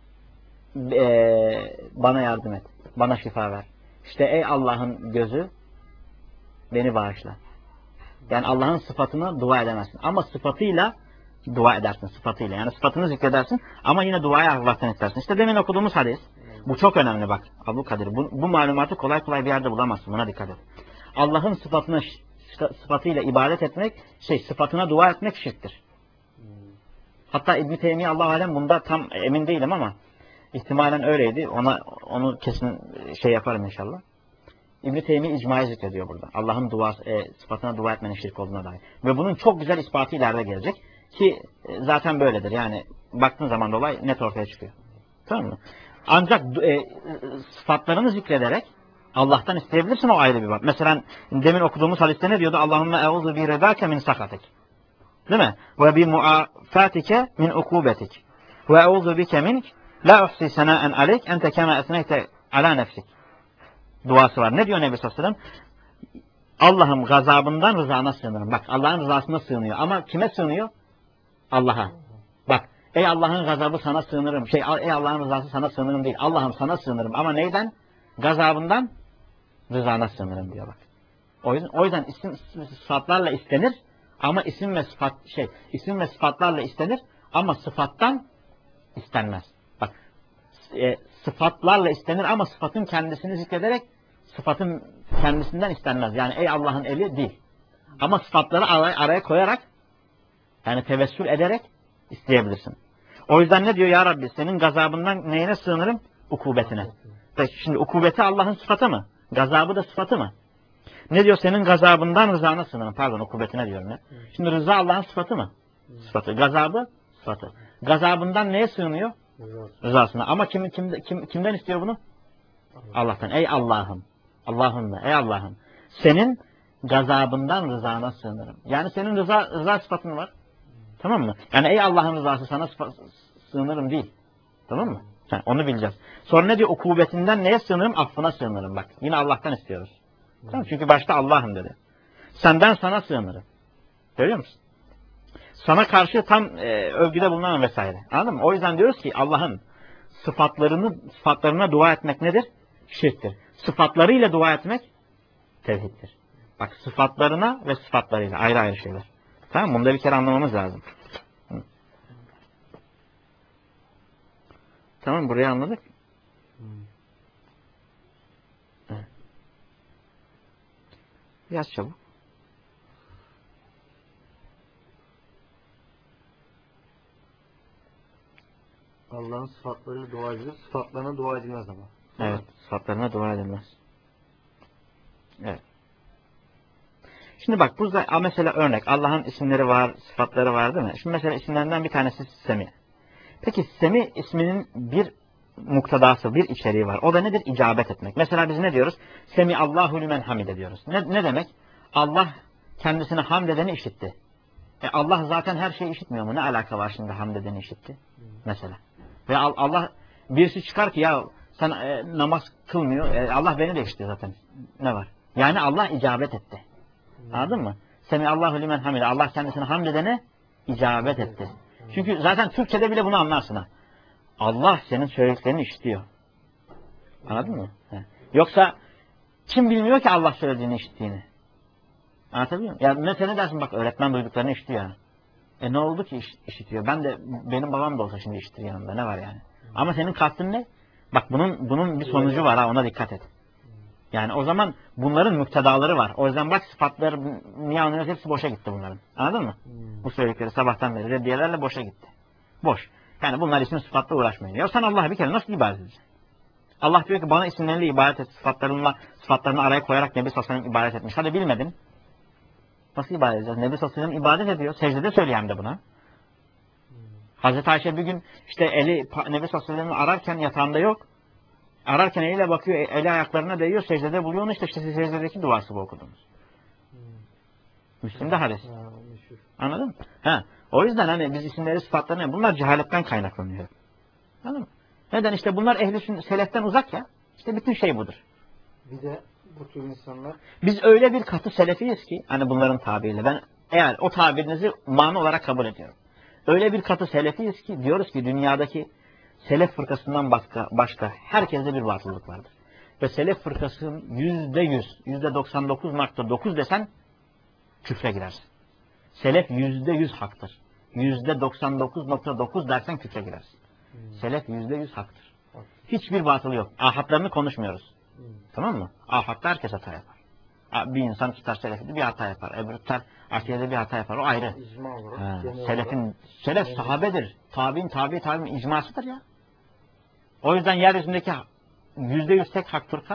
ee, bana yardım et. Bana şifa ver. İşte ey Allah'ın gözü beni bağışla. Yani Allah'ın sıfatına dua edemezsin. Ama sıfatıyla dua edersin. Sıfatıyla. Yani sıfatını zikredersin ama yine duaya Allah'tan istersin. İşte demin okuduğumuz hadis. Bu çok önemli bak. Abdülkadir. Bu, bu malumatı kolay kolay bir yerde bulamazsın. Buna dikkat et. Allah'ın sıfatına sıfatıyla ibadet etmek, şey sıfatına dua etmek şirktir. Hatta İbn-i Teymiye Allah alem bunda tam emin değilim ama ihtimalen öyleydi. Ona onu kesin şey yaparım inşallah. İbn-i Teymiye icmayı zikrediyor burada. Allah'ın duası, e, sıfatına dua etmenin şirk olduğuna dair. Ve bunun çok güzel ispatı ileride gelecek. Ki e, zaten böyledir. Yani baktığın zaman olay net ortaya çıkıyor. Tamam mı? Ancak e, sıfatlarını zikrederek Allah'tan isteyebilirsin, o ayrı bir bak. Mesela demin okuduğumuz hadiste ne diyordu? Allahümme eûzu bi redâke min sakatik. Değil mi? Ve bi muafatike min ukubetik. Ve eûzu bike mink la uhsi senâen aleyk ente kema esneyte ala nefsik. Duası var. Ne diyor Nebi sallallahu aleyhi ve sellem? Allah'ım gazabından rızana sığınırım. Bak Allah'ın rızasına sığınıyor. Ama kime sığınıyor? Allah'a. Bak ey Allah'ın gazabı sana sığınırım. Şey ey Allah'ın rızası sana sığınırım değil. Allah'ım sana sığınırım. Ama neyden? Gazabından rızana sığınırım diyor bak. O yüzden, o yüzden isim sıfatlarla istenir ama isim ve sıfat şey isim ve sıfatlarla istenir ama sıfattan istenmez. Bak e, sıfatlarla istenir ama sıfatın kendisini zikrederek sıfatın kendisinden istenmez. Yani ey Allah'ın eli değil. Ama sıfatları araya, araya koyarak yani tevessül ederek isteyebilirsin. O yüzden ne diyor ya Rabbi? Senin gazabından neyine sığınırım? Ukubetine. Peki şimdi ukubeti Allah'ın sıfatı mı? Gazabı da sıfatı mı? Ne diyor? Senin gazabından rızana sığınırım. Pardon ukubetine diyorum ya. Şimdi rıza Allah'ın sıfatı mı? Sıfatı. Gazabı sıfatı. Gazabından neye sığınıyor? Rızasına. Ama kim, kim, kim, kimden istiyor bunu? Allah'tan. Ey Allah'ım. Allah'ım da. Ey Allah'ım. Senin gazabından rızana sığınırım. Yani senin rıza, rıza sıfatın var. Tamam mı? Yani ey Allah'ın rızası sana sığınırım değil. Tamam mı? Ha, onu bileceğiz. Sonra ne diyor? Ukubetinden neye sığınırım? Affına sığınırım. Bak yine Allah'tan istiyoruz. Tamam. Çünkü başta Allah'ım dedi. Senden sana sığınırım. Görüyor musun? Sana karşı tam e, övgüde bulunan vesaire. Anladın mı? O yüzden diyoruz ki Allah'ın sıfatlarını sıfatlarına dua etmek nedir? Şirktir. Sıfatlarıyla dua etmek tevhiddir. Bak sıfatlarına ve sıfatlarıyla ayrı ayrı şeyler. Tamam mı? Bunu da bir kere anlamamız lazım. Hı. Tamam, burayı anladık. Evet. Yaz çabuk. Allah'ın sıfatlarıyla dua edilir. Sıfatlarına dua edilmez ama. Evet. Sıfatlarına dua edilmez. Evet. Şimdi bak burada mesela örnek. Allah'ın isimleri var, sıfatları var değil mi? Şimdi mesela isimlerinden bir tanesi Semi. Peki Semi isminin bir muktedası, bir içeriği var. O da nedir? İcabet etmek. Mesela biz ne diyoruz? Semi Allahu limen hamide diyoruz. Ne, ne demek? Allah kendisine hamd edeni işitti. E Allah zaten her şeyi işitmiyor mu? Ne alaka var şimdi hamd edeni işitti? Mesela. Ve Allah Birisi çıkar ki ya sen e, namaz kılmıyor. E, Allah beni de işliyor zaten. Ne var? Yani Allah icabet etti. Anladın mı? Semihallahu limen hamide. Allah kendisine hamd edene icabet etti. Çünkü zaten Türkçe'de bile bunu anlarsın ha. Allah senin söylediklerini işitiyor. Anladın mı? He. Yoksa kim bilmiyor ki Allah söylediğini işittiğini? Anlatabiliyor muyum? Ya mesela dersin bak öğretmen duyduklarını işitiyor. E ne oldu ki iş, işitiyor? Ben de benim babam da olsa şimdi işitir yanımda. Ne var yani? Ama senin kastın ne? Bak bunun bunun bir sonucu var ha, ona dikkat et. Yani o zaman bunların müktedaları var. O yüzden bak sıfatları niye anlıyoruz? Hepsi boşa gitti bunların. Anladın mı? Hmm. Bu söyledikleri sabahtan beri reddiyelerle boşa gitti. Boş. Yani bunlar isim sıfatla uğraşmayın. Ya sen Allah'a bir kere nasıl ibadet edeceksin? Allah diyor ki bana isimleriyle ibadet et. Sıfatlarınla, sıfatlarını araya koyarak Nebi Sallallahu aleyhi ve sellem ibadet etmiş. Hadi bilmedin. Nasıl ibadet edeceğiz? Nebi Sallallahu aleyhi ve sellem ibadet ediyor. Secdede söylüyor hem de buna. Hmm. Hazreti Ayşe bir gün işte eli Nebi Sallallahu aleyhi ve sellem'i ararken yatağında yok. Ararken eliyle bakıyor, eli ayaklarına değiyor, secdede buluyor onu işte, işte secdedeki duası bu okudunuz. Hmm. Müslim'de hadis. Anladın mı? Ha. O yüzden hani biz isimleri sıfatlarını, bunlar cehaletten kaynaklanıyor. Anladın mı? Neden? İşte bunlar ehli seleften uzak ya. İşte bütün şey budur. Bir de bu tür insanlar. Biz öyle bir katı selefiyiz ki, hani bunların tabiriyle, ben eğer o tabirinizi mani olarak kabul ediyorum. Öyle bir katı selefiyiz ki diyoruz ki dünyadaki selef fırkasından başka, başka herkeste bir batıllık vardır. Ve selef fırkasının yüzde yüz, yüzde doksan dokuz nokta dokuz desen küfre girersin. Selef yüzde yüz haktır. Yüzde doksan dokuz nokta dokuz dersen küfre girersin. Hmm. Selef yüzde yüz haktır. Hiçbir batılı yok. Ahatlarını konuşmuyoruz. Hmm. Tamam mı? Ahatta herkes hata yapar. Bir insan tutar selefide bir hata yapar. Öbürü tutar akidede bir hata yapar. O ayrı. Ha, selefin, selef sahabedir. Tabi'in, tabi, tabi'in icmasıdır ya. O yüzden yeryüzündeki yüzde yüz tek hak fırka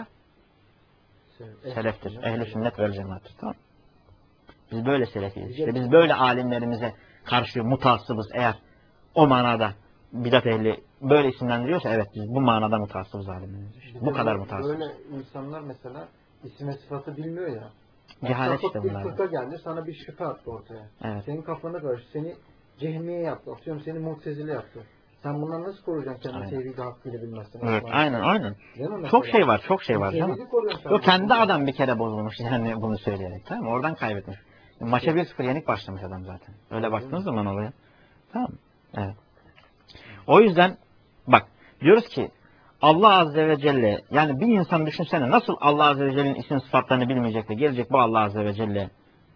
seleftir. Ehl-i sünnet vel cemaattir. Tamam. Biz böyle selefiyiz. İşte biz böyle alimlerimize karşı mutassıbız eğer o manada bidat ehli böyle isimlendiriyorsa evet biz bu manada mutassıbız alimlerimiz. İşte. Bu kadar mutassıbız. Böyle insanlar mesela isim ve sıfatı bilmiyor ya. Cehalet işte bir bunlar. fırka geldi sana bir şüphe attı ortaya. Evet. Senin kafanı karıştı. Seni cehmiye yaptı. Atıyorum seni mu'tezile yaptı. Sen bundan nasıl koruyacaksın kendini tevhidi hakkıyla bilmezsin? Evet, aynen aynen. Çok şey var, çok şey var. Yok kendi adam bir kere bozulmuş yani bunu söyleyerek, tamam mı? Oradan kaybetmiş. Maça bir sıfır yenik başlamış adam zaten. Öyle baktığınız zaman oluyor. Tamam mı? Evet. O yüzden bak diyoruz ki Allah Azze ve Celle, yani bir insan düşünsene nasıl Allah Azze ve Celle'nin isim sıfatlarını bilmeyecek de gelecek bu Allah Azze ve Celle.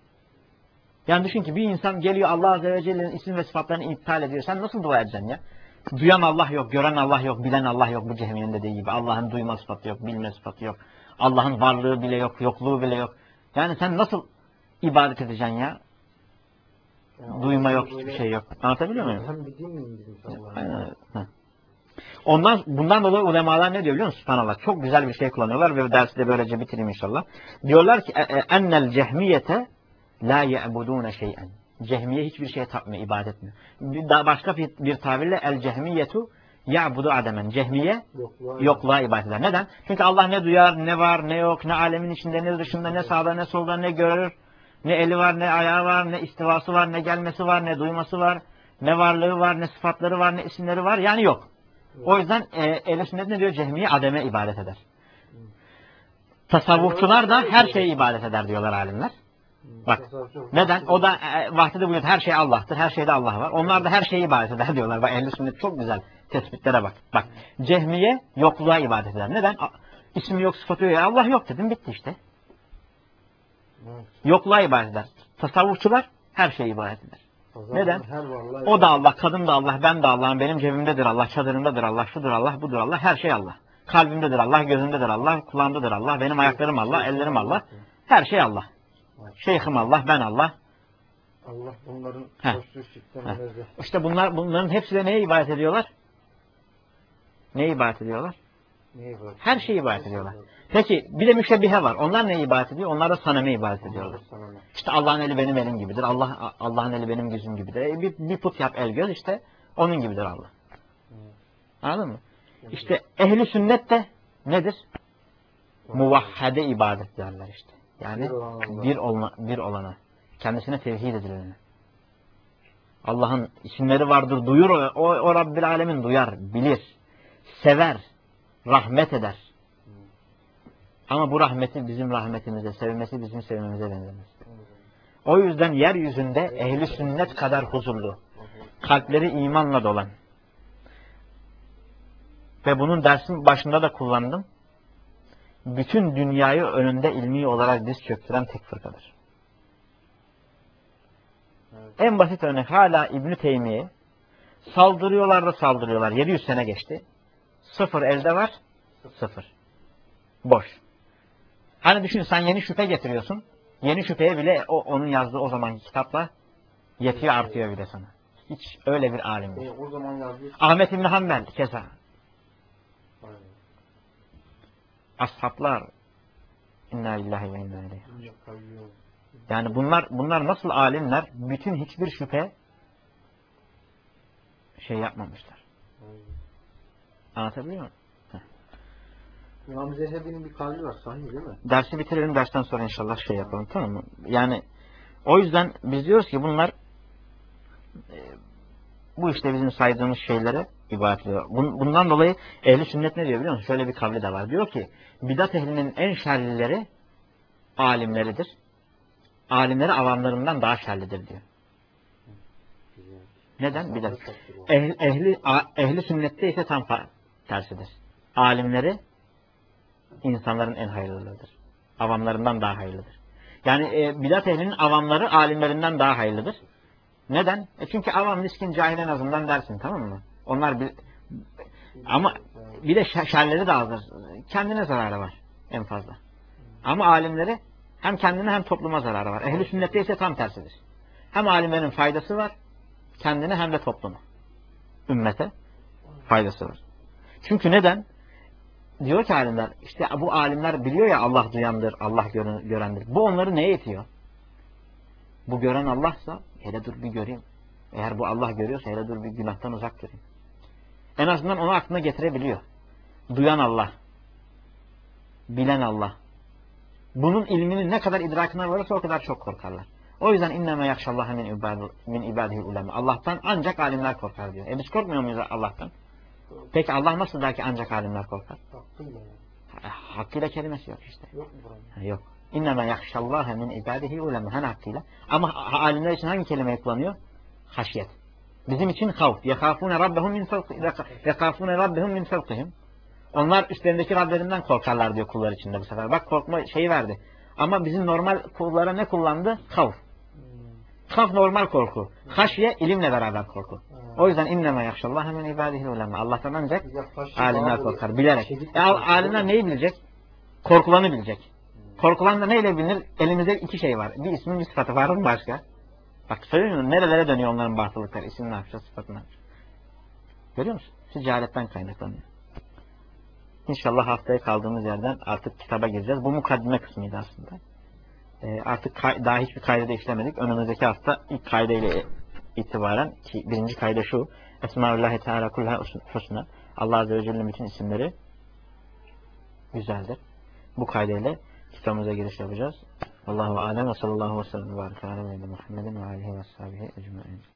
Yani düşün ki bir insan geliyor Allah Azze ve Celle'nin isim ve sıfatlarını iptal ediyor. Sen nasıl dua edeceksin ya? Duyan Allah yok, gören Allah yok, bilen Allah yok bu cehmiyenin dediği gibi. Allah'ın duyma sıfatı yok, bilme sıfatı yok. Allah'ın varlığı bile yok, yokluğu bile yok. Yani sen nasıl ibadet edeceksin ya? Yani duyma yok, hiçbir şey yok. Anlatabiliyor muyum? Hem bir din miyim bizim Aynen. Ondan, bundan dolayı ulemalar ne diyor biliyor musun? Subhanallah. Çok güzel bir şey kullanıyorlar ve dersi de böylece bitireyim inşallah. Diyorlar ki ennel cehmiyete la ye'budûne şey'en. Cehmiye hiçbir şeye tapmıyor, ibadet etmiyor. Bir daha başka bir, bir tabirle el cehmiyetu ya'budu ademen. Cehmiye yokluğa, yokluğa ibadet eder. Neden? Çünkü Allah ne duyar, ne var, ne yok, ne alemin içinde, ne dışında, ne sağda, ne solda, ne görür. Ne eli var, ne ayağı var, ne istivası var, ne gelmesi var, ne duyması var, ne varlığı var, ne sıfatları var, ne isimleri var. Yani yok. O yüzden e, ehl-i sünnet ne diyor? Cehmiye ademe ibadet eder. Tasavvufçular da her şeye ibadet eder diyorlar alimler. Bak. Neden? O da e, vahdede buyuruyor. Her şey Allah'tır. Her şeyde Allah var. Onlar da her şeye ibadet eder diyorlar. Bak ehl-i sünnet çok güzel tespitlere bak. Bak. Cehmiye yokluğa ibadet eder. Neden? İsmi yok, sıfatı yok. Allah yok dedim. Bitti işte. Yokluğa ibadet eder. Tasavvufçular her şeye ibadet eder. Neden? O da Allah, kadın da Allah, ben de Allah'ım, benim cebimdedir Allah, çadırımdadır Allah, şudur Allah, budur Allah, her şey Allah. Kalbimdedir Allah, gözümdedir Allah, kulağımdadır Allah, benim ayaklarım Allah, ellerim Allah, her şey Allah. Şeyhim Allah, ben Allah. Allah bunların İşte bunlar, bunların hepsi de neye ibadet ediyorlar? Neye ibadet ediyorlar? Neye ibadet? Her şeye ibadet ediyorlar. Peki bir de müşebbihe var. Onlar neye ibadet ediyor? Onlar da saneme ibadet ediyorlar. İşte Allah'ın eli benim elim gibidir. Allah Allah'ın eli benim gözüm gibidir. E, bir, bir put yap el göz işte onun gibidir Allah. Anladın mı? İşte ehli sünnet de nedir? Muvahhade ibadet derler işte. Yani bir, olma, bir olana. Kendisine tevhid edilene. Allah'ın isimleri vardır, duyur o, o, o Rabbil Alemin duyar, bilir. sever, rahmet eder. Ama bu rahmeti bizim rahmetimize, sevmesi bizim sevmemize benzemez. O yüzden yeryüzünde ehli sünnet kadar huzurlu, kalpleri imanla dolan ve bunun dersin başında da kullandım. Bütün dünyayı önünde ilmi olarak diz çöktüren tek fırkadır. Evet. En basit örnek hala İbn-i Teymiye saldırıyorlar da saldırıyorlar. yedi yüz sene geçti. Sıfır elde var. Sıfır. Boş. Hani düşün sen yeni şüphe getiriyorsun. Yeni şüpheye bile o onun yazdığı o zamanki kitapla yetiyor, artıyor bile sana. Hiç öyle bir alim değil. E, o zaman yazdığı... Ahmet İbn Hanbel keza. Ashablar inna lillahi ve inna ileyhi. Yani bunlar bunlar nasıl alimler? Bütün hiçbir şüphe şey yapmamışlar. Anlatabiliyor muyum? İmam Zehebi'nin bir kavli var, sahih değil mi? Dersi bitirelim, dersten sonra inşallah şey yapalım, tamam mı? Yani o yüzden biz diyoruz ki bunlar e, bu işte bizim saydığımız şeylere ibadet ediyor. Bundan dolayı ehli sünnet ne diyor biliyor musun? Şöyle bir kavli de var. Diyor ki bidat ehlinin en şerlileri alimleridir. Alimleri avamlarından daha şerlidir diyor. Neden? Bidat. Ehli, ehli, ehli sünnette ise tam tersidir. Alimleri insanların en hayırlılarıdır. Avamlarından daha hayırlıdır. Yani e, bidat ehlinin avamları alimlerinden daha hayırlıdır. Neden? E çünkü avam miskin cahil en azından dersin, tamam mı? Onlar bir ama bir de şerleri de azdır. Kendine zararı var en fazla. Ama alimleri hem kendine hem topluma zararı var. Ehl-i sünnette ise tam tersidir. Hem alimlerin faydası var kendine hem de topluma. Ümmete faydası var. Çünkü neden? Diyor ki alimler, işte bu alimler biliyor ya Allah duyandır, Allah görendir. Bu onları neye yetiyor? Bu gören Allah'sa hele dur bir göreyim. Eğer bu Allah görüyorsa hele dur bir günahtan uzak durayım. En azından onu aklına getirebiliyor. Duyan Allah. Bilen Allah. Bunun ilminin ne kadar idrakına varırsa o kadar çok korkarlar. O yüzden inneme yakşallaha min ibadihi ulema. Allah'tan ancak alimler korkar diyor. E biz korkmuyor muyuz Allah'tan? Peki Allah nasıl der ki ancak alimler korkar? Hakkıyla kelimesi yok işte. Yok mu? Yok. İnneme yakşallaha min ibadihi ulema. Hani hakkıyla. Ama alimler için hangi kelimeyi kullanıyor? Haşyet. Bizim için havf. Yekafune rabbehum min fevkihim. Yekafune rabbehum min fevkihim. Onlar üstlerindeki Rablerinden korkarlar diyor kullar içinde bu sefer. Bak korkma şeyi verdi. Ama bizim normal kullara ne kullandı? Havf. Havf normal korku. Haşye ilimle beraber korku. O yüzden inneme yakşallaha min ibadihi ulema. Allah'tan ancak alimler korkar. Bilerek. E, alimler neyi bilecek? Korkulanı bilecek. Korkulan da neyle bilinir? Elimizde iki şey var. Bir ismin bir sıfatı var mı başka? Bak söylüyorum nerelere dönüyor onların batılıkları. İsim ne yapacağız? Sıfatı ne yapacağız? Görüyor musun? Siz cehaletten kaynaklanıyor. İnşallah haftaya kaldığımız yerden artık kitaba gireceğiz. Bu mukaddime kısmıydı aslında. Ee, artık daha hiçbir kaydede işlemedik. Önümüzdeki hafta ilk kaydeyle itibaren ki birinci kayda şu. Esmaullahi Teala kulha husna. Allah Azze ve Celle'nin bütün isimleri güzeldir. Bu kaydeyle kitabımıza giriş yapacağız. Allahu alem ve sallallahu aleyhi ve sellem ve barik ala Muhammedin ve alihi ve sahbihi ecmaîn.